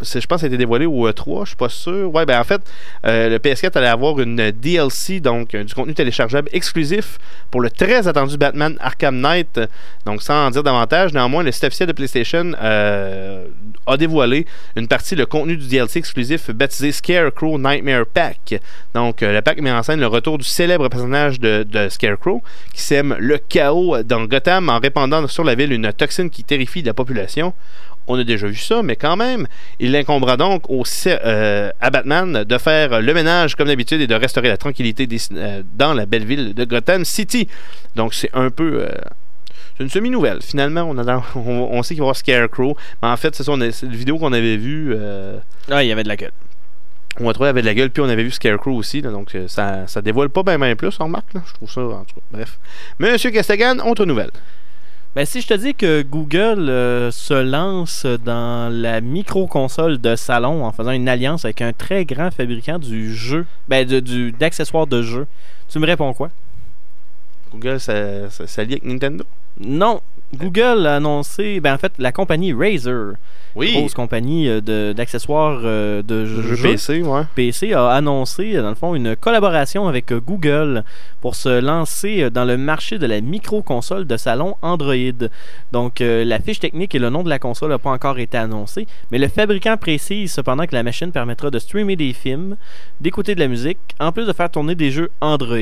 je pense que ça a été dévoilé au E trois, je suis pas sûr. Ouais, ben en fait, euh, le P S quatre allait avoir une D L C, donc euh, du contenu téléchargeable exclusif pour le très attendu Batman Arkham Knight. Donc, sans en dire davantage, néanmoins, le site officiel de PlayStation euh, a dévoilé une partie, le contenu du D L C exclusif baptisé Scarecrow Nightmare Pack. Donc, euh, le pack met en scène le retour du célèbre personnage de, de Scarecrow qui sème le chaos dans Gotham en répandant sur la ville une toxine qui terrifie la population. On a déjà vu ça, mais quand même, il incombera donc au, euh, à Batman de faire le ménage comme d'habitude et de restaurer la tranquillité des, euh, dans la belle ville de Gotham City. Donc c'est un peu... Euh, c'est une semi-nouvelle. Finalement, on, a, on, on sait qu'il va y avoir Scarecrow, mais en fait, c'est ça, on a, c'est une vidéo qu'on avait vue... Euh, ah, il y avait de la gueule. On a trouvé avec de la gueule, puis on avait vu Scarecrow aussi, là, donc ça, ça dévoile pas bien ben plus, on remarque, là, je trouve ça, en tout cas, bref. Monsieur Castagan, autre nouvelle. Ben, si je te dis que Google euh, se lance dans la micro-console de salon en faisant une alliance avec un très grand fabricant du jeu, ben de, du, d'accessoires de jeu, tu me réponds quoi? Google, ça, ça, ça lie avec Nintendo? Non. Google a annoncé, ben en fait, la compagnie Razer, oui. grosse compagnie de, d'accessoires euh, de jeux P C, ouais. P C, a annoncé, dans le fond, une collaboration avec Google pour se lancer dans le marché de la micro-console de salon Android. Donc, euh, la fiche technique et le nom de la console n'a pas encore été annoncé, mais le fabricant précise cependant que la machine permettra de streamer des films, d'écouter de la musique, en plus de faire tourner des jeux Android.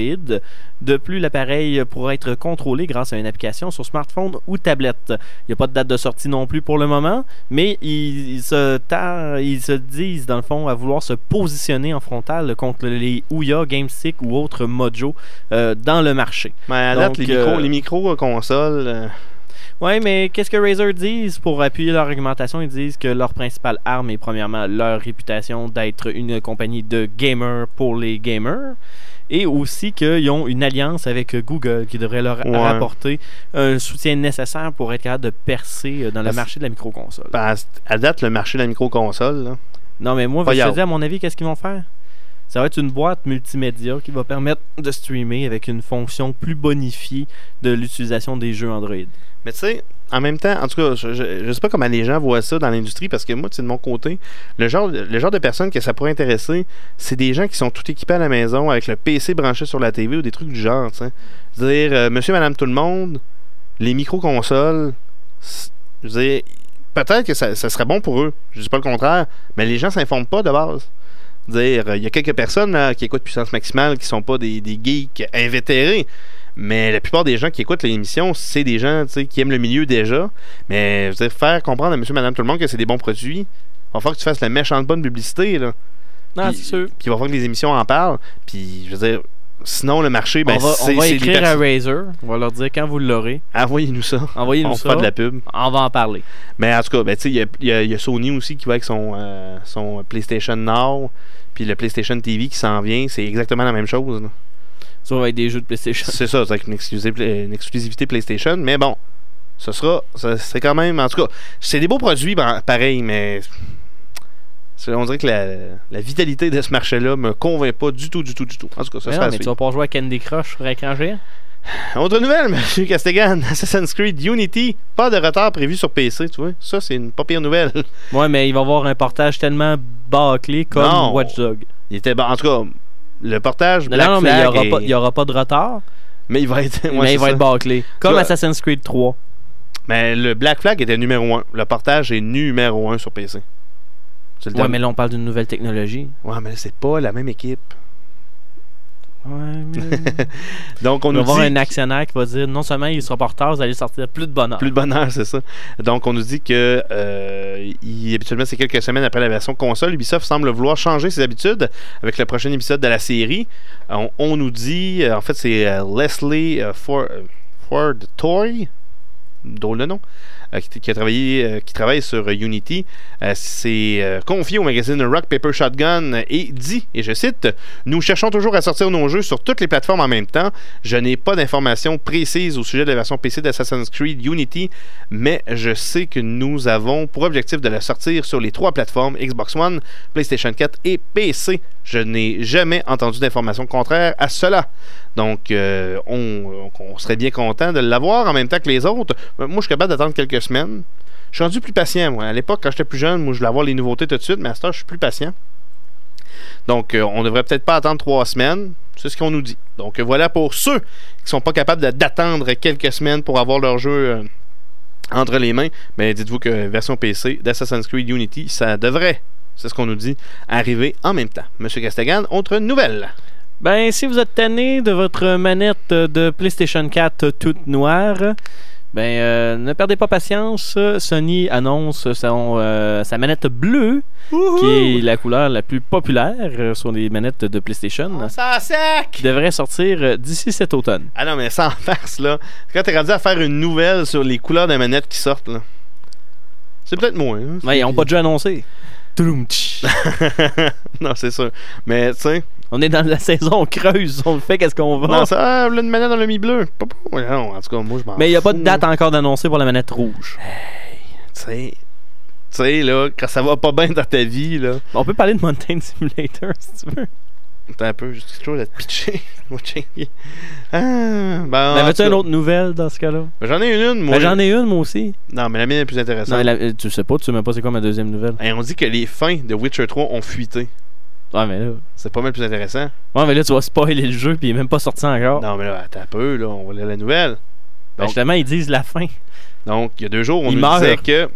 De plus, l'appareil pourra être contrôlé grâce à une application sur smartphone ou tablette. Il n'y a pas de date de sortie non plus pour le moment, mais ils, ils, se tar- ils se disent, dans le fond, à vouloir se positionner en frontal contre les Ouya, GameStick ou autres Mojo euh, dans le marché. Mais à date, les, micro, euh, les micro-consoles... Euh... Oui, mais qu'est-ce que Razer disent pour appuyer leur argumentation? Ils disent que leur principale arme est premièrement leur réputation d'être une compagnie de gamers pour les gamers. Et aussi qu'ils ont une alliance avec Google qui devrait leur ouais. apporter un soutien nécessaire pour être capable de percer dans le parce, marché de la micro-console. Parce, à date, le marché de la micro-console... Là. Non, mais moi, je te dis, à mon avis, qu'est-ce qu'ils vont faire? Ça va être une boîte multimédia qui va permettre de streamer avec une fonction plus bonifiée de l'utilisation des jeux Android. Mais tu sais, en même temps, en tout cas, je, je, je sais pas comment les gens voient ça dans l'industrie, parce que moi, tu sais, de mon côté, le genre, le genre de personnes que ça pourrait intéresser, c'est des gens qui sont tout équipés à la maison avec le P C branché sur la T V ou des trucs du genre, tu sais. Je veux dire, euh, monsieur, madame, tout le monde, les micro-consoles, je veux dire, peut-être que ça, ça serait bon pour eux, je dis pas le contraire, mais les gens s'informent pas de base. Dire, il y a quelques personnes là, qui écoutent Puissance Maximale qui sont pas des, des geeks invétérés, mais la plupart des gens qui écoutent l'émission, c'est des gens qui aiment le milieu déjà. Mais je veux dire, faire comprendre à monsieur, madame, tout le monde que c'est des bons produits, il va falloir que tu fasses la méchante bonne publicité. Là. Non, c'est sûr. Puis il va falloir que les émissions en parlent. Puis je veux dire, sinon le marché, ben, on va, c'est, on va c'est écrire pers- à Razer, on va leur dire quand vous l'aurez. Envoyez-nous ça. Envoyez-nous on ça. On fait de la pub. On va en parler. Mais en tout cas, ben, il y, y, y a Sony aussi qui va avec son, euh, son PlayStation Now. Puis le PlayStation T V qui s'en vient, c'est exactement la même chose. Là. Ça va être des jeux de PlayStation. C'est ça, c'est une exclusivité, une exclusivité PlayStation. Mais bon, ce sera, ça, c'est quand même, en tout cas, c'est des beaux produits, ben, pareil, mais on dirait que la, la vitalité de ce marché-là me convainc pas du tout, du tout, du tout. En tout cas, ça, mais ça non, mais tu vas pas jouer à Candy Crush sur écran géant? Autre nouvelle, M. Castigan, Assassin's Creed Unity, pas de retard prévu sur P C, tu vois. Ça, c'est une pas pire nouvelle. Ouais, mais il va y avoir un portage tellement bâclé comme non, Watch Dogs. Il était ba- en tout cas, le portage non, Black non, Flag mais il n'y aura, est... pas, il y aura pas de retard. Mais il va être, ouais, mais il va ça. être bâclé. Comme vois, Assassin's Creed trois. Mais le Black Flag était numéro un. Le portage est numéro un sur P C. Ouais, donnes. Mais là, on parle d'une nouvelle technologie. Ouais, mais là, c'est pas la même équipe. Ouais, mais... Donc, on, on nous va dit... avoir un actionnaire qui va dire non seulement il sera pas retard, vous allez sortir plus de bonheur. Plus de bonheur, c'est ça. Donc, on nous dit que euh, il, habituellement, c'est quelques semaines après la version console, Ubisoft semble vouloir changer ses habitudes avec le prochain épisode de la série. On, on nous dit, en fait, c'est euh, Leslie euh, Ford, euh, Ford Toy, drôle de nom, euh, qui, qui a travaillé, euh, qui travaille sur euh, Unity, euh, s'est euh, confié au magazine Rock Paper Shotgun et dit, et je cite, « Nous cherchons toujours à sortir nos jeux sur toutes les plateformes en même temps. Je n'ai pas d'informations précises au sujet de la version P C d'Assassin's Creed Unity, mais je sais que nous avons pour objectif de la sortir sur les trois plateformes Xbox One, PlayStation quatre et P C. Je n'ai jamais entendu d'informations contraires à cela. » Donc, euh, on, on serait bien content de l'avoir en même temps que les autres. Moi, je suis capable d'attendre quelques semaines. Je suis rendu plus patient, moi. À l'époque, quand j'étais plus jeune, moi, je voulais avoir les nouveautés tout de suite, mais à ce temps, je suis plus patient. Donc, euh, on devrait peut-être pas attendre trois semaines. C'est ce qu'on nous dit. Donc, euh, voilà pour ceux qui sont pas capables de, d'attendre quelques semaines pour avoir leur jeu euh, entre les mains. Mais dites-vous que version P C d'Assassin's Creed Unity, ça devrait, c'est ce qu'on nous dit, arriver en même temps. Monsieur Castagan, autre nouvelle. Ben, si vous êtes tanné de votre manette de PlayStation quatre toute noire, ben, euh, ne perdez pas patience. Sony annonce son, euh, sa manette bleue, Wouhou! Qui est la couleur la plus populaire sur les manettes de PlayStation. Oh, ça sec! Qui devrait sortir d'ici cet automne. Ah non, mais sans farce, là. Quand t'es rendu à faire une nouvelle sur les couleurs des manettes qui sortent, là, c'est peut-être moins. Hein? Ouais, ils n'ont pas déjà annoncé. Non, c'est sûr. Mais, tu sais... On est dans la saison creuse, on fait qu'est-ce qu'on va. Non, ça, ah, là, une manette dans le mi-bleu. Non, en tout cas, moi, je m'en Mais il n'y a pas de date encore d'annoncer pour la manette rouge. Hey, tu sais... Tu sais, là, quand ça va pas bien dans ta vie, là... On peut parler de Mountain Simulator, si tu veux. Attends un peu, juste quelque chose à te pitcher. ah, ben... Mais avais-tu une autre nouvelle dans ce cas-là? Ben, j'en ai une, une moi. Ben, j'en ai une, moi aussi. Non, mais la mienne est plus intéressante. Non, la, tu sais pas, tu sais même pas c'est quoi ma deuxième nouvelle. Hey, on dit que les fins de Witcher trois ont fuité. Ouais, mais là... C'est pas mal plus intéressant. Ouais, mais là, tu vas spoiler le jeu, puis il est même pas sorti encore. Non, mais là, attends un peu, là, on va lire la nouvelle. Donc, ben, justement, ils disent la fin. Donc, il y a deux jours, on il nous meurt. disait que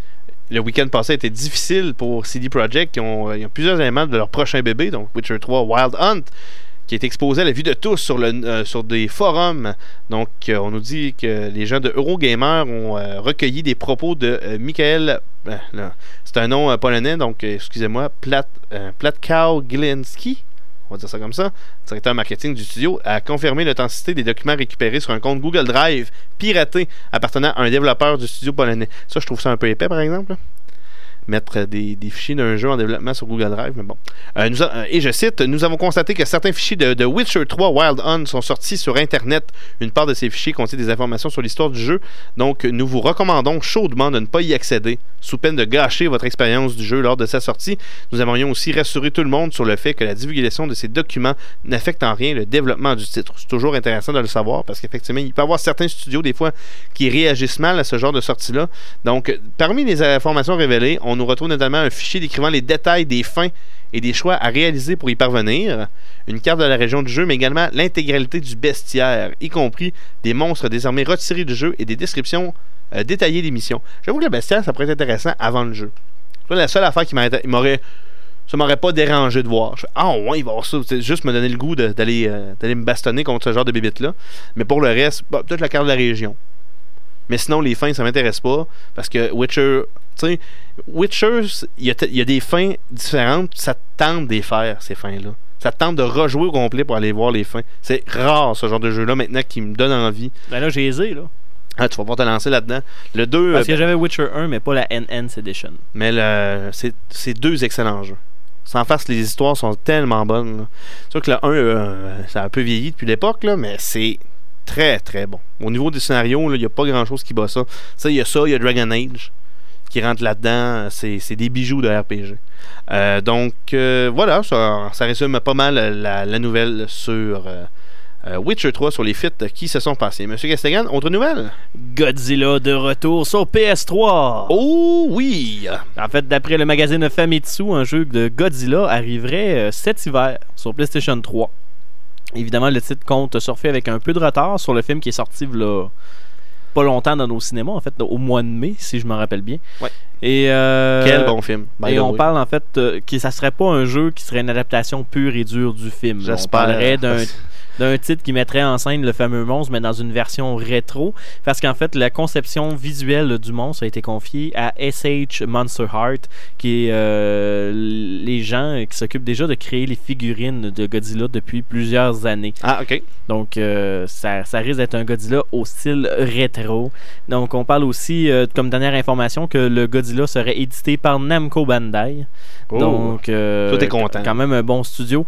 le week-end passé était difficile pour C D Projekt, qui ont, ils ont plusieurs éléments de leur prochain bébé, donc Witcher trois Wild Hunt, qui est exposé à la vue de tous sur, le, euh, sur des forums. Donc, euh, on nous dit que les gens de Eurogamer ont euh, recueilli des propos de euh, Michael... Euh, là, c'est un nom euh, polonais, donc, euh, excusez-moi, Plat, euh, Platkau Gilinski, on va dire ça comme ça, directeur marketing du studio, a confirmé l'authenticité des documents récupérés sur un compte Google Drive piraté appartenant à un développeur du studio polonais. Ça, je trouve ça un peu épais, par exemple, là. Mettre des, des fichiers d'un jeu en développement sur Google Drive, mais bon. Euh, nous a, euh, et je cite, nous avons constaté que certains fichiers de, de Witcher trois Wild Hunt sont sortis sur Internet. Une part de ces fichiers contient des informations sur l'histoire du jeu, donc nous vous recommandons chaudement de ne pas y accéder, sous peine de gâcher votre expérience du jeu lors de sa sortie. Nous aimerions aussi rassurer tout le monde sur le fait que la divulgation de ces documents n'affecte en rien le développement du titre. C'est toujours intéressant de le savoir, parce qu'effectivement, il peut y avoir certains studios, des fois, qui réagissent mal à ce genre de sortie-là. Donc, parmi les informations révélées, on nous retrouve notamment un fichier décrivant les détails des fins et des choix à réaliser pour y parvenir, une carte de la région du jeu, mais également l'intégralité du bestiaire, y compris des monstres désormais retirés du jeu et des descriptions euh, détaillées des missions. J'avoue que le bestiaire, ça pourrait être intéressant avant le jeu. C'est la seule affaire qui m'aurait... Ça m'aurait pas dérangé de voir. Je fais, ah ouais, il va y avoir ça. C'est juste me donner le goût de, d'aller, euh, d'aller me bastonner contre ce genre de bébites-là. Mais pour le reste, bah, peut-être la carte de la région. Mais sinon, les fins, ça m'intéresse pas. Parce que Witcher... Tu sais, Witcher, il y, y a des fins différentes. Ça te tente de les faire, ces fins-là. Ça te tente de rejouer au complet pour aller voir les fins. C'est rare, ce genre de jeu-là, maintenant, qui me donne envie. Ben là, j'ai aisé, là. Ah, tu vas pas te lancer là-dedans. Le deux... Parce euh, que j'avais Witcher un, mais pas la Enhanced Edition. Mais le, c'est, c'est deux excellents jeux. Sans farce, les histoires sont tellement bonnes. Là. C'est sûr que le un, euh, ça a un peu vieilli depuis l'époque, là, mais c'est très, très bon. Au niveau des scénarios, il n'y a pas grand-chose qui bat ça. Tu sais, il y a ça, il y a Dragon Age qui rentre là-dedans. C'est, c'est des bijoux de R P G. Euh, donc, euh, voilà, ça, ça résume pas mal la, la nouvelle sur... Euh, Euh, Witcher trois sur les feats qui se sont passés. Monsieur Castagan, autre nouvelle? Godzilla de retour sur P S trois. Oh oui! En fait, d'après le magazine Famitsu, un jeu de Godzilla arriverait euh, cet hiver sur PlayStation trois. Évidemment, le titre compte surfer avec un peu de retard sur le film qui est sorti là, pas longtemps dans nos cinémas, en fait, au mois de mai, si je me rappelle bien. Ouais. Et euh, Quel bon film. Et on parle en fait euh, que ça serait pas un jeu qui serait une adaptation pure et dure du film. J'espère. On parlerait d'un d'un titre qui mettrait en scène le fameux monstre, mais dans une version rétro, parce qu'en fait, la conception visuelle du monstre a été confiée à S H Monster Heart, qui est euh, les gens qui s'occupent déjà de créer les figurines de Godzilla depuis plusieurs années. Ah, ok. Donc, euh, ça, ça risque d'être un Godzilla au style rétro. Donc, on parle aussi, euh, comme dernière information, que le Godzilla serait édité par Namco Bandai. Oh. Donc, euh, tout est content. Quand même un bon studio.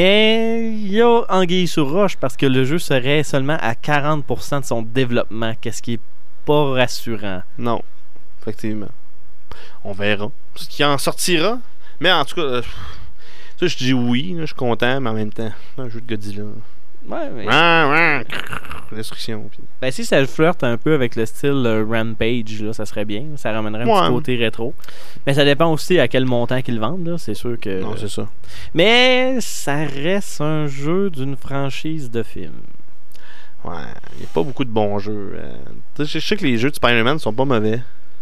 Mais il y a anguille sur roche parce que le jeu serait seulement à quarante pour cent de son développement, qu'est-ce qui est pas rassurant. Non, effectivement. On verra ce qui en sortira. Mais en tout cas, euh, ça, je dis oui, là, je suis content, mais en même temps, un jeu de Godzilla. Ouais, mais... Ouais, ouais. destruction. Puis... Ben, si ça flirte un peu avec le style euh, Rampage, là, ça serait bien. Ça ramènerait un ouais. petit côté rétro. Mais ça dépend aussi à quel montant qu'ils vendent. Là. C'est sûr que... Non, c'est ça. Mais ça reste un jeu d'une franchise de films. Ouais, il n'y a pas beaucoup de bons jeux. Euh, je sais que les jeux de Spider-Man sont pas mauvais.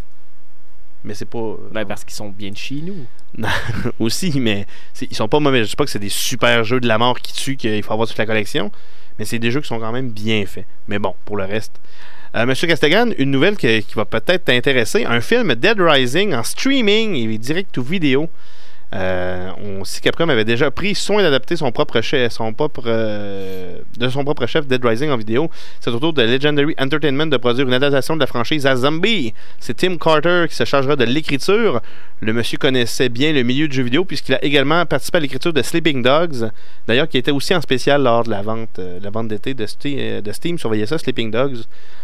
Mais c'est pas... Euh, ben, parce qu'ils sont bien de chez nous. Aussi, mais c'est, ils sont pas mauvais. Je sais pas que c'est des super jeux de la mort qui tuent, qu'il faut avoir toute la collection. Mais c'est des jeux qui sont quand même bien faits. Mais bon, pour le reste... Euh, Monsieur Castegan, une nouvelle qui, qui va peut-être t'intéresser. Un film Dead Rising en streaming et direct ou vidéo. Euh, on sait Capcom avait déjà pris soin d'adapter son propre chef, son propre, euh, de son propre chef Dead Rising en vidéo. C'est au tour de Legendary Entertainment de produire une adaptation de la franchise à Zombie. C'est Tim Carter qui se chargera de l'écriture. Le monsieur connaissait bien le milieu du jeu vidéo puisqu'il a également participé à l'écriture de Sleeping Dogs. D'ailleurs, qui était aussi en spécial lors de la vente, euh, la vente d'été de, Ste- de Steam. Surveillez ça, Sleeping Dogs.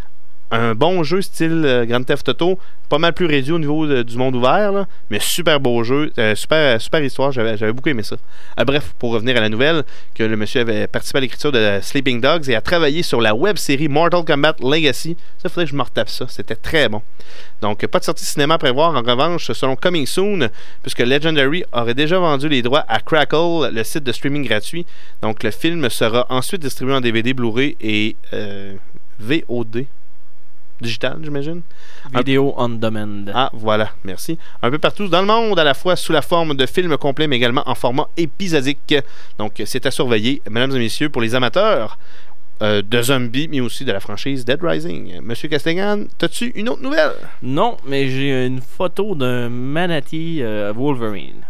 Un bon jeu style euh, Grand Theft Auto, pas mal plus réduit au niveau de, du monde ouvert, là, mais super beau jeu, euh, super, super histoire, j'avais, j'avais beaucoup aimé ça. Euh, bref, pour revenir à la nouvelle, que le monsieur avait participé à l'écriture de Sleeping Dogs et a travaillé sur la web-série Mortal Kombat Legacy. Ça, il faudrait que je me retape ça, c'était très bon. Donc, pas de sortie cinéma à prévoir, en revanche, selon Coming Soon, puisque Legendary aurait déjà vendu les droits à Crackle, le site de streaming gratuit. Donc, le film sera ensuite distribué en D V D, Blu-ray et euh, V O D. Digital, j'imagine. Vidéo on demand. Ah, voilà, merci. Un peu partout dans le monde, à la fois sous la forme de films complets, mais également en format épisodique. Donc, c'est à surveiller, mesdames et messieurs, pour les amateurs euh, de zombies, mais aussi de la franchise Dead Rising. Monsieur Castegan, t'as-tu une autre nouvelle? Non, mais j'ai une photo d'un manatee euh, Wolverine.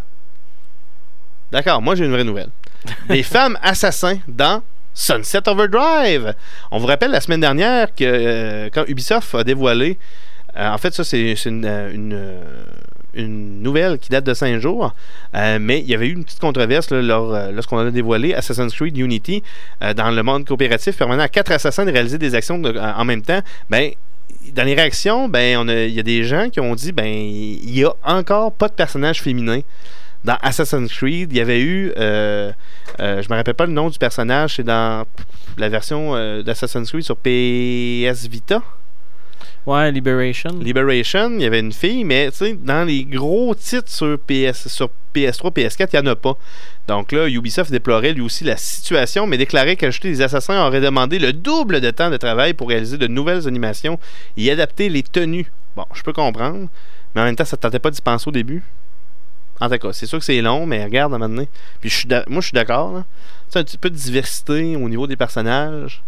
D'accord, moi j'ai une vraie nouvelle. Des femmes assassins dans Sunset Overdrive. On vous rappelle la semaine dernière que euh, quand Ubisoft a dévoilé, euh, en fait ça c'est, c'est une, une, une nouvelle qui date de cinq jours, euh, mais il y avait eu une petite controverse là, lors, euh, lorsqu'on a dévoilé Assassin's Creed Unity euh, dans le monde coopératif permettant à quatre assassins de réaliser des actions de, en même temps. Ben dans les réactions, ben on a, il y a des gens qui ont dit ben il y a encore pas de personnage féminin. Dans Assassin's Creed, il y avait eu, euh, euh, je me rappelle pas le nom du personnage, c'est dans la version euh, d'Assassin's Creed sur P S Vita. Ouais, Liberation. Liberation, il y avait une fille, mais tu sais, dans les gros titres sur P S, sur P S trois, P S quatre, il n'y en a pas. Donc là, Ubisoft déplorait lui aussi la situation, mais déclarait qu'ajouter des assassins aurait demandé le double de temps de travail pour réaliser de nouvelles animations et adapter les tenues. Bon, je peux comprendre, mais en même temps, ça ne tentait pas d'y penser au début. En tout cas, c'est sûr que c'est long, mais regarde à un moment donné. Puis je suis moi, je suis d'accord. Là. C'est un petit peu de diversité au niveau des personnages.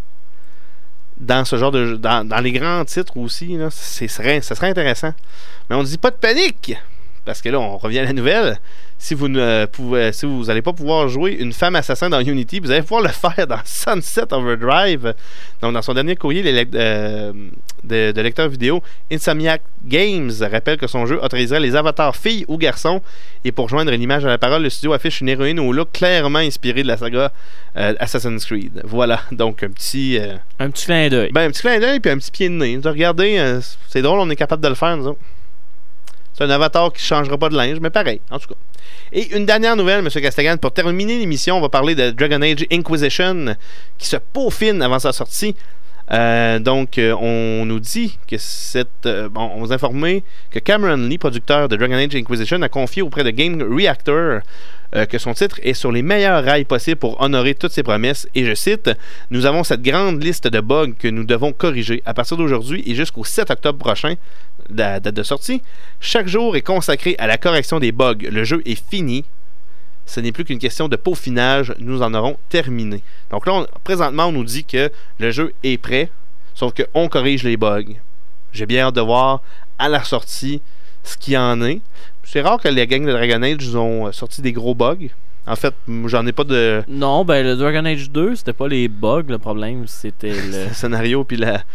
Dans ce genre de jeu. Dans, dans les grands titres aussi, là, c'est, serait, ça serait intéressant. Mais on ne dit pas de panique. Parce que là, on revient à la nouvelle. Si vous ne pouvez, si vous n'allez pas pouvoir jouer une femme assassin dans Unity, vous allez pouvoir le faire dans Sunset Overdrive. Donc, dans son dernier courrier les, euh, de, de lecteur vidéo, Insomniac Games rappelle que son jeu autoriserait les avatars filles ou garçons. Et pour joindre une image à la parole, le studio affiche une héroïne au look clairement inspiré de la saga euh, Assassin's Creed. Voilà, donc un petit... Euh, un petit clin d'œil. Ben, un petit clin d'œil puis un petit pied de nez. Regardez, euh, c'est drôle, on est capable de le faire, nous autres. C'est un avatar qui ne changera pas de linge, mais pareil, en tout cas. Et une dernière nouvelle, M. Castegan, pour terminer l'émission, on va parler de Dragon Age Inquisition, qui se peaufine avant sa sortie. Euh, donc, euh, on nous dit que cette... Euh, bon, on vous a informé que Cameron Lee, producteur de Dragon Age Inquisition, a confié auprès de Game Reactor euh, que son titre est sur les meilleurs rails possibles pour honorer toutes ses promesses. Et je cite, « Nous avons cette grande liste de bugs que nous devons corriger à partir d'aujourd'hui et jusqu'au sept octobre prochain, la date de sortie. Chaque jour est consacré à la correction des bugs. Le jeu est fini. Ce n'est plus qu'une question de peaufinage. Nous en aurons terminé. » Donc là, on, présentement, on nous dit que le jeu est prêt, sauf qu'on corrige les bugs. J'ai bien hâte de voir à la sortie ce qu'il y en est. C'est rare que les gangs de Dragon Age ont sorti des gros bugs. En fait, j'en ai pas de... Non, ben le Dragon Age deux, c'était pas les bugs, le problème, c'était le... le scénario puis la...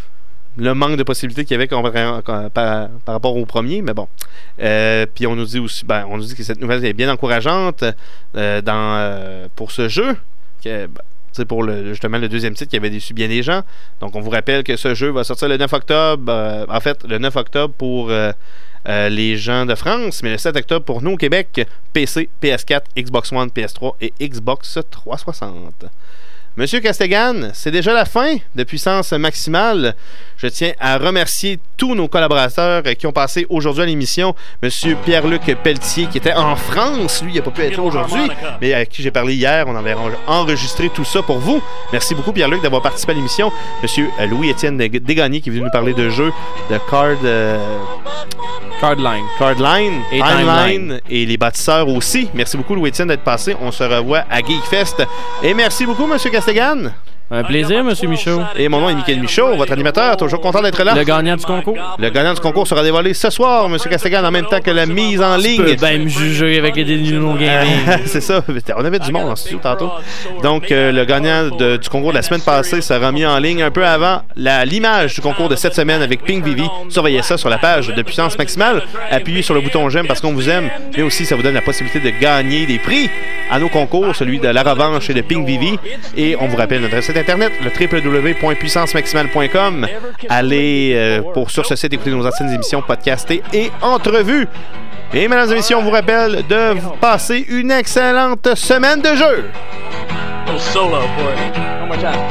le manque de possibilités qu'il y avait par, par, par rapport au premier, mais bon. Euh, puis on nous dit aussi, ben, on nous dit que cette nouvelle est bien encourageante euh, dans, euh, pour ce jeu, que, ben, c'est pour le, justement le deuxième titre qui avait déçu bien des gens. Donc on vous rappelle que ce jeu va sortir le neuf octobre, euh, en fait le neuf octobre pour euh, euh, les gens de France, mais le sept octobre pour nous au Québec, P C, P S quatre, Xbox One, P S trois et Xbox trois cent soixante. Monsieur Castegan, c'est déjà la fin de Puissance Maximale. Je tiens à remercier tous nos collaborateurs qui ont passé aujourd'hui à l'émission. Monsieur Pierre-Luc Pelletier, qui était en France. Lui, il n'a pas pu être là aujourd'hui, mais à qui j'ai parlé hier. On avait enregistré tout ça pour vous. Merci beaucoup, Pierre-Luc, d'avoir participé à l'émission. Monsieur Louis-Étienne Desgagnés, qui est venu nous parler de jeux, de card... Euh... Cardline. Cardline, et Timeline, Timeline. Et les bâtisseurs aussi. Merci beaucoup, Louis-Étienne, d'être passé. On se revoit à Geekfest. Et merci beaucoup, Monsieur Castegan. Un plaisir, Monsieur Michaud. Et mon nom est Michael Michaud, votre animateur, toujours content d'être là. Le gagnant du concours. Le gagnant du concours sera dévoilé ce soir, Monsieur Castegan, en même temps que la mise en ligne. Tu peux bien me juger avec les Dino Gaming. C'est ça, on avait du monde en studio tantôt. Donc, euh, le gagnant de, du concours de la semaine passée sera mis en ligne un peu avant la, l'image du concours de cette semaine avec Pink Vivi. Surveillez ça sur la page de Puissance Maximale. Appuyez sur le bouton j'aime parce qu'on vous aime, mais aussi ça vous donne la possibilité de gagner des prix à nos concours, celui de La Revanche et de Pink Vivi. Et on vous rappelle notre site internet, le w w w point puissance maximale point com. Allez euh, pour sur ce site écouter nos anciennes émissions podcastées et entrevues. Et mesdames et messieurs, on vous rappelle de vous passer une excellente semaine de jeu. Oh, solo boy. One more time.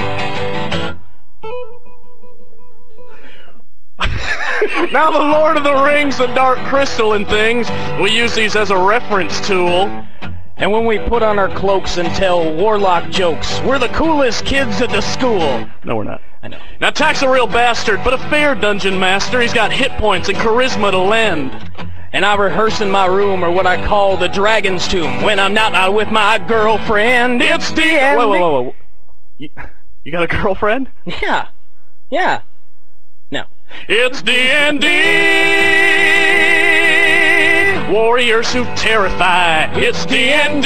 Now the Lord of the Rings, the Dark Crystal and things, we use these as a reference tool. And when we put on our cloaks and tell warlock jokes, we're the coolest kids at the school. No, we're not. I know. Now, Tack's a real bastard, but a fair dungeon master. He's got hit points and charisma to lend. And I rehearse in my room, or what I call the dragon's tomb, when I'm not out with my girlfriend. It's the end. Whoa, whoa, whoa, whoa. You, you got a girlfriend? Yeah. Yeah. No. It's D and D. Warriors who terrify. It's D and D.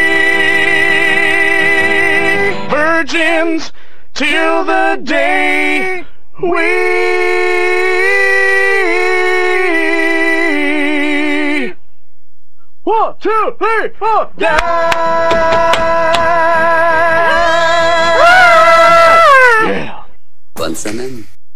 Virgins till the day we one, two, three, four, die. Yeah. Bonne semaine.